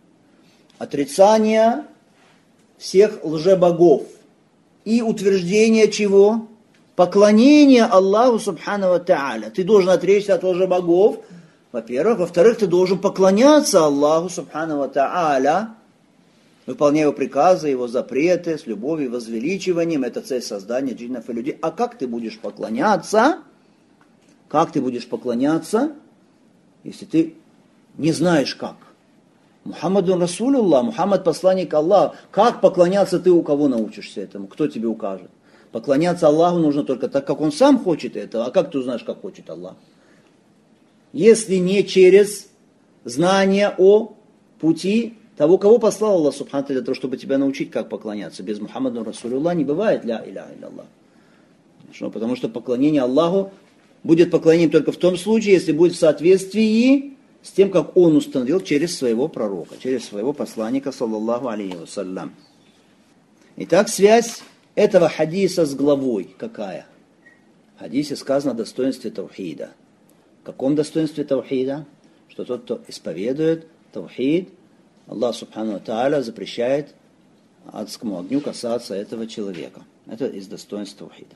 Отрицание всех лжебогов и утверждение чего? Поклонение Аллаху субхану ва тааля. Ты должен отречься от лжебогов, во-первых. Во-вторых, ты должен поклоняться Аллаху субхану ва тааля, выполняя его приказы, его запреты, с любовью и возвеличиванием. Это цель создания джиннов и людей. А как ты будешь поклоняться? Как ты будешь поклоняться, если ты не знаешь как? Мухаммаду Расулуллах, Мухаммад посланник Аллаха. Как поклоняться ты у кого научишься этому? Кто тебе укажет? Поклоняться Аллаху нужно только так, как Он сам хочет этого. А как ты узнаешь, как хочет Аллах? Если не через знание о пути того, кого послал Аллах субхану для того, чтобы тебя научить, как поклоняться. Без Мухаммаду Расулуллах не бывает ля иляха илляллах. Потому что поклонение Аллаху будет поклонением только в том случае, если будет в соответствии с тем, как Он установил через своего пророка, через своего посланника, саллаллаху алейхи вассалям. Итак, связь этого хадиса с главой какая? В хадисе сказано о достоинстве таухида. В каком достоинстве таухида? Что тот, кто исповедует таухид, Аллах субхану ва тааля запрещает адскому огню касаться этого человека. Это из достоинств таухида.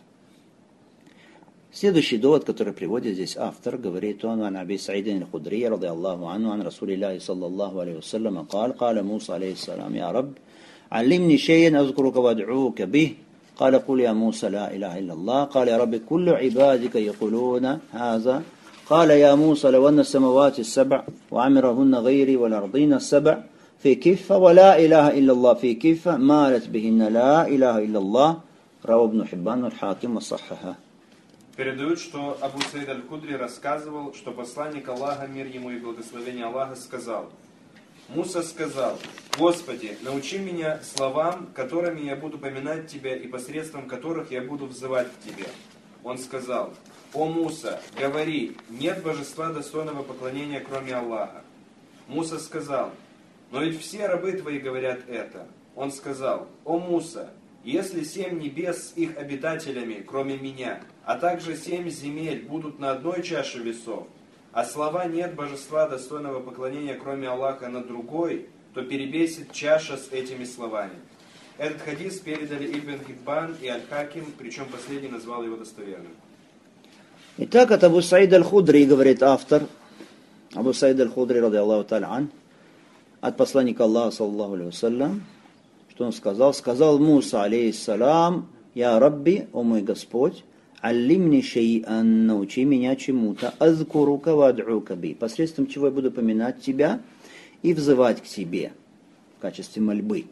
Следующий довод, который приводит здесь автор, говорит он: «Ан Аби Саидин аль-Худри, ради Аллаху анhu, ан Расулиллахи саллаллаху алейхи вассалям, قال موسى عليه السلام: يا رب علمني شيئا أذكرك وأدعوك به. قال قل يا موسى لا إله إلا الله. قال يا رب كل عبادك يقولون هذا. قال يا موسى لو أن السماوات السبع وعمرهن غيري والأرضين السبع في كفة ولا إله إلا الله في كفة مالت بهن لا إله إلا الله. رواه ابن حبان والحاكم وصححه». Передают, что Абу Саид аль-Худри рассказывал, что посланник Аллаха, мир ему и благословение Аллаха, сказал: Муса сказал: «Господи, научи меня словам, которыми я буду поминать Тебя и посредством которых я буду взывать к Тебе». Он сказал: «О Муса, говори, нет божества достойного поклонения, кроме Аллаха». Муса сказал: «Но ведь все рабы Твои говорят это». Он сказал: «О Муса, если 7 небес с их обитателями, кроме меня, а также 7 земель будут на одной чаше весов, а слова «нет божества достойного поклонения, кроме Аллаха» на другой, то перебесит чаша с этими словами». Этот хадис передали Ибн Хиббан и Аль-Хаким, причем последний назвал его достоверным. Итак, от Абу Саид аль-Худри, говорит автор, Абу Саид аль-Худри, ради Аллаху та'аля ан, от посланника Аллаха, саллаллаху алейхи вассалям, что он сказал? Сказал Муса, алейхиссалам: «Я Рабби, о мой Господь, аллимни шей'ан, научи меня чему-то, азкурука ва ад'ука би, посредством чего я буду поминать Тебя и взывать к Тебе в качестве мольбы».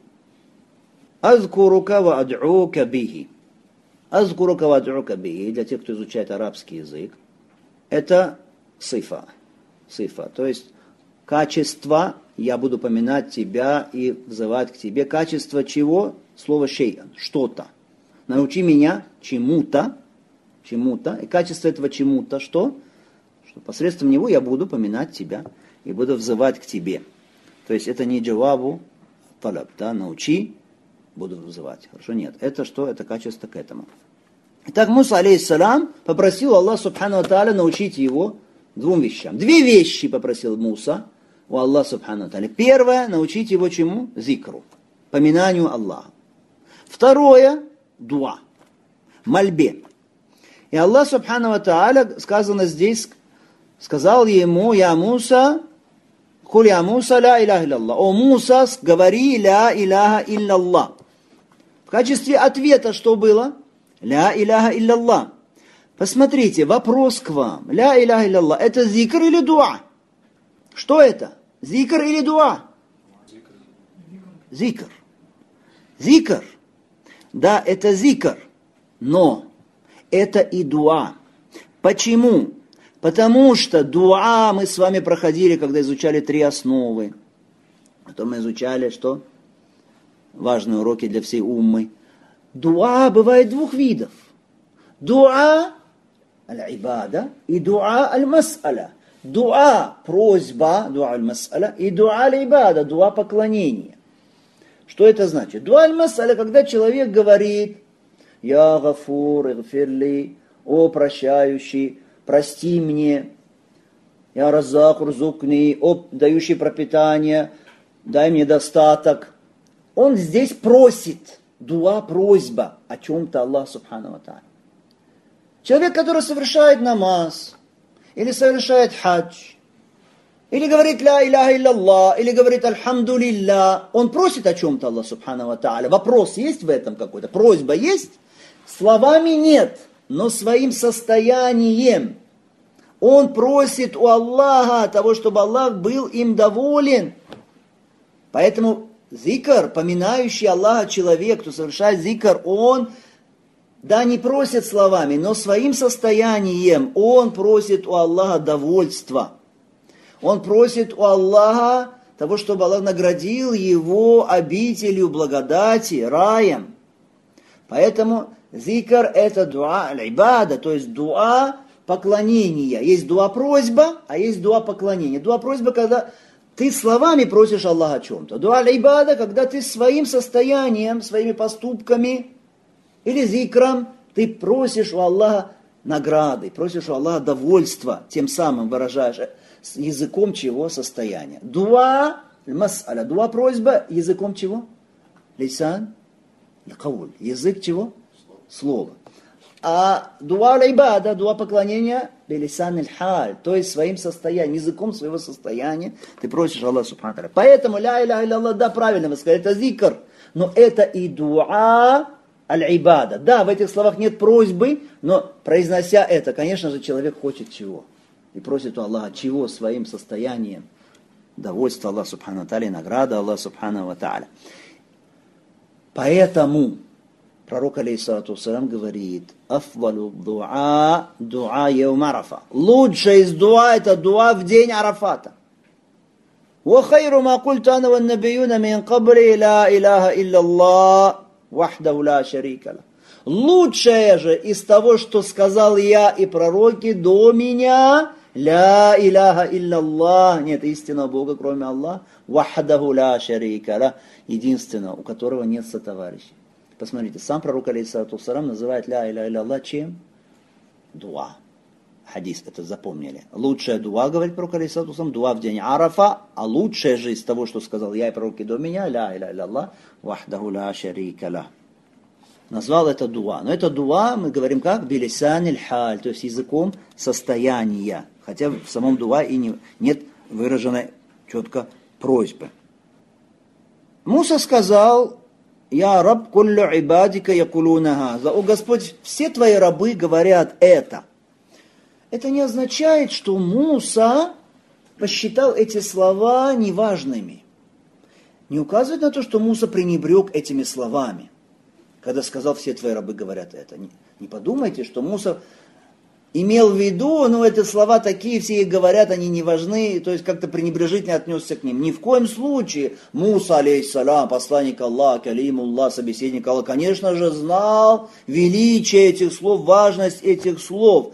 Азкурука ва ад'ука бихи. Азкурука ва ад'ука бихи, для тех, кто изучает арабский язык, это сифа, то есть качество, я буду поминать Тебя и взывать к Тебе. Качество чего? Слово шей'ан, что-то. Научи меня чему-то. И качество этого чему-то что? Что посредством него я буду поминать Тебя и буду взывать к Тебе. То есть это не джавабу талаб, да, научи, буду взывать. Хорошо, нет. Это что? Это качество к этому. Итак, Муса, алейхиссалам, попросил Аллах субхану ва тааля научить его 2 вещам. 2 вещи попросил Муса у Аллаха субхану ва тааля. Первое, научить его чему? Зикру, поминанию Аллаха. Второе, дуа, мольбе. И Аллах субхану ва тааля, сказано здесь, сказал ему: «Я Муса, куль я Муса ла иляха илляллах». «О Муса, говори ла иляха илляллах». В качестве ответа что было? Ла иляха илляллах. Посмотрите, вопрос к вам. Ла иляха илляллах, это зикр или дуа? Что это? Зикр или дуа? Зикр. Зикр. Да, это зикр. Но это и дуа. Почему? Потому что дуа мы с вами проходили, когда изучали 3 основы. Потом мы изучали что? Важные уроки для всей уммы. Дуа бывает 2 видов. Дуа аль-ибада и дуа аль-мас'аля. Дуа просьба, дуа аль-мас'аля, и дуа аль-ибада, дуа поклонения. Что это значит? Дуа аль-мас'аля, когда человек говорит: «Я гафур, игфирли», «О прощающий, прости мне», «Я раззак, урзукни», «О дающий пропитание, дай мне достаток». Он здесь просит, дуа, просьба о чем-то Аллах субхану ва тааля. Человек, который совершает намаз, или совершает хадж, или говорит ля иляха илляллах, или говорит альхамду лилля, он просит о чем-то Аллах субхану ва тааля. Вопрос есть в этом какой-то? Просьба есть? Словами нет, но своим состоянием. Он просит у Аллаха того, чтобы Аллах был им доволен. Поэтому зикр, поминающий Аллаха человек, кто совершает зикр, он, да, не просит словами, но своим состоянием он просит у Аллаха довольства. Он просит у Аллаха того, чтобы Аллах наградил его обителью благодати, раем. Поэтому зикр это дуа аль-ибада, то есть дуа поклонения. Есть дуа просьба, а есть дуа поклонения. Дуа просьба, когда ты словами просишь Аллаха о чем-то. Дуа аль-ибада, когда ты своим состоянием, своими поступками или зикром ты просишь у Аллаха награды, просишь у Аллаха довольства, тем самым выражаешь с языком чего состояния. Дуа аль-мас'аля, дуа просьба языком чего? Лисан аль-кауль. Язык чего? Слова. А дуа аль-ибада, дуа поклонения, билисан аль-халь, то есть своим состоянием, языком своего состояния ты просишь Аллаха субхану ва тааля. Поэтому ля иляха илля, да, правильно вы сказали, это зикр, но это и дуа аль-ибада. Да, в этих словах нет просьбы, но произнося это, конечно же, человек хочет чего? И просит у Аллаха чего? Своим состоянием. Довольство Аллаха субхану ва тааля и награда Аллаха субхану ва тааля. Поэтому пророк, алейхиссалату вассалям, говорит: афдалу дуа, дуа яум Арафа. Лучшее из дуа — это дуа в день Арафата. Ва хайру ма культу ана ван набиюна мин кабли ла иляха илляллах вахдаху ла шарика лах. Лучшее же из того, что сказал я и пророки до меня, ла иляха илляллах, нет истинного Бога, кроме Аллаха, вахдаху ла шарика лах, единственного, у которого нет сотоварища. Посмотрите, сам пророк, алейхиссалату вассалям, называет ля иляха илляллах чем? Дуа. Хадис, это запомнили. Лучшая дуа, говорит пророк, алейхиссалату вассалям, дуа в день Арафа, а лучшее же из того, что сказал я и пророки до меня, ля иляха илляллах вахдаху ла шарика лах. Назвал это дуа. Но это дуа, мы говорим как? Билисан аль-халь, то есть языком состояния. Хотя в самом дуа и нет выраженной четко просьбы. Муса сказал: «Я раб куллю ибадика якулуна газа». О Господь, все твои рабы говорят это. Это не означает, что Муса посчитал эти слова неважными. Не указывает на то, что Муса пренебрег этими словами, когда сказал: все твои рабы говорят это. Не подумайте, что Муса имел в виду, эти слова такие, все их говорят, они не важны, то есть как-то пренебрежительно отнесся к ним. Ни в коем случае Муса, алейхиссалям, посланник Аллаха, калимуллах, собеседник Аллаха, конечно же, знал величие этих слов, важность этих слов.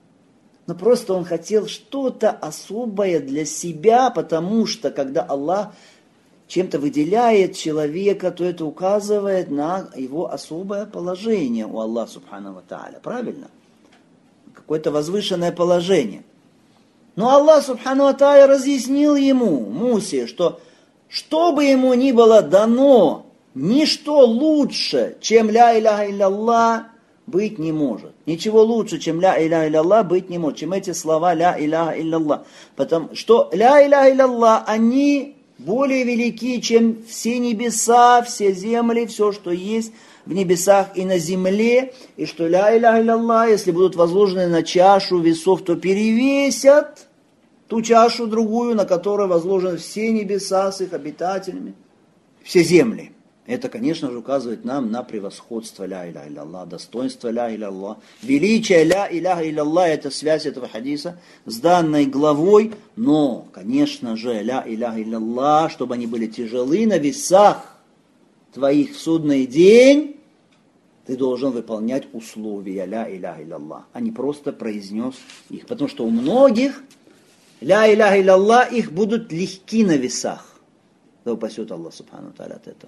Но просто он хотел что-то особое для себя, потому что когда Аллах чем-то выделяет человека, то это указывает на его особое положение у Аллаха субхану ва тааля. Правильно? Какое-то возвышенное положение. Но Аллах субхану ва тааля разъяснил ему, Мусе, что бы ему ни было дано, ничто лучше, чем ля иляха илляллах, быть не может. Ничего лучше, чем ля иляха илляллах, быть не может, чем эти слова ля иляха илляллах. Потому что ля иляха илляллах, они более велики, чем все небеса, все земли, все, что есть в небесах и на земле, и что ля иляха илляллах, если будут возложены на чашу весов, то перевесят ту чашу другую, на которой возложены все небеса с их обитателями, все земли. Это, конечно же, указывает нам на превосходство ля иляха илляллах, достоинство ля иляха илляллах, величие ля иляха илляллах, это связь этого хадиса с данной главой, но, конечно же, ля иляха илляллах, чтобы они были тяжелы на весах твоих в судный день, ты должен выполнять условия ля иляха илляллах, а не просто произнес их. Потому что у многих ля иляха илляллах их будут легки на весах. Да упасет Аллах субхану ва тааля от этого.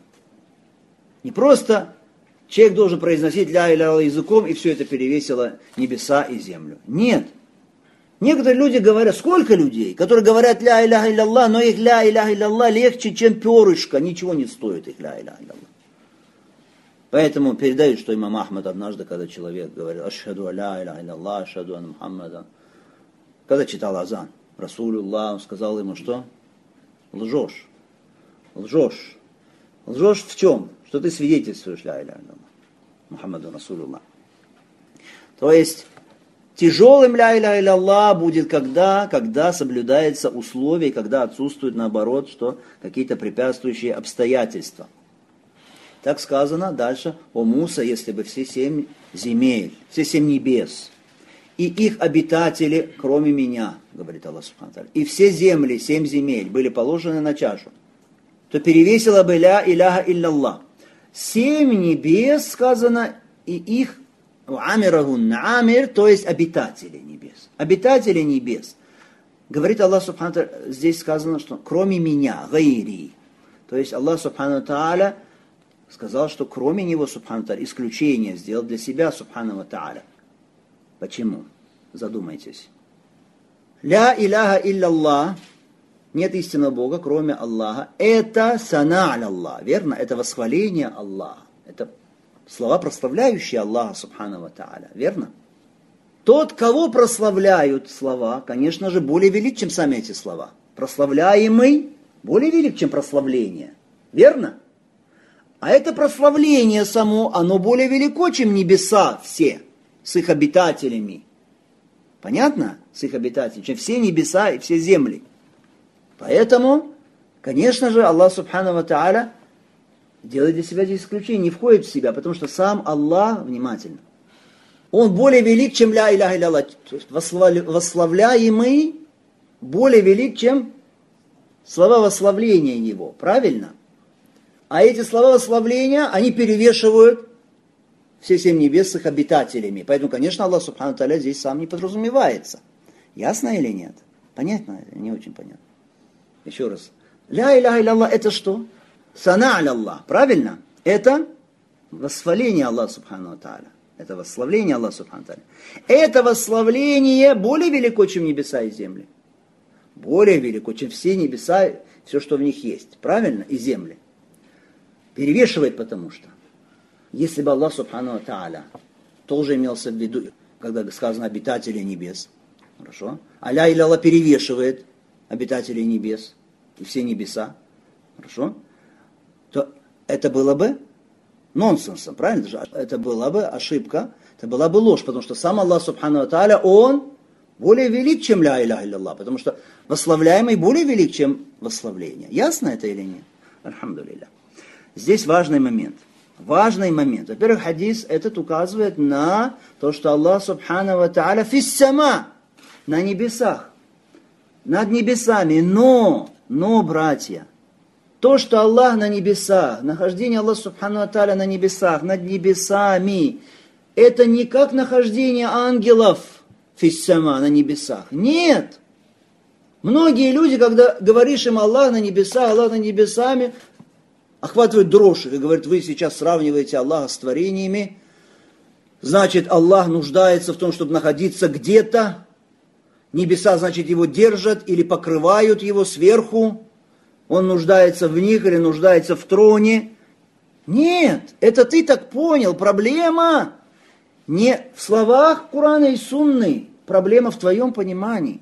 Не просто человек должен произносить ля иляха языком, и все это перевесило небеса и землю. Нет. Некоторые люди говорят, сколько людей, которые говорят ля иляха илляллах, но их ля иляха илляллах легче, чем перышко, ничего не стоит их ля иляха илляллах. Поэтому передают, что имам Ахмад однажды, когда человек говорил ашхаду ля иляха илляллах, ашхаду анна Мухаммада, когда читал азан, Расулуллах, он сказал ему, что? Лжешь. Лжешь. Лжешь в чем? Что ты свидетельствуешь ля иляха илляллах, Мухаммаду Расулуллах. То есть тяжелым ля иляха илляллах будет когда соблюдается условие, когда отсутствует наоборот, что какие-то препятствующие обстоятельства. Так сказано дальше: о Муса, если бы все 7 земель, все 7 небес, и их обитатели, кроме меня, говорит Аллах субхану ва тааля, и все земли, 7 земель, были положены на чашу, то перевесило бы ля иляха илляллах. 7 небес, сказано, и их амирагунна, амир, то есть обитатели небес. Обитатели небес. Говорит Аллах субхану ва тааля, здесь сказано, что кроме меня, гайри. То есть Аллах субхану ва тааля сказал, что кроме него, субхану ва тааля, исключение сделал для себя, субхану ва тааля. Почему? Задумайтесь. Ля иляха илляллах нет истинного Бога, кроме Аллаха. Это сана Аллах, верно? Это восхваление Аллаха. Это слова, прославляющие Аллаха, субхану ва тааля, верно? Тот, кого прославляют слова, конечно же, более велик, чем сами эти слова. Прославляемый более велик, чем прославление, верно? А это прославление само, оно более велико, чем небеса все, с их обитателями. Понятно? С их обитателями, чем все небеса и все земли. Поэтому, конечно же, Аллах Субхану ва Тааля делает для себя здесь исключение, не входит в себя, потому что сам Аллах, внимательно, Он более велик, чем ля иляха илля, восславляемый более велик, чем слова восславления Его, правильно? А эти слова восславления, они перевешивают все 7 небес с их обитателями. Поэтому, конечно, Аллах Субхану ва Тааля здесь сам не подразумевается. Ясно или нет? Понятно? Не очень понятно. Еще раз. Ля иляха илля это что? Сана Аллах, правильно? Это восхваление Аллаха Субхану ва Тааля. Это восславление Аллаха Субхану ва Тааля. Это восславление более велико, чем небеса и земли. Более велико, чем все небеса, все, что в них есть. Правильно? И земли. Перевешивает, потому что. Если бы Аллах Субхану ва Тааля тоже имелся в виду, когда сказано обитатели небес, хорошо? А ля иля Аллах перевешивает обитателей небес и все небеса, хорошо? То это было бы нонсенсом, правильно? Это была бы ошибка, это была бы ложь, потому что сам Аллах Субхану ва Тааля, Он более велик, чем ля иляха илля, потому что восславляемый более велик, чем восславление. Ясно это или нет? Альхамдулилля. Здесь важный момент. Важный момент. Во-первых, хадис этот указывает на то, что Аллах Субхану ва Тааля фиссама, на небесах, над небесами. Но, братья, то, что Аллах на небесах, нахождение Аллаха Субхану ва Тааля на небесах, над небесами, это не как нахождение ангелов фиссама, на небесах. Нет. Многие люди, когда говоришь им Аллах на небесах, Аллах над небесами, охватывают дрожь и говорят, вы сейчас сравниваете Аллаха с творениями, значит, Аллах нуждается в том, чтобы находиться где-то, небеса, значит, его держат или покрывают его сверху, он нуждается в них или нуждается в троне. Нет, это ты так понял, проблема не в словах Корана и Сунны, проблема в твоем понимании.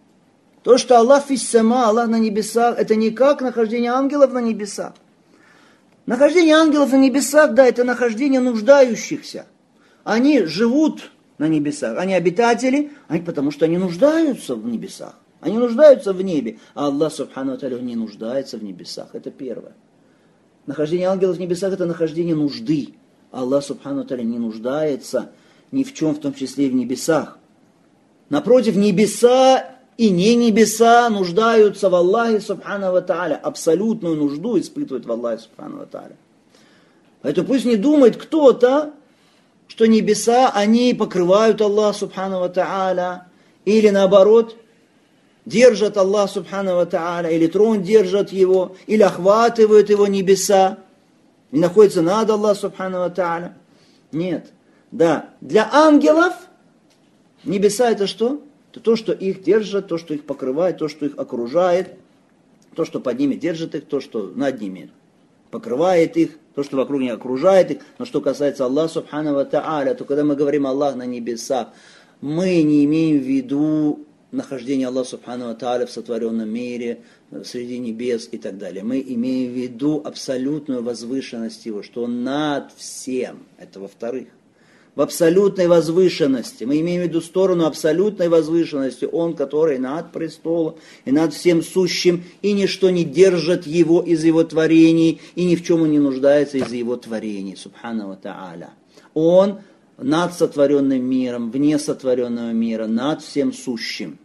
То, что Аллах фиссама, Аллах на небесах, это не как нахождение ангелов на небесах. Нахождение ангелов на небесах, да, это нахождение нуждающихся. Они живут на небесах, они обитатели, потому что они нуждаются в небесах. Они нуждаются в небе, а Аллах Субхану ва Тааля не нуждается в небесах. Это первое. Нахождение ангелов в небесах – это нахождение нужды. Аллах Субхану ва Тааля не нуждается ни в чем, в том числе и в небесах. Напротив, небеса и не небеса нуждаются в Аллахе Субхану ва Тааля. Абсолютную нужду испытывают в Аллахе Субхану ва Тааля. Поэтому пусть не думает кто-то, что небеса, они покрывают Аллаха Субхану ва Тааля, или наоборот, держат Аллах Субхану ва Тааля, или трон держат его, или охватывают его небеса, и находятся над Аллахом Субхану ва Тааля. Нет. Да, для ангелов небеса это что? Это то, что их держит, то, что их покрывает, то, что их окружает, то, что под ними держит их, то, что над ними покрывает их, то, что вокруг них окружает их. Но что касается Аллаха Субхану ва Тааля, то когда мы говорим Аллах на небесах, мы не имеем в виду нахождение Аллаха Субхану ва Тааля в сотворенном мире, среди небес и так далее. Мы имеем в виду абсолютную возвышенность Его, что Он над всем. Это во-вторых. В абсолютной возвышенности. Мы имеем в виду сторону абсолютной возвышенности. Он, который над престолом и над всем сущим, и ничто не держит Его из Его творений, и ни в чем Он не нуждается из Его творений. Субхану ва Тааля. Он над сотворенным миром, вне сотворенного мира, над всем сущим.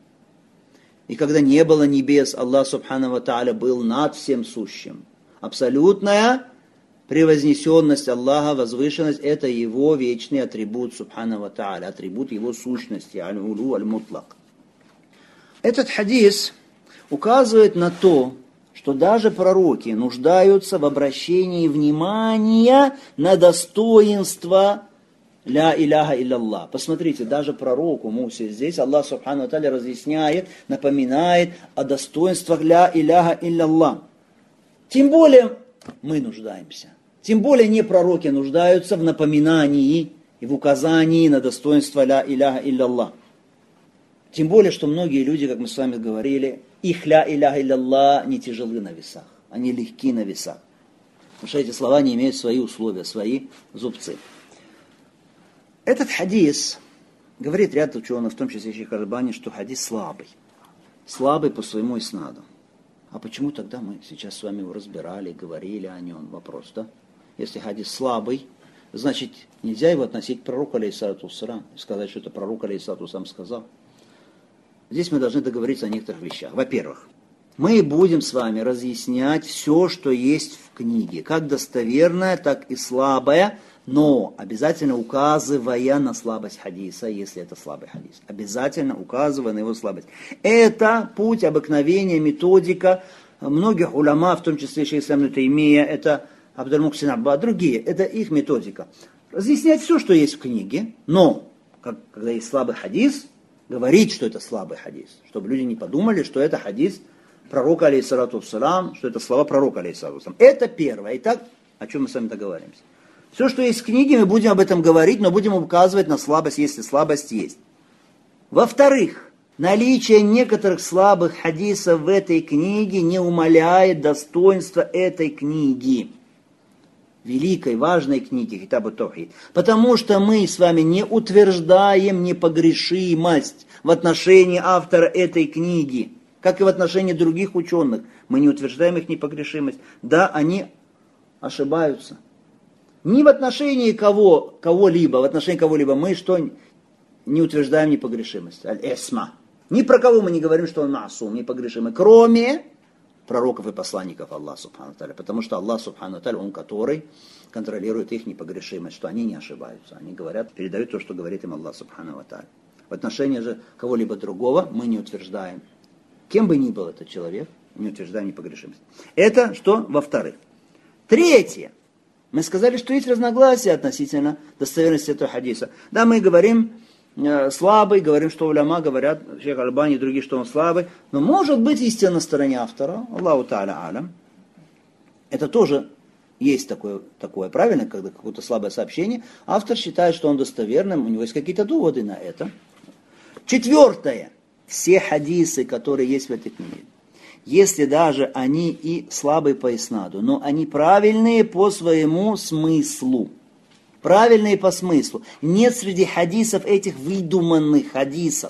И когда не было небес, Аллах Субхану ва Тааля был над всем сущим. Абсолютная превознесенность Аллаха, возвышенность, это Его вечный атрибут Субхану ва Тааля, атрибут Его сущности, аль-улу, аль-мутлак. Этот хадис указывает на то, что даже пророки нуждаются в обращении внимания на достоинство ля иляха илля. Посмотрите, даже пророку Мусе здесь Аллах Субхану ва Тааля разъясняет, напоминает о достоинствах ля иляха илля. Тем более мы нуждаемся. Тем более не пророки нуждаются в напоминании и в указании на достоинство ля иляха илля. Тем более, что многие люди, как мы с вами говорили, их ля иляха илля не тяжелы на весах. Они легки на весах. Потому что эти слова не имеют свои условия, свои зубцы. Этот хадис, говорит ряд ученых, в том числе Шейх Аль-Альбани, что хадис слабый. Слабый по своему иснаду. А почему тогда мы сейчас с вами его разбирали, говорили о нем? Вопрос, да? Если хадис слабый, значит, нельзя его относить к пророку, алейхиссалату вассалям, и сказать, что это пророк, алейхиссалату вассалям, сказал. Здесь мы должны договориться о некоторых вещах. Во-первых, мы будем с вами разъяснять все, что есть в книге, как достоверное, так и слабое, но обязательно указывая на слабость хадиса, если это слабый хадис. Обязательно указывая на его слабость. Это путь, обыкновение, методика многих уляма, в том числе шейх ислам ибн Таймия, это Абдуль-Мухсин Аббад, другие. Это их методика. Разъяснять все, что есть в книге, но когда есть слабый хадис, говорить, что это слабый хадис, чтобы люди не подумали, что это хадис пророка, алейхиссалату вассалам, что это слова пророка, алейхиссалату вассалам. Это первое. Итак, о чем мы с вами договариваемся? Все, что есть в книге, мы будем об этом говорить, но будем указывать на слабость, если слабость есть. Во-вторых, наличие некоторых слабых хадисов в этой книге не умаляет достоинства этой книги. Великой, важной книги Китаб ат-Таухид. Потому что мы с вами не утверждаем непогрешимость в отношении автора этой книги, как и в отношении других ученых. Мы не утверждаем их непогрешимость. Да, они ошибаются. Ни в отношении кого-либо, в отношении кого-либо мы что не утверждаем непогрешимость. Аль-Эсма. Ни про кого мы не говорим, что он маасум, непогрешимый, кроме пророков и посланников Аллаха Субхану ва Тааля. Потому что Аллах Субхану ва Тааля, Он который контролирует их непогрешимость, что они не ошибаются. Они говорят, передают то, что говорит им Аллах Субхану ва Тааля. В отношении же кого-либо другого мы не утверждаем. Кем бы ни был этот человек, не утверждаем непогрешимость. Это что? Во-вторых. Третье. Мы сказали, что есть разногласия относительно достоверности этого хадиса. Да, мы говорим слабый, говорим, что уляма говорят, Шейх Аль-Альбани и другие, что он слабый. Но может быть истина на стороне автора, Аллаху Та'аля алям. Это тоже есть такое правильно, когда какое-то слабое сообщение. Автор считает, что он достоверным, у него есть какие-то доводы на это. Четвертое. Все хадисы, которые есть в этой книге, если даже они и слабые по иснаду, но они правильные по своему смыслу. Правильные по смыслу. Нет среди хадисов этих выдуманных хадисов,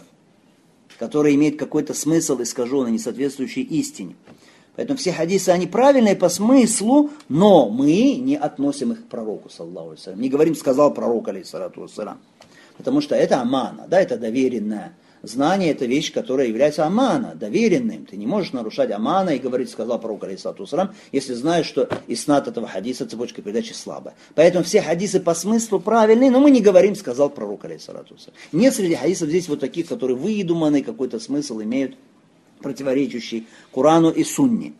которые имеют какой-то смысл искаженный, не соответствующий истине. Поэтому все хадисы, они правильные по смыслу, но мы не относим их к пророку, саллаллаху алейхи ва саллям. Не говорим, сказал пророк, алейхиссалату вассалям. Потому что это амана, да, это доверенное. Знание – это вещь, которая является амана, доверенным. Ты не можешь нарушать амана и говорить, сказал пророк, алейхиссалату вассалям, если знаешь, что иснад этого хадиса, цепочка передачи слабая. Поэтому все хадисы по смыслу правильные, но мы не говорим, сказал пророк, алейхиссалату вассалям. Нет среди хадисов здесь вот таких, которые выдуманный какой-то смысл имеют, противоречащий Корану и Сунне.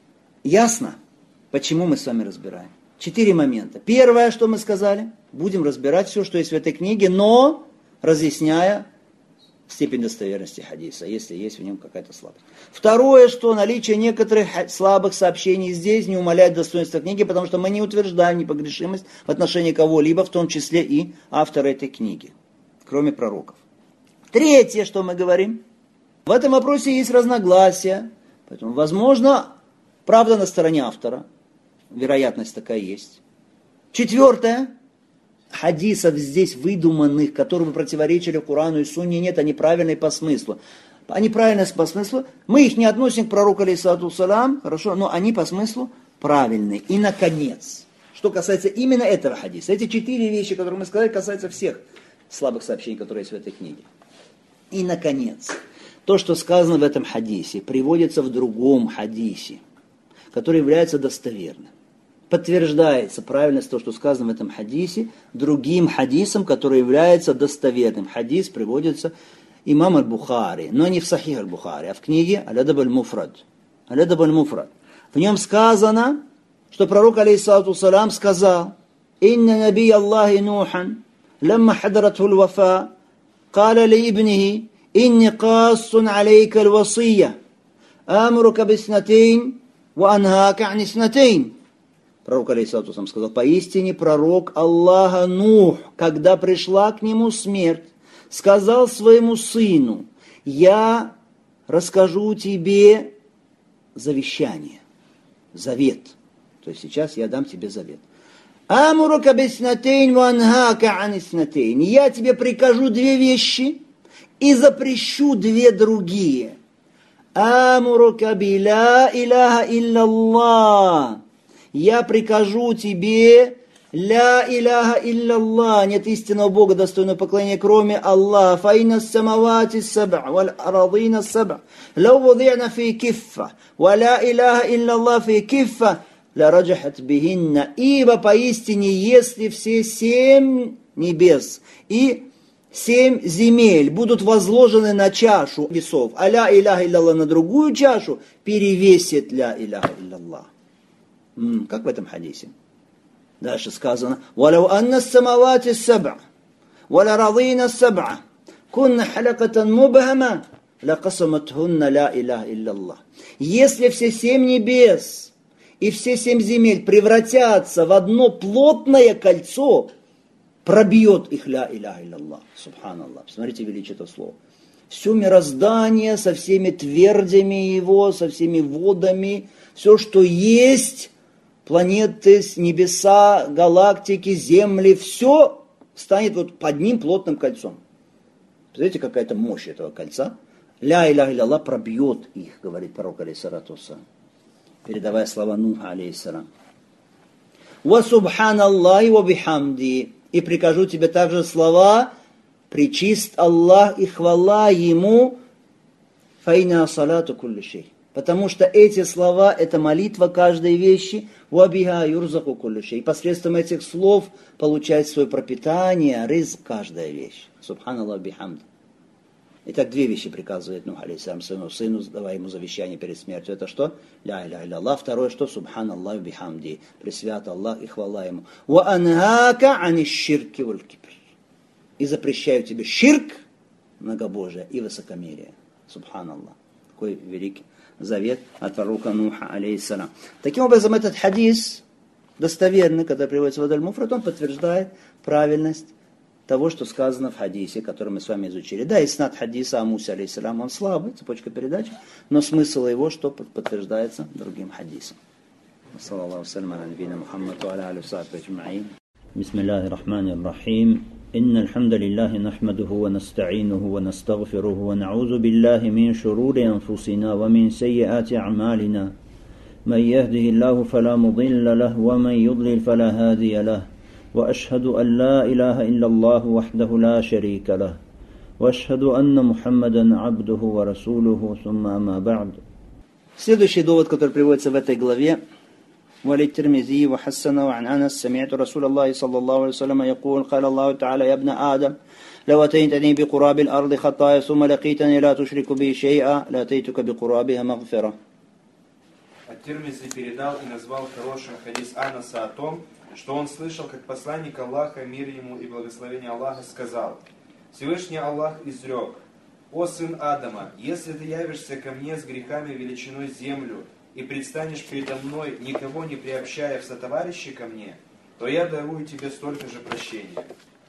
Ясно, почему мы с вами разбираем? 4 момента. Первое, что мы сказали, будем разбирать все, что есть в этой книге, но разъясняя степень достоверности хадиса, если есть в нем какая-то слабость. Второе, что наличие некоторых слабых сообщений здесь не умаляет достоинства книги, потому что мы не утверждаем непогрешимость в отношении кого-либо, в том числе и автора этой книги, кроме пророков. Третье, что мы говорим, в этом вопросе есть разногласия, поэтому, возможно, правда на стороне автора, вероятность такая есть. Четвертое, хадисов здесь выдуманных, которые бы противоречили Корану и Сунне, нет, они правильные по смыслу. Они правильные по смыслу, мы их не относим к пророку, алейхиссалату вассалям, хорошо, но они по смыслу правильные. И, наконец, что касается именно этого хадиса, эти 4 вещи, которые мы сказали, касаются всех слабых сообщений, которые есть в этой книге. И, наконец, то, что сказано в этом хадисе, приводится в другом хадисе, который является достоверным. Подтверждается правильность того, что сказано в этом хадисе, другим хадисом, который является достоверным. Хадис приводится имам аль-Бухари, но не в Сахих аль-Бухари, а в книге Аль-Адаб аль-Муфрад. Аль-Адаб аль-Муфрад. В нем сказано, что пророк, алейхиссалату вассалям, сказал: «Инна наби Аллахи Нухан, لما حضرته الوفاة قال لابنه إني قاص عليك الوصية آمرك باثنتين وأنهاك عن اثنتين. Пророк алейхиссалату вассалам сказал: поистине пророк Аллаха Нух, когда пришла к нему смерть, сказал своему сыну: я расскажу тебе завещание, завет. То есть сейчас я дам тебе завет. Амурука биснатейн ва анхака ан иснатейн. Я тебе прикажу две вещи и запрещу две другие. Амурука би ла иляха илляллах. Я прикажу тебе ля иляха илляллах. Нет истинного Бога, достойного поклонения, кроме Аллаха. Фаина самавати саб'а валь арадина саб'а. Лау вуди'на фи киффа. Ва ля иляха илляллах фи киффа. Ля раджахат бихинна. Ибо поистине, если все 7 небес и 7 земель будут возложены на чашу весов, а ля иляха илляллах на другую чашу, перевесит ля иляха илляллах. Как в этом хадисе? Дальше сказано: «Валяу анна самавати саб'а, валя радина саб'а, кунна халакатан мубхама, ла касаматхунна ля иляха илляллах». Если все 7 небес и все 7 земель превратятся в одно плотное кольцо, пробьет их ля иляха илляллах. Субханаллах. Посмотрите величие этого слова. Все мироздание со всеми твердями его, со всеми водами, все, что есть, планеты, небеса, галактики, земли, все станет вот под ним плотным кольцом. Представляете, какая-то мощь этого кольца? Ля иляха илляллах пробьет их, говорит пророк алейхиссалату вассалам, передавая слова Нуха алейхиссалам. Ва субханаллахи ва бихамди. И прикажу тебе также слова: пречист Аллах и хвала Ему, фаина салату кулли шей. Потому что эти слова — это молитва каждой вещи, вабиха юрзаку кулли шей. И посредством этих слов получает свое пропитание, рызк каждая вещь. Субханаллах бихамд. Итак, 2 вещи приказывает Нух алейхиссалам своему сыну, давая ему завещание перед смертью. Это что? Ля иляха илляллах. Второе, что? Субханаллах бихамди. Пресвят Аллах и хвала Ему. Ва анхака ани ширки валь кибр. И запрещаю тебе ширк, многобожие, и высокомерие. Субханаллах. Какой великий завет от пророка Нуха алейхиссалам. Таким образом, этот хадис достоверный, когда приводится в Адаль-Муфрад, он подтверждает правильность того, что сказано в хадисе, который мы с вами изучили. Да, иснад хадиса о Мусе алейхиссалам, он слабый, цепочка передачи, но смысл его, что подтверждается другим хадисом. Саллаллаху салям аля набийна Мухаммад ва аля алихи ва сахбихи аджмаин. Бисмиллахир рахманир рахим. إن الحمد لله نحمده ونستعينه ونستغفره ونعوذ بالله من شرور أنفسنا ومن سيئات أعمالنا من يهده الله فلا مضل له ومن يضلل فلا هادي له وأشهد أن لا إله إلا الله وحده لا شريك له وأشهد أن محمدا عبده ورسوله ثم أما بعد. Следующий довод, который приводится в этой главе: وللترمذي وحسنه وعن أنس سمعت رسول الله صلى الله عليه وسلم يقول قال الله تعالى يا ابن آدم لو أتيتني بقراب الأرض خطايا ثم لقيتني لا تشرك بي شيئا لأتيتك بقرابها مغفرة. Ат-Тирмизи передал и назвал хорошим хадис Анаса о том, что он слышал, как посланник Аллаха, мир ему и благословение Аллаха, сказал: Всевышний Аллах изрек: «О сын Адама, если ты явишься ко мне с грехами величиной землю и предстанешь передо мной, никого не приобщая в сотоварищи ко мне, то я дарую тебе столько же прощения».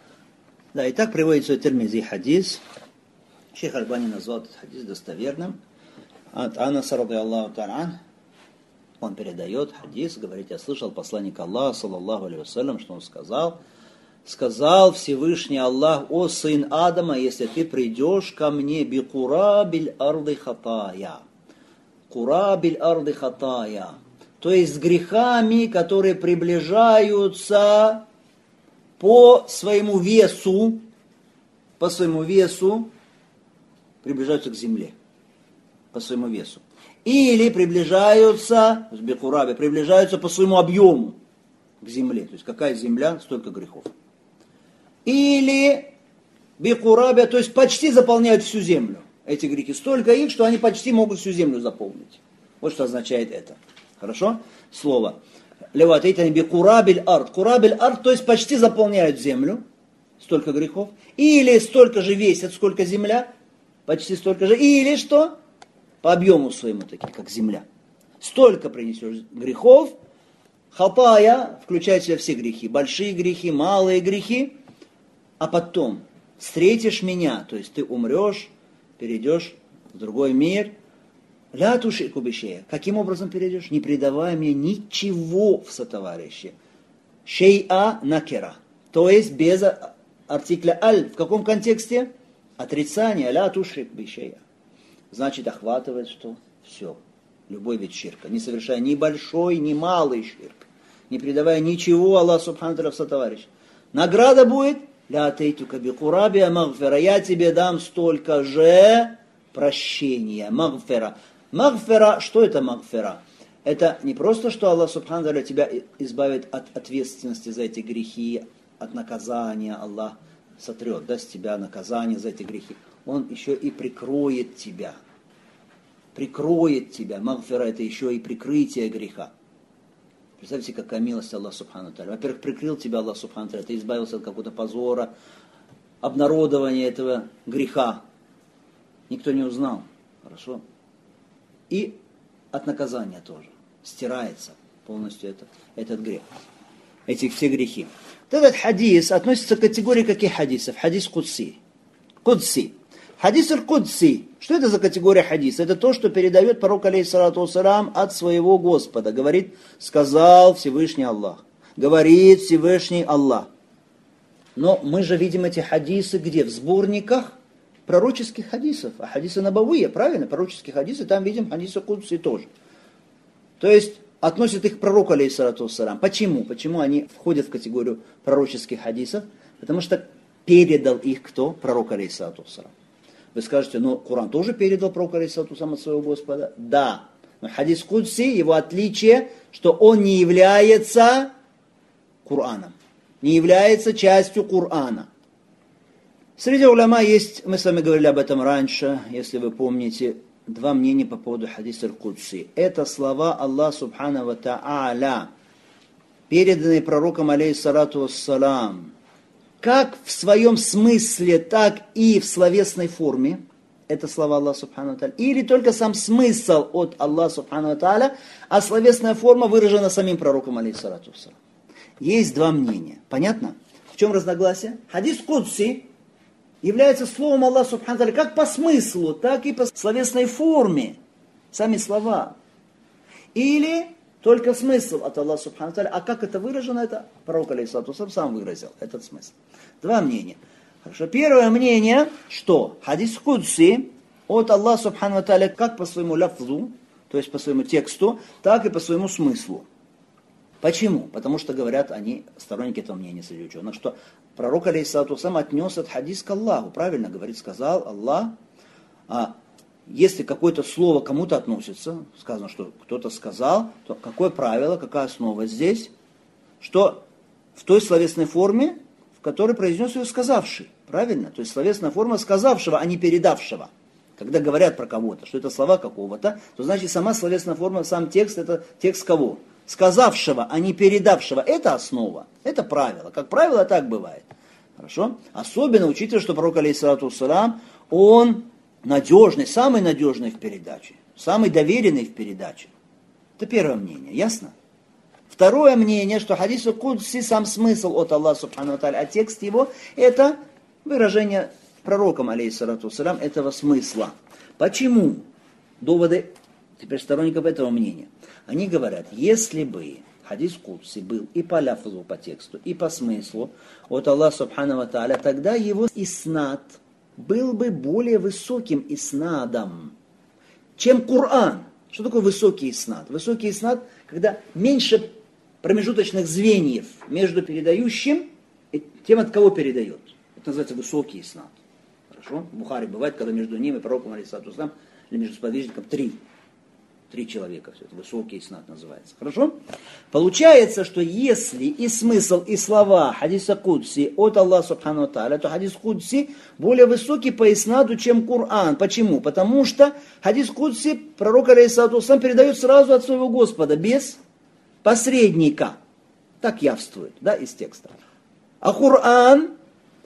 Да, и так приводится в Тирмизи хадис. Шейх Альбани назвал этот хадис достоверным. От Анаса радийаллаху та'аля он передает хадис, говорит: я слышал посланника Аллаха, саллаллаху алейхи вассалям, что он сказал Всевышний Аллах: о сын Адама, если ты придешь ко мне бикурабиль арды хатая. Курабиль арды хатая. То есть с грехами, которые приближаются по своему весу, приближаются к земле. По своему весу. Или приближаются, бикураби, приближаются по своему объему к земле. То есть какая земля, столько грехов. Или бикураби, то есть почти заполняют всю землю. Эти грехи столько их, что они почти могут всю землю заполнить. Вот что означает это. Хорошо? Слово. Леватейтани бикурабиль ард. Курабиль ард, то есть почти заполняют землю. столько грехов, или столько же весят, сколько земля, почти столько же, или что? По объему своему такие, как земля. Столько принесешь грехов, хатая, включает в себя все грехи, большие грехи, малые грехи, а потом встретишь меня, то есть ты умрешь, перейдешь в другой мир, ля тушрику бишея. Каким образом перейдешь? Не предавая мне ничего в сотоварищи. Шей'a накера. То есть без артикля аль. В каком контексте? Отрицание. Ля тушрик бишея. Значит, охватывает что? Все. Любой вид ширка. Не совершая ни большой, ни малый ширк. Не предавая ничего Аллаху субхану ва тааля в сотоварищи. Награда будет? Ля атейтука бикурабия магфира. Я тебе дам столько же прощения. Магфира. Магфира, что это магфира? Это не просто, что Аллах субхану ва тааля тебя избавит от ответственности за эти грехи, от наказания. Аллах сотрет, да, с тебя наказание за эти грехи. Он еще и прикроет тебя. Прикроет тебя. Магфира — это еще и прикрытие греха. Представьте, какая милость Аллах субхану ва тааля. Во-первых, прикрыл тебя Аллах субхану ва тааля. Ты избавился от какого-то позора, обнародования этого греха. Никто не узнал. Хорошо? И от наказания тоже. Стирается полностью этот грех. Эти все грехи. Вот этот хадис относится к категории каких хадисов? Хадис Кудси. Кудси. Хадис аль-Кудси. Что это за категория хадиса? Это то, что передает пророк алейхиссалату вассалям от своего Господа. Говорит, сказал Всевышний Аллах. Говорит Всевышний Аллах. Но мы же видим эти хадисы где? В сборниках пророческих хадисов. А хадисы набавые, правильно? Пророческие хадисы, там видим хадисы Кудси тоже. То есть относят их к пророку алейхиссалату вассалям. Почему? Почему они входят в категорию пророческих хадисов? Потому что передал их кто? Пророк алейхиссалату вассалям. Вы скажете, но Коран тоже передал пророк алейхиссалату вассалям от своего Господа? Да. Но хадис Кудси, его отличие, что он не является Кораном. Не является частью Корана. Среди уляма есть, мы с вами говорили об этом раньше, если вы помните, два мнения по поводу хадиса аль-Кудси. Это слова Аллаха субхану ва тааля, переданные пророком алейхиссалату вассалам, как в своем смысле, так и в словесной форме. Это слова Аллаха субхану ва тааля. Или только сам смысл от Аллаха субхану ва тааля, а словесная форма выражена самим пророком алейхиссалату вассалам. Есть два мнения. Понятно? В чем разногласие? Хадис Кудси является словом Аллаха субхану ва тааля как по смыслу, так и по словесной форме. Сами слова. Или только смысл от Аллаха субхану ва тааля. А как это выражено, это пророк алейхиссалату вассалам сам выразил этот смысл. Два мнения. Хорошо. Первое мнение, что хадис Кудси от Аллаха субхану ва тааля как по своему ляфзу, то есть по своему тексту, так и по своему смыслу. Почему? Потому что говорят они, сторонники этого мнения среди ученых, что пророк алейхиссалату вассалам отнес этот хадис к Аллаху. Правильно говорит, сказал Аллах. А если какое-то слово кому-то относится, сказано, что кто-то сказал, то какое правило, какая основа здесь? Что в той словесной форме, в которой произнес ее сказавший. Правильно? То есть словесная форма сказавшего, а не передавшего. Когда говорят про кого-то, что это слова какого-то, то значит сама словесная форма, сам текст, это текст кого? Сказавшего, а не передавшего. Это основа, это правило. Как правило, так бывает. Хорошо? Особенно учитывая, что пророк алейхиссалату вассалам, он надежный, самый надежный в передаче. Самый доверенный в передаче. Это первое мнение. Ясно? Второе мнение, что хадис аль-Кудси, сам смысл от Аллаха субхану ва тааля, а текст его, это выражение пророком алейхиссалату вассалам этого смысла. Почему? Доводы теперь сторонников этого мнения. Они говорят, если бы хадис Кудси был и по ляфзу, по тексту, и по смыслу от Аллаха субхану ва тааля, тогда его иснад был бы более высоким иснадом, чем Коран. Что такое высокий иснад? Высокий иснад, когда меньше промежуточных звеньев между передающим и тем, от кого передает. Это называется высокий иснад. Хорошо? В Бухари бывает, когда между ними, пророком алейхиссалату вассалам, или между сподвижником три человека. Все это высокий иснад называется. Хорошо? Получается, что если и смысл, и слова хадиса Кудси от Аллаха субхану ва тааля, то хадис Кудси более высокий по иснаду, чем Коран. Почему? Потому что хадис Кудси пророк алейхиссалату вассалам передает сразу от своего Господа, без посредника. Так явствует, да, из текста. А Коран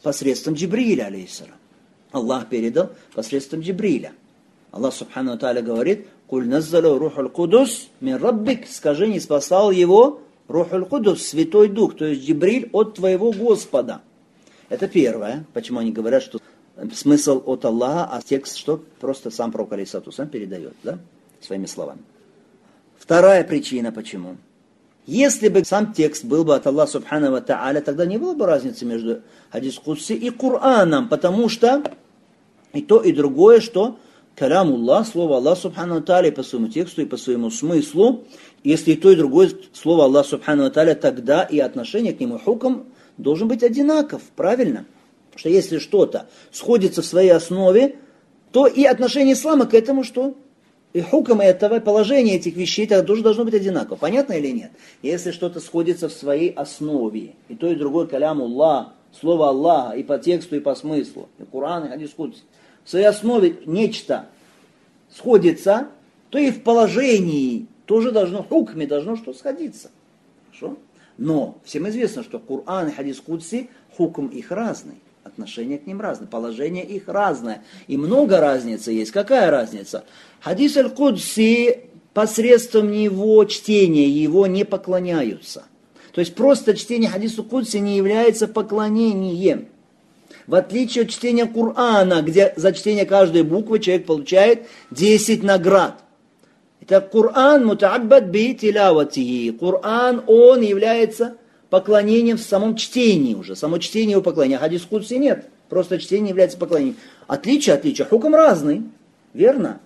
посредством Джибриля, алейхиссалям. Аллах передал посредством Джибриля. Аллах субхану ва тааля говорит: «Куль наззалу рухуль кудус мин раббик», скажи, не спасал его рухуль кудус, Святой Дух, то есть Джибриль от твоего Господа. Это первое, почему они говорят, что смысл от Аллаха, а текст, что просто сам пророк алейхиссалату вассалям передает, да, своими словами. Вторая причина, почему. Если бы сам текст был бы от Аллаха субхану ва тааля, тогда не было бы разницы между хадис кудси и Кораном, потому что и то, и другое, что калямуллах, слово Аллаха субхану ва тааля, по своему тексту и по своему смыслу. Если и то, и другое слово Аллаха субхану ва тааля, тогда и отношение к нему, хукм, должен быть одинаков, правильно? Потому что если что-то сходится в своей основе, то и отношение ислама к этому что? И хукм этого, положение этих вещей, это тоже должно быть одинаково. Понятно или нет? Если что-то сходится в своей основе, и то, и другое калямуллах, слово Аллаха, и по тексту, и по смыслу, и Коран, и хадис кудси, в своей основе нечто сходится, то и в положении тоже должно, в хукме должно что сходиться. Хорошо? Но всем известно, что Коран и хадис кудси, хукм их разный. Отношение к ним разное, положение их разное. И много разницы есть. Какая разница? Хадис аль-Кудси, посредством него чтения, его не поклоняются. То есть просто чтение хадису Кудси не является поклонением. В отличие от чтения Корана, где за чтение каждой буквы человек получает 10 наград. Итак, Коран мутааббад би тилаватихи. Коран, он является поклонением в самом чтении уже. Само чтение его поклонение. А хадис кудси нет. Просто чтение является поклонением. Отличие. Хукм разный. Верно?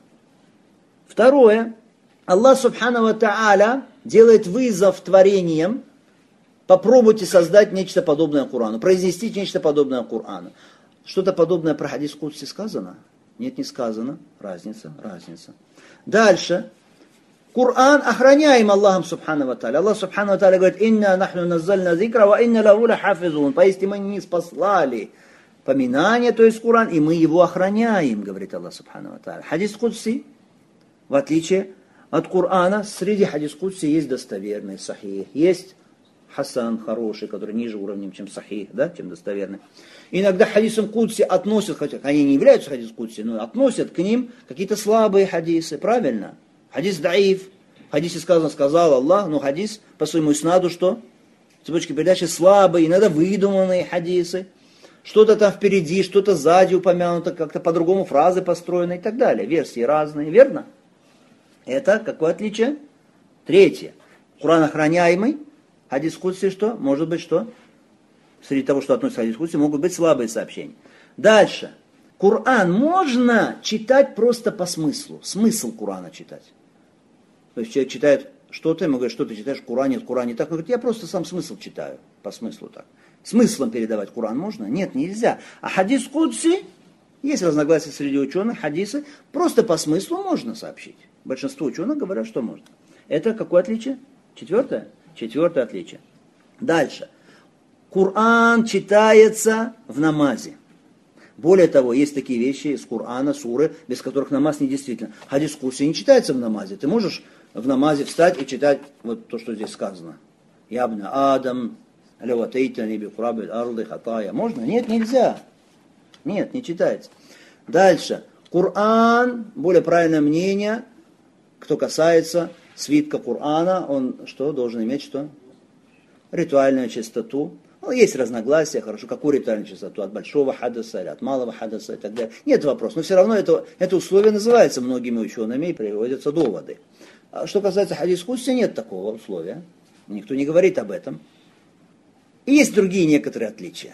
Второе. Аллах субхану ва тааля делает вызов творениям. Попробуйте создать нечто подобное Корану. Произнести нечто подобное Корану. Что-то подобное про хадис кудси сказано? Нет, не сказано. Разница. Дальше. Коран охраняем Аллахом субхану ва тааля. Аллах субхану ва тааля говорит: «Инна нахну наззальна зикра, ва инна лаху лахафизун». Поистине мы не спаслали поминание, то есть Коран, и мы его охраняем, говорит Аллах субхану ва тааля. Хадис кудси, в отличие от Корана, среди хадис кудси есть достоверный, сахих, есть хасан, хороший, который ниже уровнем, чем сахих, да, чем достоверный. Иногда хадисам кудси относят, хотя они не являются хадис кудси, но относят к ним какие-то слабые хадисы, правильно? Хадис даиф, в хадисе сказано, сказал Аллах, но хадис по своему иснаду что? Цепочки передачи слабые, иногда выдуманные хадисы. Что-то там впереди, что-то сзади упомянуто, как-то по-другому фразы построены и так далее. Версии разные, верно? Это какое отличие? Третье. Коран охраняемый, хадис кудси что? Может быть что? Среди того, что относится к хадис кудси, могут быть слабые сообщения. Дальше. Коран можно читать просто по смыслу. Смысл Корана читать. То есть человек читает что-то, ему говорят, что ты читаешь в Коране так. Он говорит, я просто сам смысл читаю, по смыслу так. Смыслом передавать Коран можно? Нет, нельзя. А хадис кудси, есть разногласия среди ученых, хадисы, просто по смыслу можно сообщить. Большинство ученых говорят, что можно. Это какое отличие? Четвертое отличие. Дальше. Коран читается в намазе. Более того, есть такие вещи из Корана, суры, без которых намаз не действительно. Хадис кудси не читается в намазе. Ты можешь в намазе встать и читать вот то, что здесь сказано. Ябна Адам, аляватейтани би курабиль арды хатая. Можно? Нет, нельзя. Нет, не читается. Дальше. Коран, более правильное мнение, кто касается свитка Корана, он что должен иметь? Что? Ритуальную чистоту. Ну, есть разногласия, хорошо, какую ритуальную чистоту, от большого хадаса или от малого хадаса и так далее. Нет вопроса, но все равно это условие называется многими учеными и приводятся доводы. А что касается хадис кудси, нет такого условия. Никто не говорит об этом. И есть другие некоторые отличия.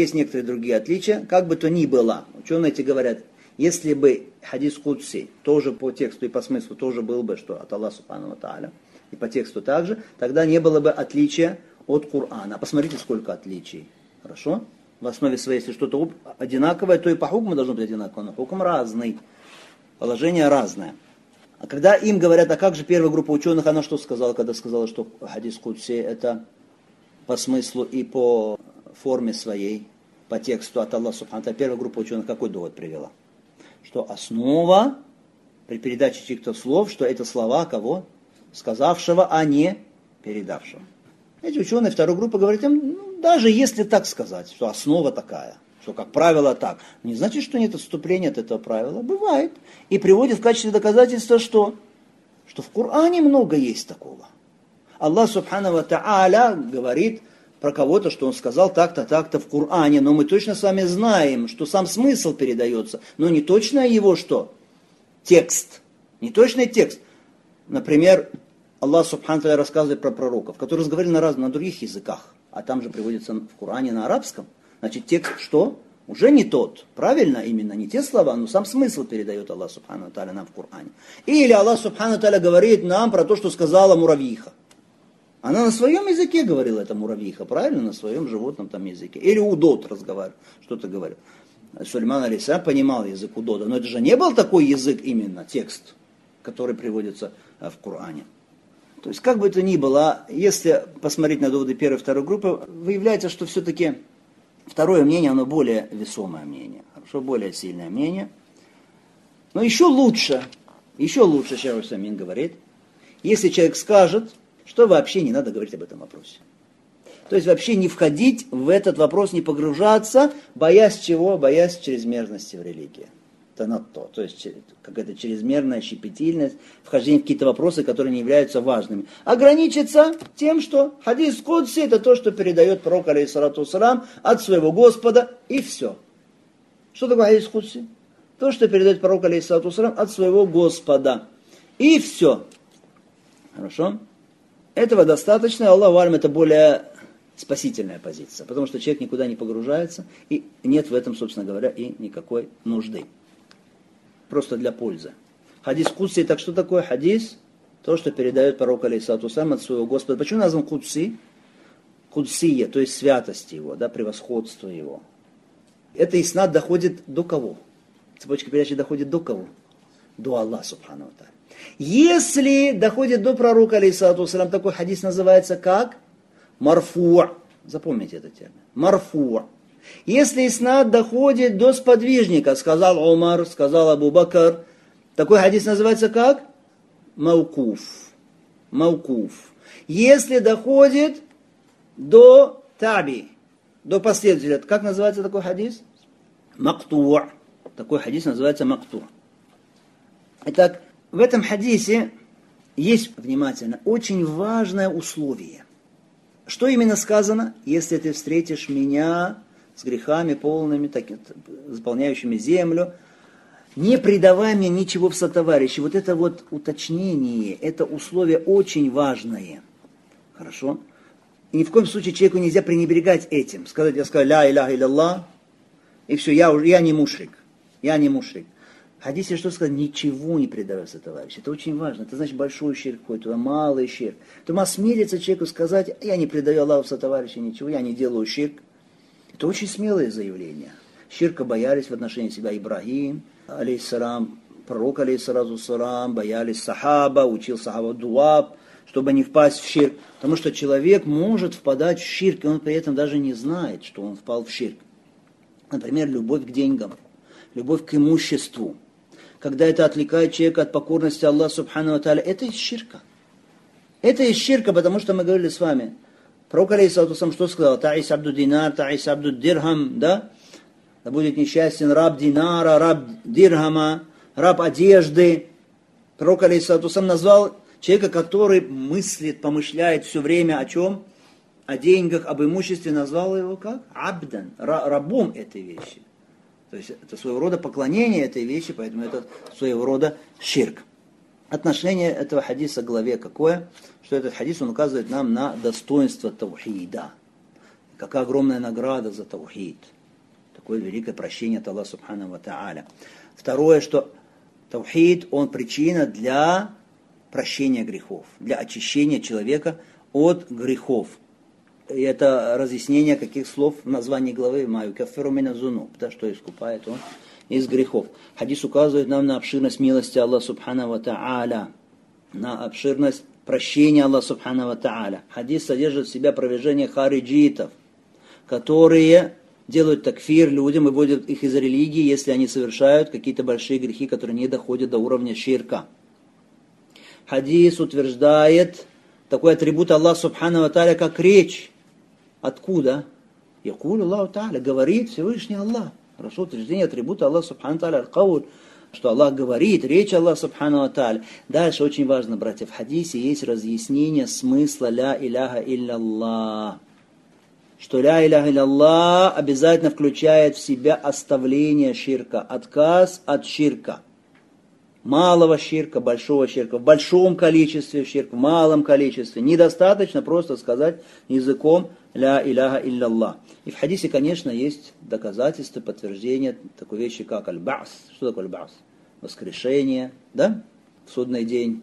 Как бы то ни было. Ученые эти говорят, если бы хадис кудси тоже по тексту и по смыслу тоже был бы, что от Аллаха субхану ва тааля, и по тексту также, тогда не было бы отличия от Корана. Посмотрите, сколько отличий. Хорошо? В основе своей, если что-то одинаковое, то и по хукму должно быть одинаково, но хукм разный. Положение разное. А когда им говорят, а как же первая группа ученых, она что сказала, когда сказала, что хадис кудси это по смыслу и по форме своей, по тексту от Аллаха субхану ва тааля, первая группа ученых какой довод привела? Что основа при передаче чьих-то слов, что это слова кого? Сказавшего, а не передавшего. Эти ученые второй группы говорят, даже если так сказать, что основа такая, что, как правило, так. Не значит, что нет отступления от этого правила. Бывает. И приводит в качестве доказательства, что в Коране много есть такого. Аллах Субхану ва Тааля говорит про кого-то, что он сказал так-то, так-то в Коране, но мы точно с вами знаем, что сам смысл передается, но не точно его что? Текст. Не точный текст. Например, Аллах Субхану ва Тааля рассказывает про пророков, которые разговаривали на других языках, а там же приводится в Коране на арабском. Значит, текст что? Уже не тот. Правильно именно, не те слова, но сам смысл передает Аллах Субхану ва Тааля нам в Коране. Или Аллах Субхану ва Тааля говорит нам про то, что сказала муравьиха. Она на своем языке говорила, эта муравьиха, правильно? На своем животном там языке. Или удод разговаривал, что-то говорил. Сулейман алейхиссалям понимал язык удода, но это же не был такой язык именно, текст, который приводится в Коране. То есть, как бы это ни было, если посмотреть на доводы первой и второй группы, выявляется, что все-таки второе мнение, оно более весомое мнение, хорошо, более сильное мнение. Но еще лучше, Шейх Усаймин говорит, если человек скажет, что вообще не надо говорить об этом вопросе. То есть вообще не входить в этот вопрос, не погружаться, боясь чего? Боясь чрезмерности в религии. Это на то. То есть какая-то чрезмерная щепетильность, вхождение в какие-то вопросы, которые не являются важными. Ограничиться тем, что хадис Кудси это то, что передает пророк алейхиссалату вассалам от своего Господа, и все. Что такое хадис Кудси? То, что передает пророк алейхиссалату вассалам от своего Господа. И все. Хорошо? Этого достаточно, Аллаху алям, это более спасительная позиция, потому что человек никуда не погружается, и нет в этом, собственно говоря, и никакой нужды. Просто для пользы. Хадис Кудси, так что такое хадис? То, что передает пророк алейхиссалату вассалам от своего Господа. Почему назван Кудси? Кудсия, то есть святость его, да, превосходство его. Это иснад доходит до кого? Цепочка передачи доходит до кого? До Аллаха Субхану ва Тааля. Если доходит до пророка, алейхиссалату вассалам, такой хадис называется как? Марфу'. Запомните этот термин. Марфу'. Если иснад доходит до сподвижника, сказал Умар, сказал Абу Бакр, такой хадис называется как? Маукуф. Маукуф. Если доходит до таби, до последователя, как называется такой хадис? Макту'. Такой хадис называется макту'. Итак, в этом хадисе есть, внимательно, очень важное условие. Что именно сказано? Если ты встретишь меня с грехами полными, заполняющими землю, не предавай мне ничего в сотоварищи. Вот это вот уточнение, это условие очень важное. Хорошо? И ни в коем случае человеку нельзя пренебрегать этим. Я сказал, ля иляха илlallah, и все, я не мушрик. Я не мушрик. В хадисе что сказать? Ничего не предавайся, товарищ. Это очень важно. Это значит большой ширк какой-то, малый ширк. То осмелиться человеку сказать, я не предаю Аллаху сотоварища ничего, я не делаю ширк. Это очень смелое заявление. Ширка боялись в отношении себя Ибрагим, алейхиссалам, пророк, алейхиссалату вассалам, боялись сахаба, учил сахаба дуаб, чтобы не впасть в ширк. Потому что человек может впадать в ширк, и он при этом даже не знает, что он впал в ширк. Например, любовь к деньгам, любовь к имуществу. Когда это отвлекает человека от покорности Аллаха Субхану ва Тааля, это из ширка. Это из ширка, потому что мы говорили с вами. Пророк алейхиссалату вассалам что сказал? Та'ис абду динар, та'ис абду дирхам, да? Да будет несчастен раб динара, раб дирхама, раб одежды. Пророк алейхиссалату вассалам назвал человека, который мыслит, помышляет все время о чем? О деньгах, об имуществе, назвал его как? Абдан, рабом этой вещи. То есть это своего рода поклонение этой вещи, поэтому это своего рода ширк. Отношение этого хадиса к главе какое? Что этот хадис, он указывает нам на достоинство таухида. Какая огромная награда за таухид. Такое великое прощение от Аллаха Субхану ва Тааля. Второе, что таухид, он причина для прощения грехов, для очищения человека от грехов. И это разъяснение каких слов в названии главы «Маю каффиру мина зунуб», да, что искупает он из грехов. Хадис указывает нам на обширность милости Аллаха Субхану ва Тааля, на обширность прощения Аллаха Субхану ва Тааля. Хадис содержит в себя опровержение хариджитов, которые делают такфир людям и выводят их из религии, если они совершают какие-то большие грехи, которые не доходят до уровня ширка. Хадис утверждает такой атрибут Аллаха Субхану ва Тааля, как речь. Откуда? Якуль Аллаху Та'аля, говорит Всевышний Аллах. Хорошо, утверждение атрибута Аллаха Субхану Та'аля, аль-Кауль, что Аллах говорит, речь Аллаха Субхану Та'аля. Дальше очень важно, братья, в хадисе есть разъяснение смысла ля иляха илля-Аллах. Что ля иляха илля-Аллах обязательно включает в себя оставление ширка, отказ от ширка. Малого ширка, большого ширка, в большом количестве ширка, в малом количестве. Недостаточно просто сказать языком ля иляха илля-Аллах. И в хадисе, конечно, есть доказательства, подтверждения такой вещи, как аль-Ба'с. Что такое аль-Ба'с? Воскрешение, да? В судный день.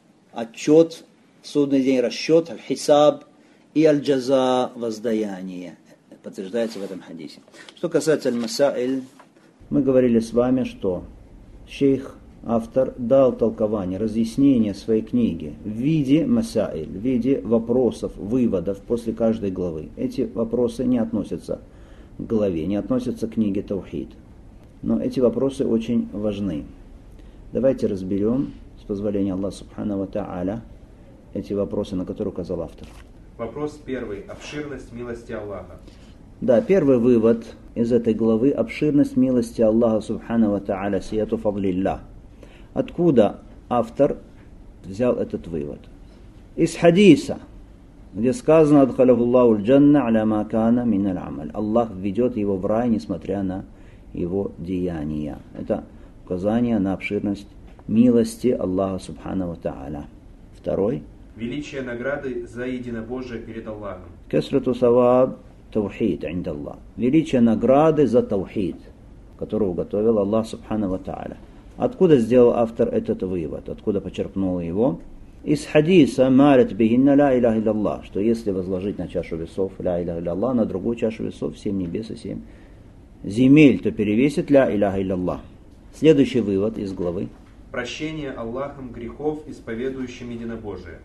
Отчет, в судный день расчет, аль-Хисаб и аль-Джаза, воздаяние. Подтверждается в этом хадисе. Что касается аль-Масаиль, мы говорили с вами, что шейх, автор, дал толкование, разъяснение своей книги в виде масаиль, в виде вопросов, выводов после каждой главы. Эти вопросы не относятся к главе, не относятся к книге Таухид. Но эти вопросы очень важны. Давайте разберем, с позволения Аллаха Субхану ва Та'аля, эти вопросы, на которые указал автор. Вопрос первый. Обширность милости Аллаха. Да, первый вывод из этой главы – обширность милости Аллаха Субхану ва Та'аля, сияту фадлиллах. Откуда автор взял этот вывод? Из хадиса, где сказано «Адхалахуллаху аль-джанна аля ма кана мин аль-амаль». Аллах введет его в рай, несмотря на его деяния. Это указание на обширность милости Аллаха Субхану ва Та'аля. Второй. Величие награды за единобожие перед Аллахом. Касрату саваб таухид инда Аллах. Величие награды за таухид, которую уготовил Аллах Субхану ва Та'аля. Откуда сделал автор этот вывод? Откуда почерпнул его? Из хадиса «Марат бихинна ля иляха илля-Аллах», что если возложить на чашу весов ля иляха илля-Аллах, на другую чашу весов 7 небес и 7 земель, то перевесит ля иляха илля-Аллах. Следующий вывод из главы. Прощение Аллахом грехов, исповедующим единобожие.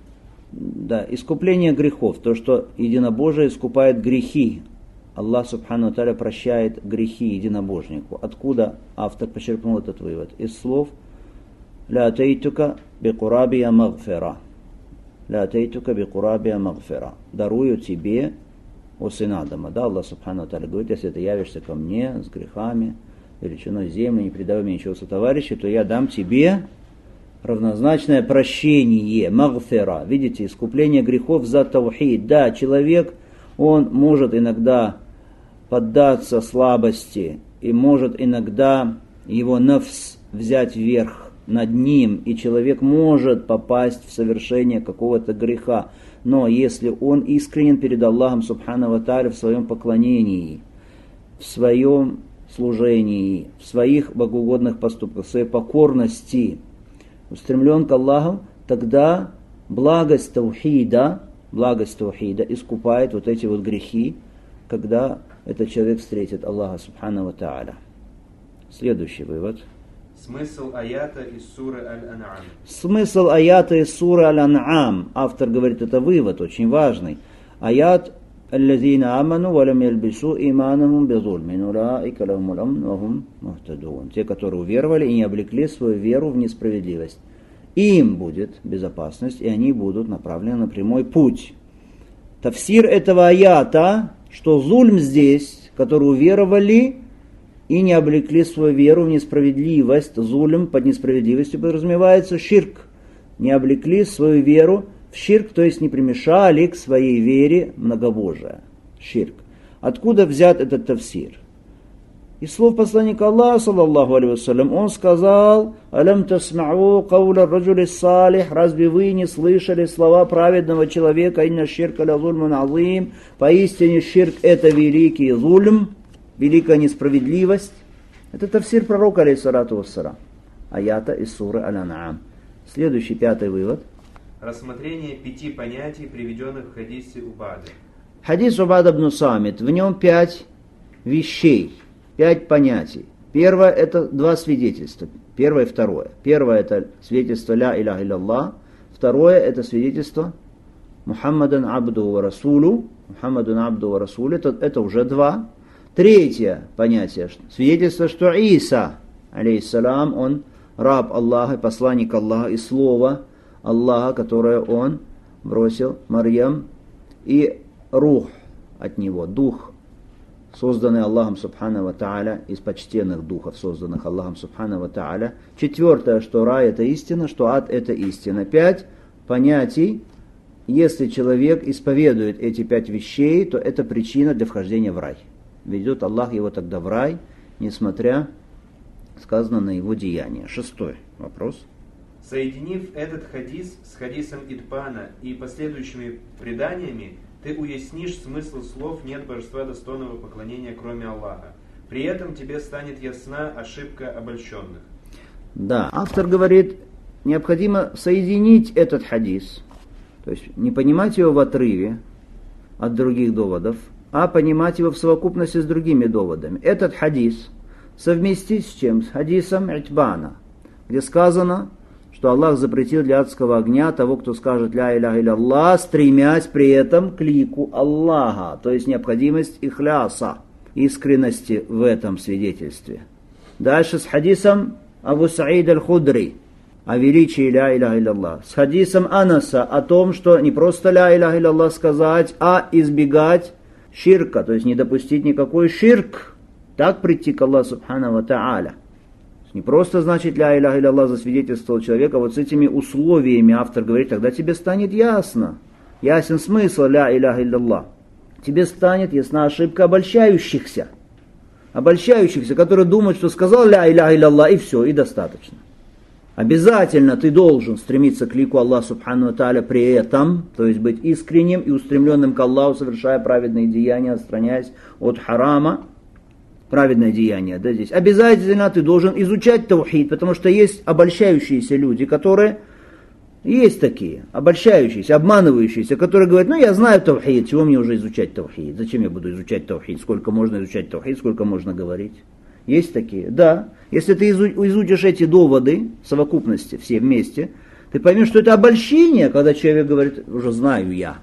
Да, искупление грехов, то, что единобожие искупает грехи. Аллах Субхану ва Тааля прощает грехи единобожнику. Откуда автор почерпнул этот вывод? Из слов «Ля атейтука бикурабия магфира». «Ля атейтука бикурабия магфира». «Дарую тебе, о сын Адама». Да, Аллах Субхану ва Тааля говорит, если ты явишься ко мне с грехами, величиной земли, не предавай мне ничего сотоварища, то я дам тебе равнозначное прощение, магфира. Видите, искупление грехов за таухид. Да, человек, он может иногда поддаться слабости, и может иногда его нафс взять верх над ним, и человек может попасть в совершение какого-то греха. Но если он искренен перед Аллахом Субхану ва Тааля в своем поклонении, в своем служении, в своих богоугодных поступках, в своей покорности, устремлен к Аллаху, тогда благость таухида искупает вот эти вот грехи, когда этот человек встретит Аллаха Субхану ва Тааля. Следующий вывод. Смысл аята из суры Аль-Ан'ам. Смысл аята из суры Аль-Ан'ам. Автор говорит, это вывод очень важный. Аят «Аллазина аману валям ялбису иманахум бизульмин улаика лахумул амн ва хум мухтадун». Те, которые уверовали и не облекли свою веру в несправедливость. Им будет безопасность, и они будут направлены на прямой путь. Тафсир этого аята, что зульм здесь, которые уверовали и не облекли свою веру в несправедливость, зульм под несправедливостью подразумевается ширк. Не облекли свою веру в ширк, то есть не примешали к своей вере многобожие. Ширк. Откуда взят этот тафсир? Из слов посланника Аллаха, саллаллаху алейхи вассалям, он сказал: «Алям тасма'у кауля раджули салих», разве вы не слышали слова праведного человека: «Инна ширка ля зульмун азим», поистине ширк это великий зульм, великая несправедливость. Это тафсир пророка, алейхиссалату вассалам, аята из суры Аль-Ан'ам. Следующий, пятый вывод. Рассмотрение 5 понятий, приведенных в хадисе Убады. Хадис Убада ибн Самит, в нем 5 вещей, 5 понятий. Первое – это 2 свидетельства. Первое и второе. Первое – это свидетельство «Ля иляха илля-Аллах». Второе – это свидетельство «Мухаммадан абду ва расулу». «Мухаммадан абду ва расулу» – это уже 2. Третье понятие – свидетельство, что Иса, алейхиссалам, он раб Аллаха, посланник Аллаха и слово Аллаха, которое он бросил Марьям, и рух от него, дух созданные Аллахом Субхану ва Тааля, из почтенных духов, созданных Аллахом Субхану ва Тааля. 4, что рай это истина, что ад это истина. 5 понятий. Если человек исповедует эти 5 вещей, то это причина для вхождения в рай. Ведет Аллах его тогда в рай, несмотря, сказано, на его деяния. 6 вопрос. Соединив этот хадис с хадисом Идбана и последующими преданиями, ты уяснишь смысл слов «нет божества достойного поклонения, кроме Аллаха». При этом тебе станет ясна ошибка обольщенных. Да, автор говорит, необходимо соединить этот хадис, то есть не понимать его в отрыве от других доводов, а понимать его в совокупности с другими доводами. Этот хадис совместить с чем? С хадисом Идбана, где сказано, что Аллах запретил для адского огня того, кто скажет «Ля иляха илля-Аллах», стремясь при этом к лику Аллаха, то есть необходимость ихляса, искренности в этом свидетельстве. Дальше с хадисом Абу Саид аль-Худри о величии «Ля иляха илля-Аллах», с хадисом Анаса о том, что не просто «Ля иляха илля-Аллах» сказать, а избегать ширка, то есть не допустить никакой ширк, так прийти к Аллаху Субхану ва Тааля. Не просто значит «Ля иляха илля-Аллах» засвидетельствовал человека, вот с этими условиями автор говорит, тогда тебе станет ясно, ясен смысл «Ля иляха илля-Аллах». Тебе станет ясна ошибка обольщающихся, которые думают, что сказал «Ля иляха илля-Аллах» и все, и достаточно. Обязательно ты должен стремиться к лику Аллаха Субхану ва Тааля при этом, то есть быть искренним и устремленным к Аллаху, совершая праведные деяния, отстраняясь от харама. Праведное деяние, да, здесь. Обязательно ты должен изучать таухид, потому что есть обольщающиеся люди, которые, есть такие, обольщающиеся, обманывающиеся, которые говорят, я знаю таухид, чего мне уже изучать таухид, зачем я буду изучать таухид, сколько можно изучать таухид, сколько можно говорить. Есть такие, да. Если ты изучишь эти доводы в совокупности, все вместе, ты поймешь, что это обольщение, когда человек говорит, уже знаю я.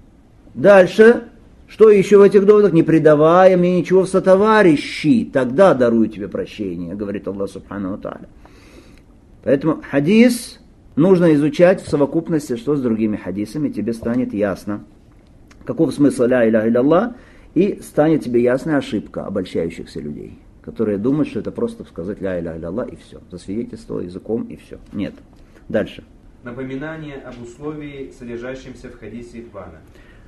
Дальше. Что еще в этих доводах? Не предавая мне ничего в сотоварищи, тогда дарую тебе прощение, говорит Аллах Субхану ва Тааля. Поэтому хадис нужно изучать в совокупности, что с другими хадисами, тебе станет ясно, каков смысл «Ля иляха илля-Аллах», и станет тебе ясна ошибка обольщающихся людей, которые думают, что это просто сказать «Ля иляха илля-Аллах» и все, засвидетельствовал языком и все. Нет. Дальше. Напоминание об условии, содержащемся в хадисе Идбана.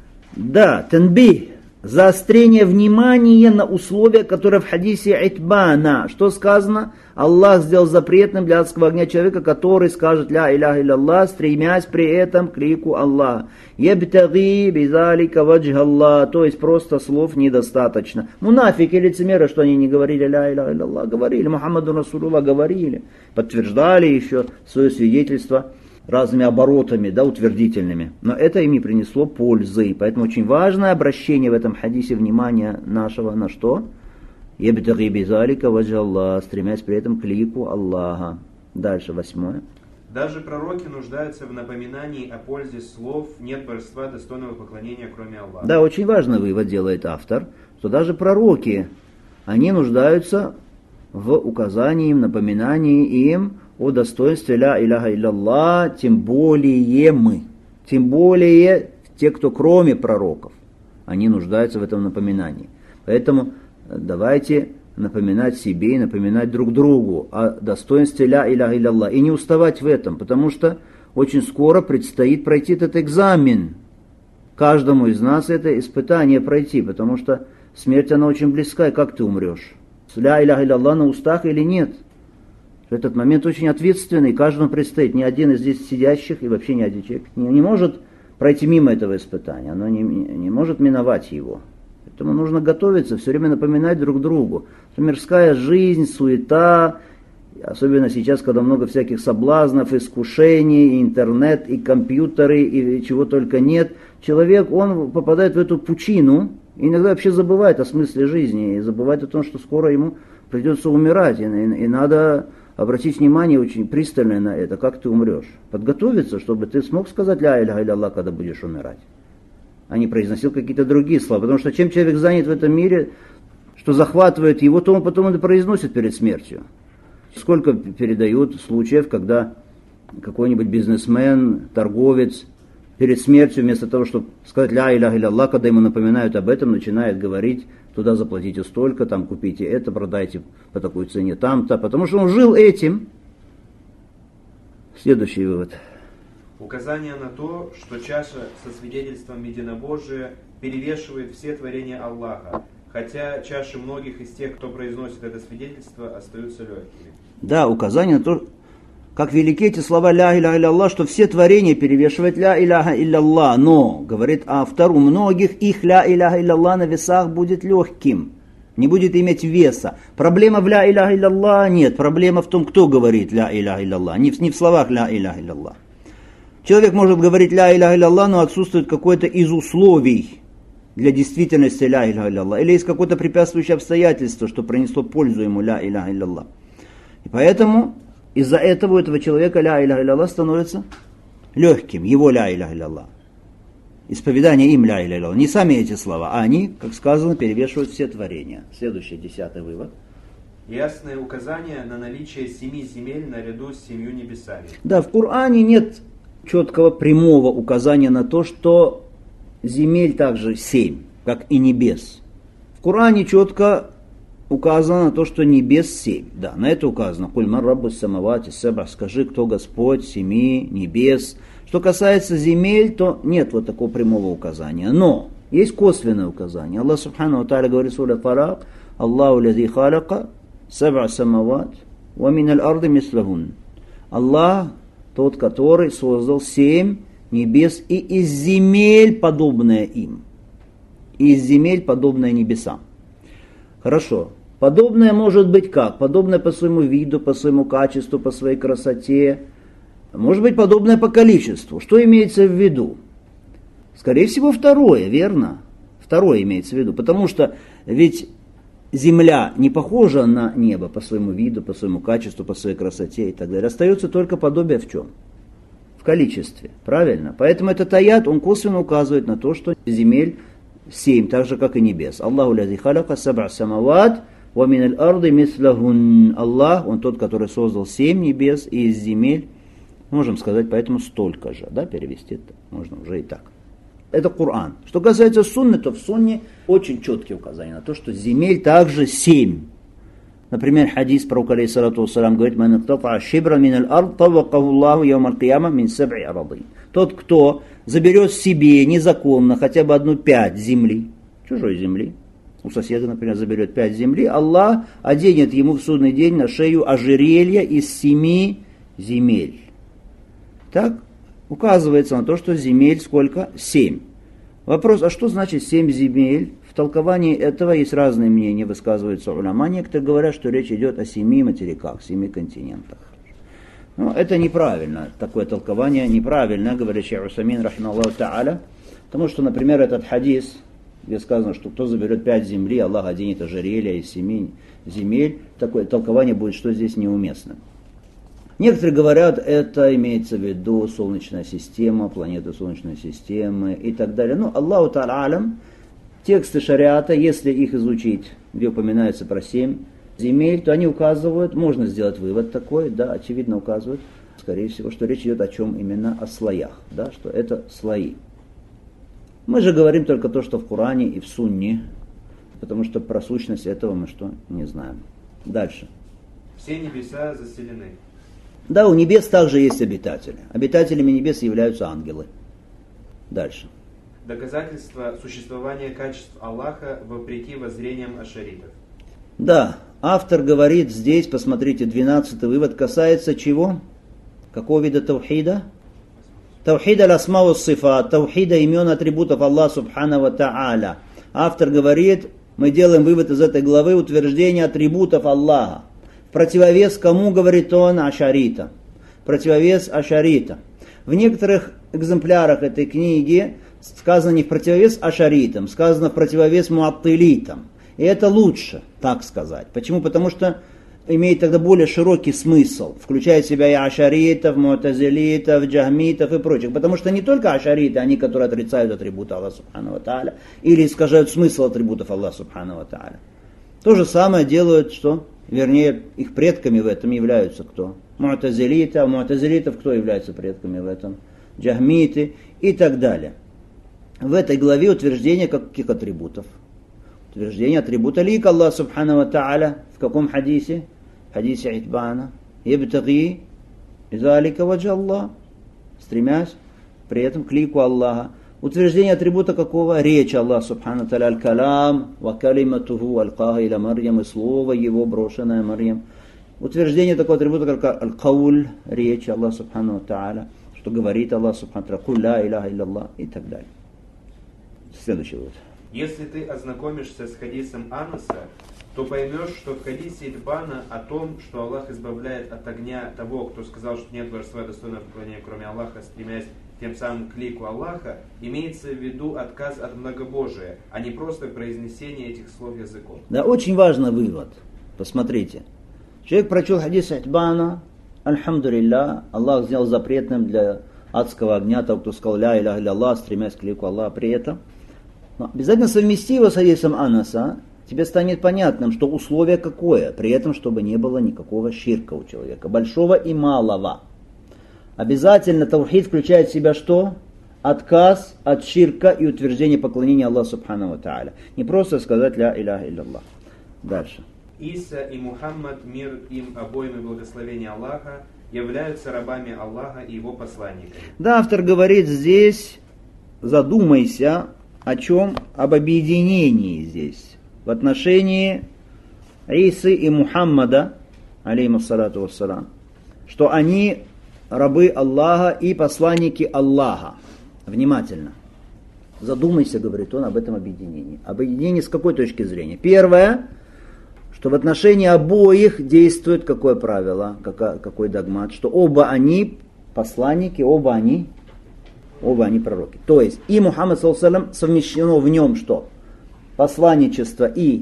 Да, танбих, заострение внимания на условия, которые в хадисе Идбана. Что сказано? Аллах сделал запретным для адского огня человека, который скажет «Ля иляха илля-Аллах», стремясь при этом к лику Аллаха. «Ябтаги бизалика ваджха Аллах», то есть просто слов недостаточно. Мунафики, лицемеры, что они не говорили «Ля иляха илля-Аллах», говорили, Мухаммаду Расулуллах говорили, подтверждали еще свое свидетельство разными оборотами, да, утвердительными. Но это им не принесло пользы. Поэтому очень важное обращение в этом хадисе внимания нашего на что? «Ябтаги бизалика ваджха Аллах», стремясь при этом к лику Аллаха. Дальше, 8. Даже пророки нуждаются в напоминании о пользе слов «нет божества достойного поклонения, кроме Аллаха». Да, очень важный вывод делает автор, что даже пророки, они нуждаются в указании им, напоминании им о достоинстве «Ля иляха илля-Аллах», тем более мы, тем более те, кто кроме пророков, они нуждаются в этом напоминании. Поэтому давайте напоминать себе и напоминать друг другу о достоинстве «Ля иляха илля-Аллах» и не уставать в этом, потому что очень скоро предстоит пройти этот экзамен. Каждому из нас это испытание пройти, потому что смерть, она очень близка, и как ты умрешь? С «Ля иляха илля-Аллах» на устах или нет? Этот момент очень ответственный, каждому предстоит. Ни один из здесь сидящих и вообще ни один человек не может пройти мимо этого испытания, оно не может миновать его. Поэтому нужно готовиться, все время напоминать друг другу. Мирская жизнь, суета, особенно сейчас, когда много всяких соблазнов, искушений, и интернет, и компьютеры, и чего только нет. Человек, он попадает в эту пучину, и иногда вообще забывает о смысле жизни, и забывает о том, что скоро ему придется умирать, и надо обратить внимание очень пристально на это, как ты умрешь. Подготовиться, чтобы ты смог сказать «Ля иляха илля-Аллах», когда будешь умирать, а не произносил какие-то другие слова. Потому что чем человек занят в этом мире, что захватывает его, то он потом это произносит перед смертью. Сколько передают случаев, когда какой-нибудь бизнесмен, торговец перед смертью, вместо того, чтобы сказать «Ля иляха илля-Аллах», когда ему напоминают об этом, начинает говорить туда заплатите столько, там купите это, продайте по такой цене там-то, потому что он жил этим. Следующий вывод. Указание на то, что чаша со свидетельством единобожия перевешивает все творения Аллаха, хотя чаши многих из тех, кто произносит это свидетельство, остаются легкими. Да, указание на то, как велики эти слова «Ля иляха илля-Аллах», что все творения перевешивают «Ля иляха илля-Аллах», но, говорит автор, у многих их «Ля иляха илля-Аллах» на весах будет легким, не будет иметь веса. Проблема в «Ля иляха илля-Аллах» нет, проблема в том, кто говорит «Ля иляха илля-Аллах», не в словах «Ля иляха илля-Аллах». Человек может говорить «Ля иляха илля-Аллах», но отсутствует какое-то из условий для действительности «Ля иляха илля-Аллах», или есть какое-то препятствующее обстоятельство, что принесло пользу ему «Ля иляха илля-Аллах». И поэтому из-за этого у этого человека «Ля иляха илля-Аллах» становится легким, его «Ля иляха илля-Аллах». Исповедание им «Ля иляха илля-Аллах». Не сами эти слова, а они, как сказано, перевешивают все творения. Следующий, 10-й вывод. Ясное указание на наличие 7 земель наряду с 7 небесами. Да, в Коране нет четкого прямого указания на то, что земель также 7, как и небес. В Коране четко указано на то, что небес 7. Да, на это указано. «Куль ман раббус самавати саб'а», скажи, кто Господь 7 небес. Что касается земель, то нет вот такого прямого указания. Но есть косвенное указание. Аллах Субхану ва Тааля говорит в суре Фалак: «Аллаху лази халака саб'а самават ва миналь арды мислахун». Аллах тот, который создал 7 небес и из земель, подобное им. И из земель, подобное небесам. Хорошо. Подобное может быть как? Подобное по своему виду, по своему качеству, по своей красоте. Может быть подобное по количеству. Что имеется в виду? Скорее всего второе, верно? Второе имеется в виду. Потому что ведь земля не похожа на небо по своему виду, по своему качеству, по своей красоте и так далее. Остается только подобие в чем? В количестве. Правильно? Поэтому этот аят, он косвенно указывает на то, что земель 7, так же как и небес. Аллаху лази халака саб'а самават ва миналь арды мислахун. Аллах, он тот, который создал 7 небес и из земель, можем сказать, поэтому столько же. Да, перевести это можно уже и так. Это Коран. Что касается сунны, то в сунне очень четкие указания на то, что земель также 7. Например, хадис пророка алейхиссалату вассалям говорит: «Ман иктафа шибра миналь ард, тавакаху Аллаху яумаль кияма мин саб'и арадин». Тот, кто заберет себе незаконно хотя бы 1/5 земли, чужой земли, у соседа, например, заберет 5 земли, Аллах оденет ему в судный день на шею ожерелье из 7 земель. Так указывается на то, что земель сколько? 7. Вопрос, а что значит 7 земель? В толковании этого есть разные мнения, высказываются уляма. Некоторые говорят, что речь идет о 7 материках, 7 континентах. Но это неправильно, такое толкование неправильно, говорит шейх Усаймин, рахимахуллаху та'аля, потому что, например, этот хадис, где сказано, что кто заберет 5 земли, Аллах оденет ожерелье из 7 земель, такое толкование будет, что здесь неуместно. Некоторые говорят, это имеется в виду Солнечная система, планеты Солнечной системы и так далее. Но Аллаху та'аля алям, тексты шариата, если их изучить, где упоминается про 7 земель, то они указывают, можно сделать вывод такой, да, очевидно указывают, скорее всего, что речь идет о чем именно? О слоях, да, что это слои. Мы же говорим только то, что в Коране и в Сунне, потому что про сущность этого мы что? Не знаем. Дальше. Все небеса заселены. Да, у небес также есть обитатели. Обитателями небес являются ангелы. Дальше. Доказательство существования качеств Аллаха вопреки воззрениям ашаритов. Да, автор говорит здесь, посмотрите, 12-й вывод касается чего? Какого вида таухида? Таухида аль-асма ва сифат, таухида имен атрибутов Аллаха субхану ва та'аля. Автор говорит, мы делаем вывод из этой главы утверждения атрибутов Аллаха. В противовес кому, говорит он? Ашарита. Противовес ашарита. В некоторых экземплярах этой книги сказано не в противовес ашаритам, сказано в противовес муаттилитам. И это лучше, так сказать. Почему? Потому что имеет тогда более широкий смысл, включая в себя и ашаритов, муатазилитов, джахмитов и прочих. Потому что не только ашариты, они, которые отрицают атрибуты Аллаха субхану ва та'аля, или искажают смысл атрибутов Аллаха субхану ва та'аля. То же самое делают, что? Вернее, их предками в этом являются кто? Муатазилиты, а муатазилитов кто является предками в этом? Джахмиты и так далее. В этой главе утверждение каких атрибутов? Утверждение атрибута лика Аллах Субхану ва Тааля. В каком хадисе? В хадисе Итбана. Ябтаги залика ваджа Аллах. Стремясь при этом к лику Аллаха. Утверждение атрибута какого? Речь Аллаха Субхану ва Тааля. Аль-калам ва калиматуху аль-каха иля Марьям. И слово его, брошенное Марьям. Утверждение такого атрибута, как аль-кауль, речь Аллаха Субхану ва Тааля. Что говорит Аллах Субхану ва Тааля. Куль ла иляха илля и так далее. Следующий вывод. Если ты ознакомишься с хадисом Анаса, то поймешь, что в хадисе Итбана о том, что Аллах избавляет от огня того, кто сказал, что нет божества достойного поклонения, кроме Аллаха, стремясь тем самым к лику Аллаха, имеется в виду отказ от многобожия, а не просто произнесение этих слов языком. Да, очень важный вывод. Посмотрите. Человек прочел хадис Итбана, альхамдулилля, Аллах сделал запретным для адского огня того, кто сказал ля иляха илля Аллах, стремясь к лику Аллаха при этом. Но обязательно совмести его с хадисом Анаса, тебе станет понятным, что условие какое, при этом, чтобы не было никакого ширка у человека, большого и малого. Обязательно таухид включает в себя что? Отказ от ширка и утверждение поклонения Аллаху Субхану ва Тааля. Не просто сказать ля иляха илля Аллах. Дальше. Иса и Мухаммад, мир им обоим и благословение Аллаха, являются рабами Аллаха и его посланниками. Да, автор говорит здесь, задумайся о чем? Об объединении здесь. В отношении Исы и Мухаммада, алейхиссалату вассалам, что они рабы Аллаха и посланники Аллаха. Внимательно. Задумайся, говорит он, об этом объединении. Объединение с какой точки зрения? Первое, что в отношении обоих действует какое правило, какой догмат, что оба они посланники, оба они пророки. То есть и Мухаммад ﷺ совмещено в нем что? Посланничество и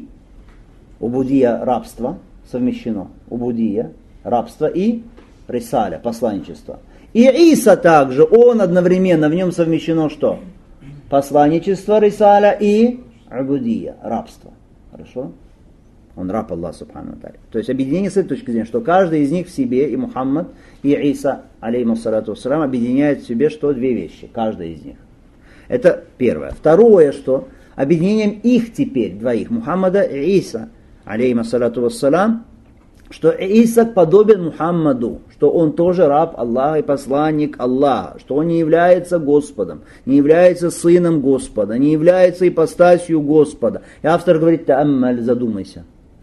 убудия, рабство совмещено. Убудия, рабство и рисаля, посланничество. И Иса также, он одновременно, в нем совмещено что? Посланничество, рисаля и убудия, рабство. Хорошо? Он раб Аллаха Субхану ва Тааля. То есть объединение с этой точки зрения, что каждый из них в себе, и Мухаммад, и Иса, алейхиссалату вассалам, объединяет в себе что? Две вещи, каждая из них. Это первое. Второе, что объединением их теперь, двоих, Мухаммада и Иса, алейхиссалату вассалам, что Иса подобен Мухаммаду, что он тоже раб Аллаха и посланник Аллаха, что он не является Господом, не является сыном Господа, не является ипостасью Господа. И автор говорит, тааммаль, задумайся,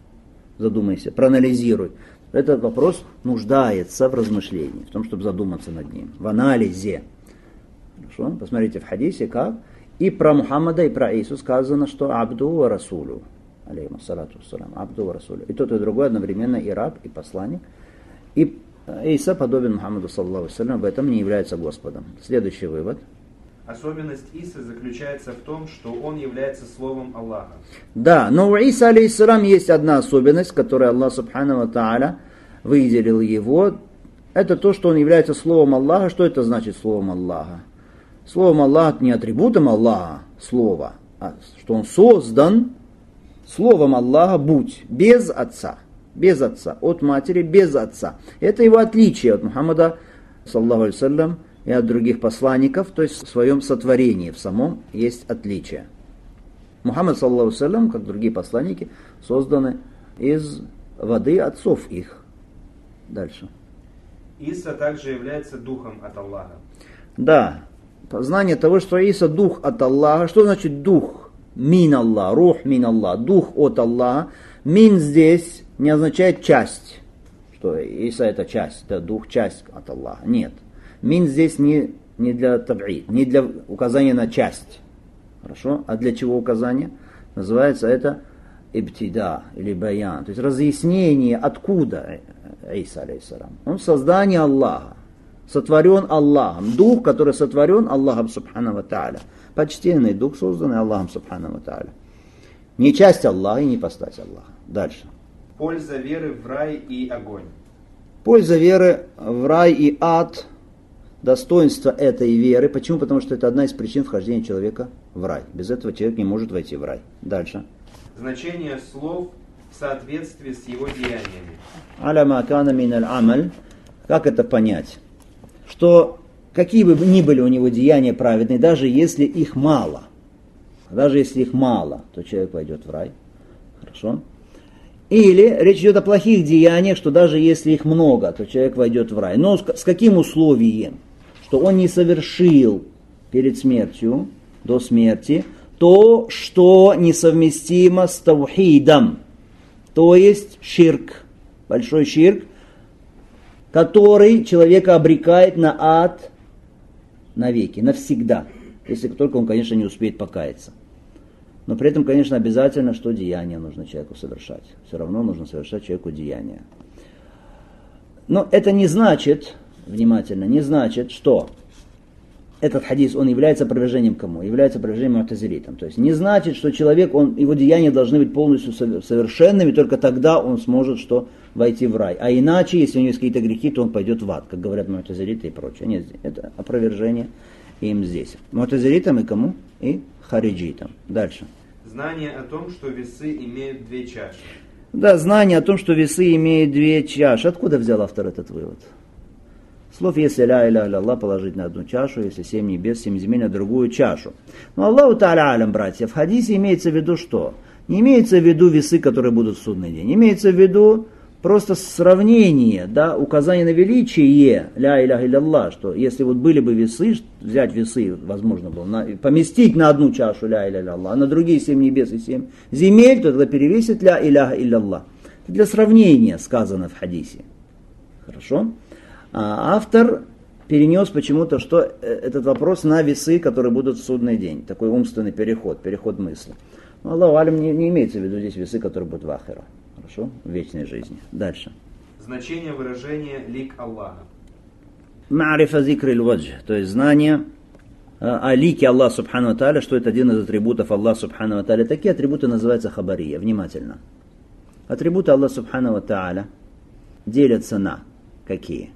проанализируй. Этот вопрос нуждается в размышлении, в том, чтобы задуматься над ним, в анализе. Хорошо? Посмотрите в хадисе, как и про Мухаммада, и про Ису сказано, что абду ва расулю. Алейхиссалату вассалам, абду ва расулю. И тот, и другой одновременно и раб, и посланник. И Иса подобен Мухаммаду, саллаллаху алейхи ва саллям, в этом не является Господом. Следующий вывод. Особенность Исы заключается в том, что он является словом Аллаха. Да, но у Иса, алейхиссалам, есть одна особенность, которую Аллах Субхану ва Тааля выделил его. Это то, что он является словом Аллаха. Что это значит словом Аллаха? Словом Аллаха не атрибутом Аллаха, слово, а что он создан словом Аллаха, будь, без отца, от матери, без отца. Это его отличие от Мухаммада, саллаллаху алейхи ва саллям, и от других посланников, то есть в своем сотворении, в самом есть отличие. Мухаммад, саллаллаху алейхи ва саллям, как другие посланники, созданы из воды отцов их. Дальше. Иса также является духом от Аллаха. Да, познание того, что Иса дух от Аллаха. Что значит дух? Мин Аллах, рух мин Аллах, дух от Аллаха. Мин здесь не означает часть, что Иса это часть, это дух, часть от Аллаха. Нет. Мин здесь не для таб'ид, не для указания на часть. Хорошо? А для чего указание? Называется это ибтида или баян. То есть разъяснение, откуда Иса, алейхиссалам. Он создание Аллаха. Сотворен Аллахом. Дух, который сотворен Аллахом Субхану ва Тааля. Почтенный дух, созданный Аллахом Субхану ва Тааля. Не часть Аллаха и не постать Аллаха. Дальше. Польза веры в рай и огонь. Польза веры в рай и ад. Достоинство этой веры. Почему? Потому что это одна из причин вхождения человека в рай. Без этого человек не может войти в рай. Дальше. Значение слов в соответствии с его деяниями. Аля ма кана мин аль-амаль. Как это понять? Что какие бы ни были у него деяния праведные, даже если их мало, Даже если их мало, то человек войдет в рай. Хорошо? Или речь идет о плохих деяниях, что даже если их много, то человек войдет в рай. Но с каким условием? Что он не совершил перед смертью, до смерти, то, что несовместимо с таухидом. То есть ширк, большой ширк, который человека обрекает на ад навеки, навсегда. Если только он, конечно, не успеет покаяться. Но при этом, конечно, обязательно, что деяние нужно человеку совершать. Все равно нужно совершать человеку деяния. Но это не значит, внимательно, не значит, что этот хадис, он является опровержением кому? Является опровержением му'тазилитам. То есть не значит, что человек, его деяния должны быть полностью совершенными, только тогда он сможет что? Войти в рай. А иначе, если у него есть какие-то грехи, то он пойдет в ад, как говорят му'тазилиты и прочее. Нет, это опровержение им здесь. Му'тазилитам и кому? И хариджитам. Дальше. Знание о том, что весы имеют две чаши. Да, знание о том, что весы имеют две чаши. Откуда взял автор этот вывод? Слов, если ля иля Аллах положить на одну чашу, если 7 небес, 7 земель на другую чашу. Но Аллаху Та'аля алям, братья, в хадисе имеется в виду что? Не имеется в виду весы, которые будут в судный день. Имеется в виду просто сравнение, да, указание на величие ля иля Аллах, что если вот были бы весы, взять весы, возможно было, поместить на одну чашу ля иля Аллах, а на другие 7 небес и 7 земель, то тогда перевесит ля иля Аллах. Это для сравнения сказано в хадисе. Хорошо? А автор перенес почему-то, что этот вопрос на весы, которые будут в судный день. Такой умственный переход мысли. Но Аллаху алям не имеется в виду здесь весы, которые будут в ахира. Хорошо? В вечной жизни. Дальше. Значение выражения лик Аллаха. Ма'рифа зикр аль-вадж, то есть знание о лике Аллаха Субхану ва Тааля, что это один из атрибутов Аллаха Субхану ва Тааля. Такие атрибуты называются хабария. Внимательно. Атрибуты Аллаха Субхану ва Тааля делятся на какие?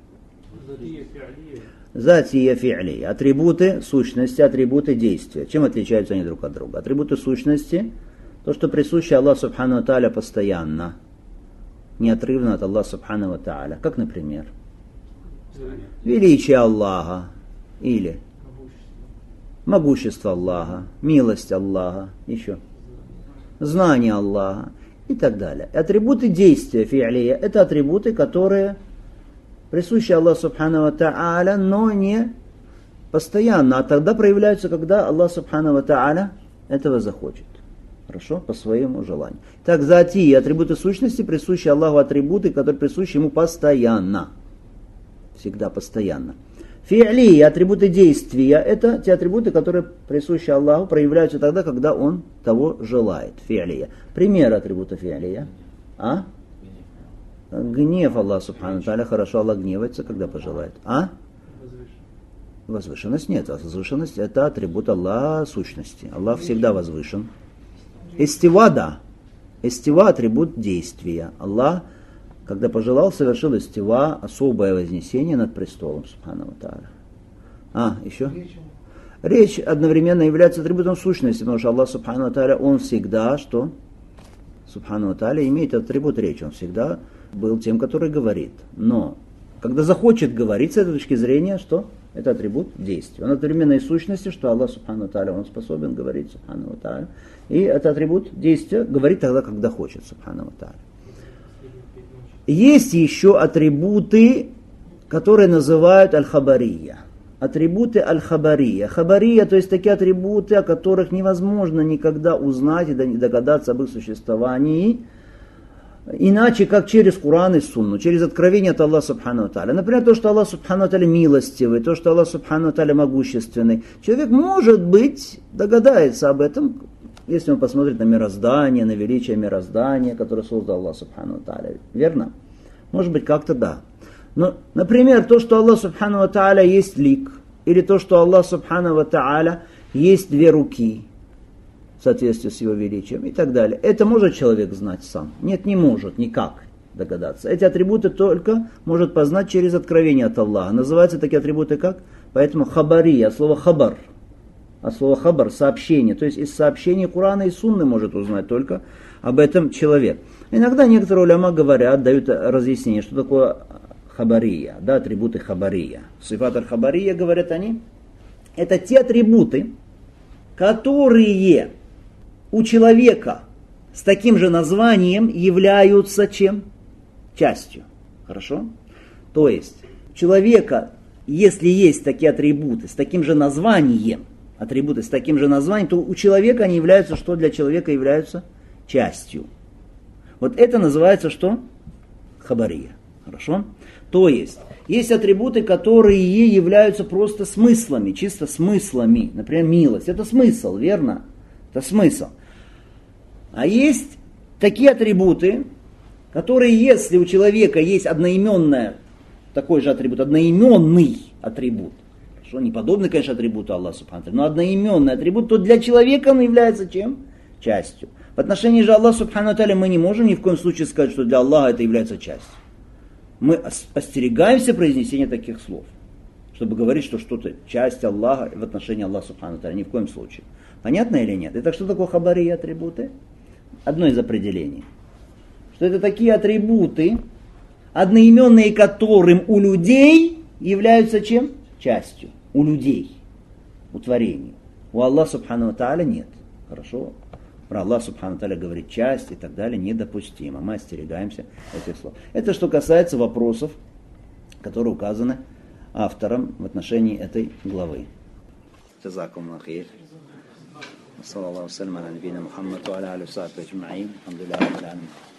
Затия фи'ли. Атрибуты сущности, атрибуты действия. Чем отличаются они друг от друга? Атрибуты сущности, то, что присуще Аллаху Субхану ва Тааля постоянно, неотрывно от Аллаха Субхану ва Тааля. Как, например, величие Аллаха или могущество Аллаха, милость Аллаха, еще знание Аллаха и так далее. Атрибуты действия фи'лия – это атрибуты, которые присущи Аллаху Субхану ва Тааля, но не постоянно, а тогда проявляются, когда Аллах Субхану ва Тааля этого захочет. Хорошо? По своему желанию. Так, зати, атрибуты сущности присущи Аллаху, атрибуты, которые присущи Ему постоянно. Всегда постоянно. Фи'ли, атрибуты действия, это те атрибуты, которые присущи Аллаху, проявляются тогда, когда Он того желает. Фи'лия. Пример атрибута фи'лия. Гнев Аллаха Субхану Тааля, хорошо, Аллах гневается, когда пожелает. Возвышенность нет. Возвышенность это атрибут Аллаха сущности. Аллах всегда возвышен. Истива, да. Истива атрибут действия. Аллах, когда пожелал, совершил истива, особое вознесение над престолом Субхану Тааля. Еще? Речь одновременно является атрибутом сущности, потому что Аллах Субхану Тааля, Он всегда, что? Субхану Тааля имеет атрибут речи, Он всегда был тем, который говорит. Но, когда захочет говорить, с этой точки зрения, что? Это атрибут действия. Он одновременно и сущности, что Аллах Субхану Тааля, Он способен говорить Субхану Тааля. И это атрибут действия, говорит тогда, когда хочет Субхану Тааля. Есть еще атрибуты, которые называют аль-хабария. Атрибуты аль-хабария. Хабария, то есть такие атрибуты, о которых невозможно никогда узнать и догадаться об их существовании, иначе, как через Куран и Сунну, через откровение от Аллаха Субхану Тааля. Например, то, что Аллах Субхану Тааля милостивый, то, что Аллах Субхану Тааля могущественный. Человек, может быть, догадается об этом, если он посмотрит на мироздание, на величие мироздания, которое создал Аллах Субхану Тааля. Верно? Может быть, как-то да. Но, например, то, что Аллах Субхану Тааля есть лик, или то, что Аллах Субхану Тааля есть две руки, в соответствии с его величием и так далее. Это может человек знать сам? Нет, не может, никак догадаться. Эти атрибуты только может познать через откровение от Аллаха. Называются такие атрибуты как? Поэтому хабари, от слова хабар. От слова хабар, сообщение. То есть из сообщений Курана и Сунны может узнать только об этом человек. Иногда некоторые уляма говорят, дают разъяснение, что такое хабария, да, атрибуты хабария. Сифат аль-хабария, говорят они, это те атрибуты, которые у человека с таким же названием являются чем? Частью. Хорошо? То есть, у человека, если есть такие атрибуты с таким же названием, то у человека они являются, что для человека являются частью. Вот это называется что? Хабария. Хорошо? То есть атрибуты, которые являются просто смыслами, чисто смыслами. Например, милость. Это смысл, верно? Это смысл. А есть такие атрибуты, которые, если у человека есть одноименное, такой же атрибут, одноименный атрибут, что не подобный, конечно, атрибуту Аллаха Субхану, но одноименный атрибут, то для человека он является чем? Частью. В отношении же Аллаха Субхану мы не можем ни в коем случае сказать, что для Аллаха это является частью. Мы остерегаемся произнесения таких слов, чтобы говорить, что что-то часть Аллаха в отношении Аллаха Субхану ни в коем случае. Понятно или нет? Итак, что такое хабария атрибуты? Одно из определений. Что это такие атрибуты, одноименные которым у людей являются чем? Частью. У людей. У творений. У Аллаха Субхану Тааля нет. Хорошо? Про Аллах Субхану Тааля говорит часть и так далее недопустимо. Мы остерегаемся этих слов. Это что касается вопросов, которые указаны автором в отношении этой главы. Джазакумуллаху хейр. Саллаллаху алейхи ва саллям аля набийина Мухаммад ва аля алихи ва сахбихи аджмаин. Алхамдулиллахи раббил аламин.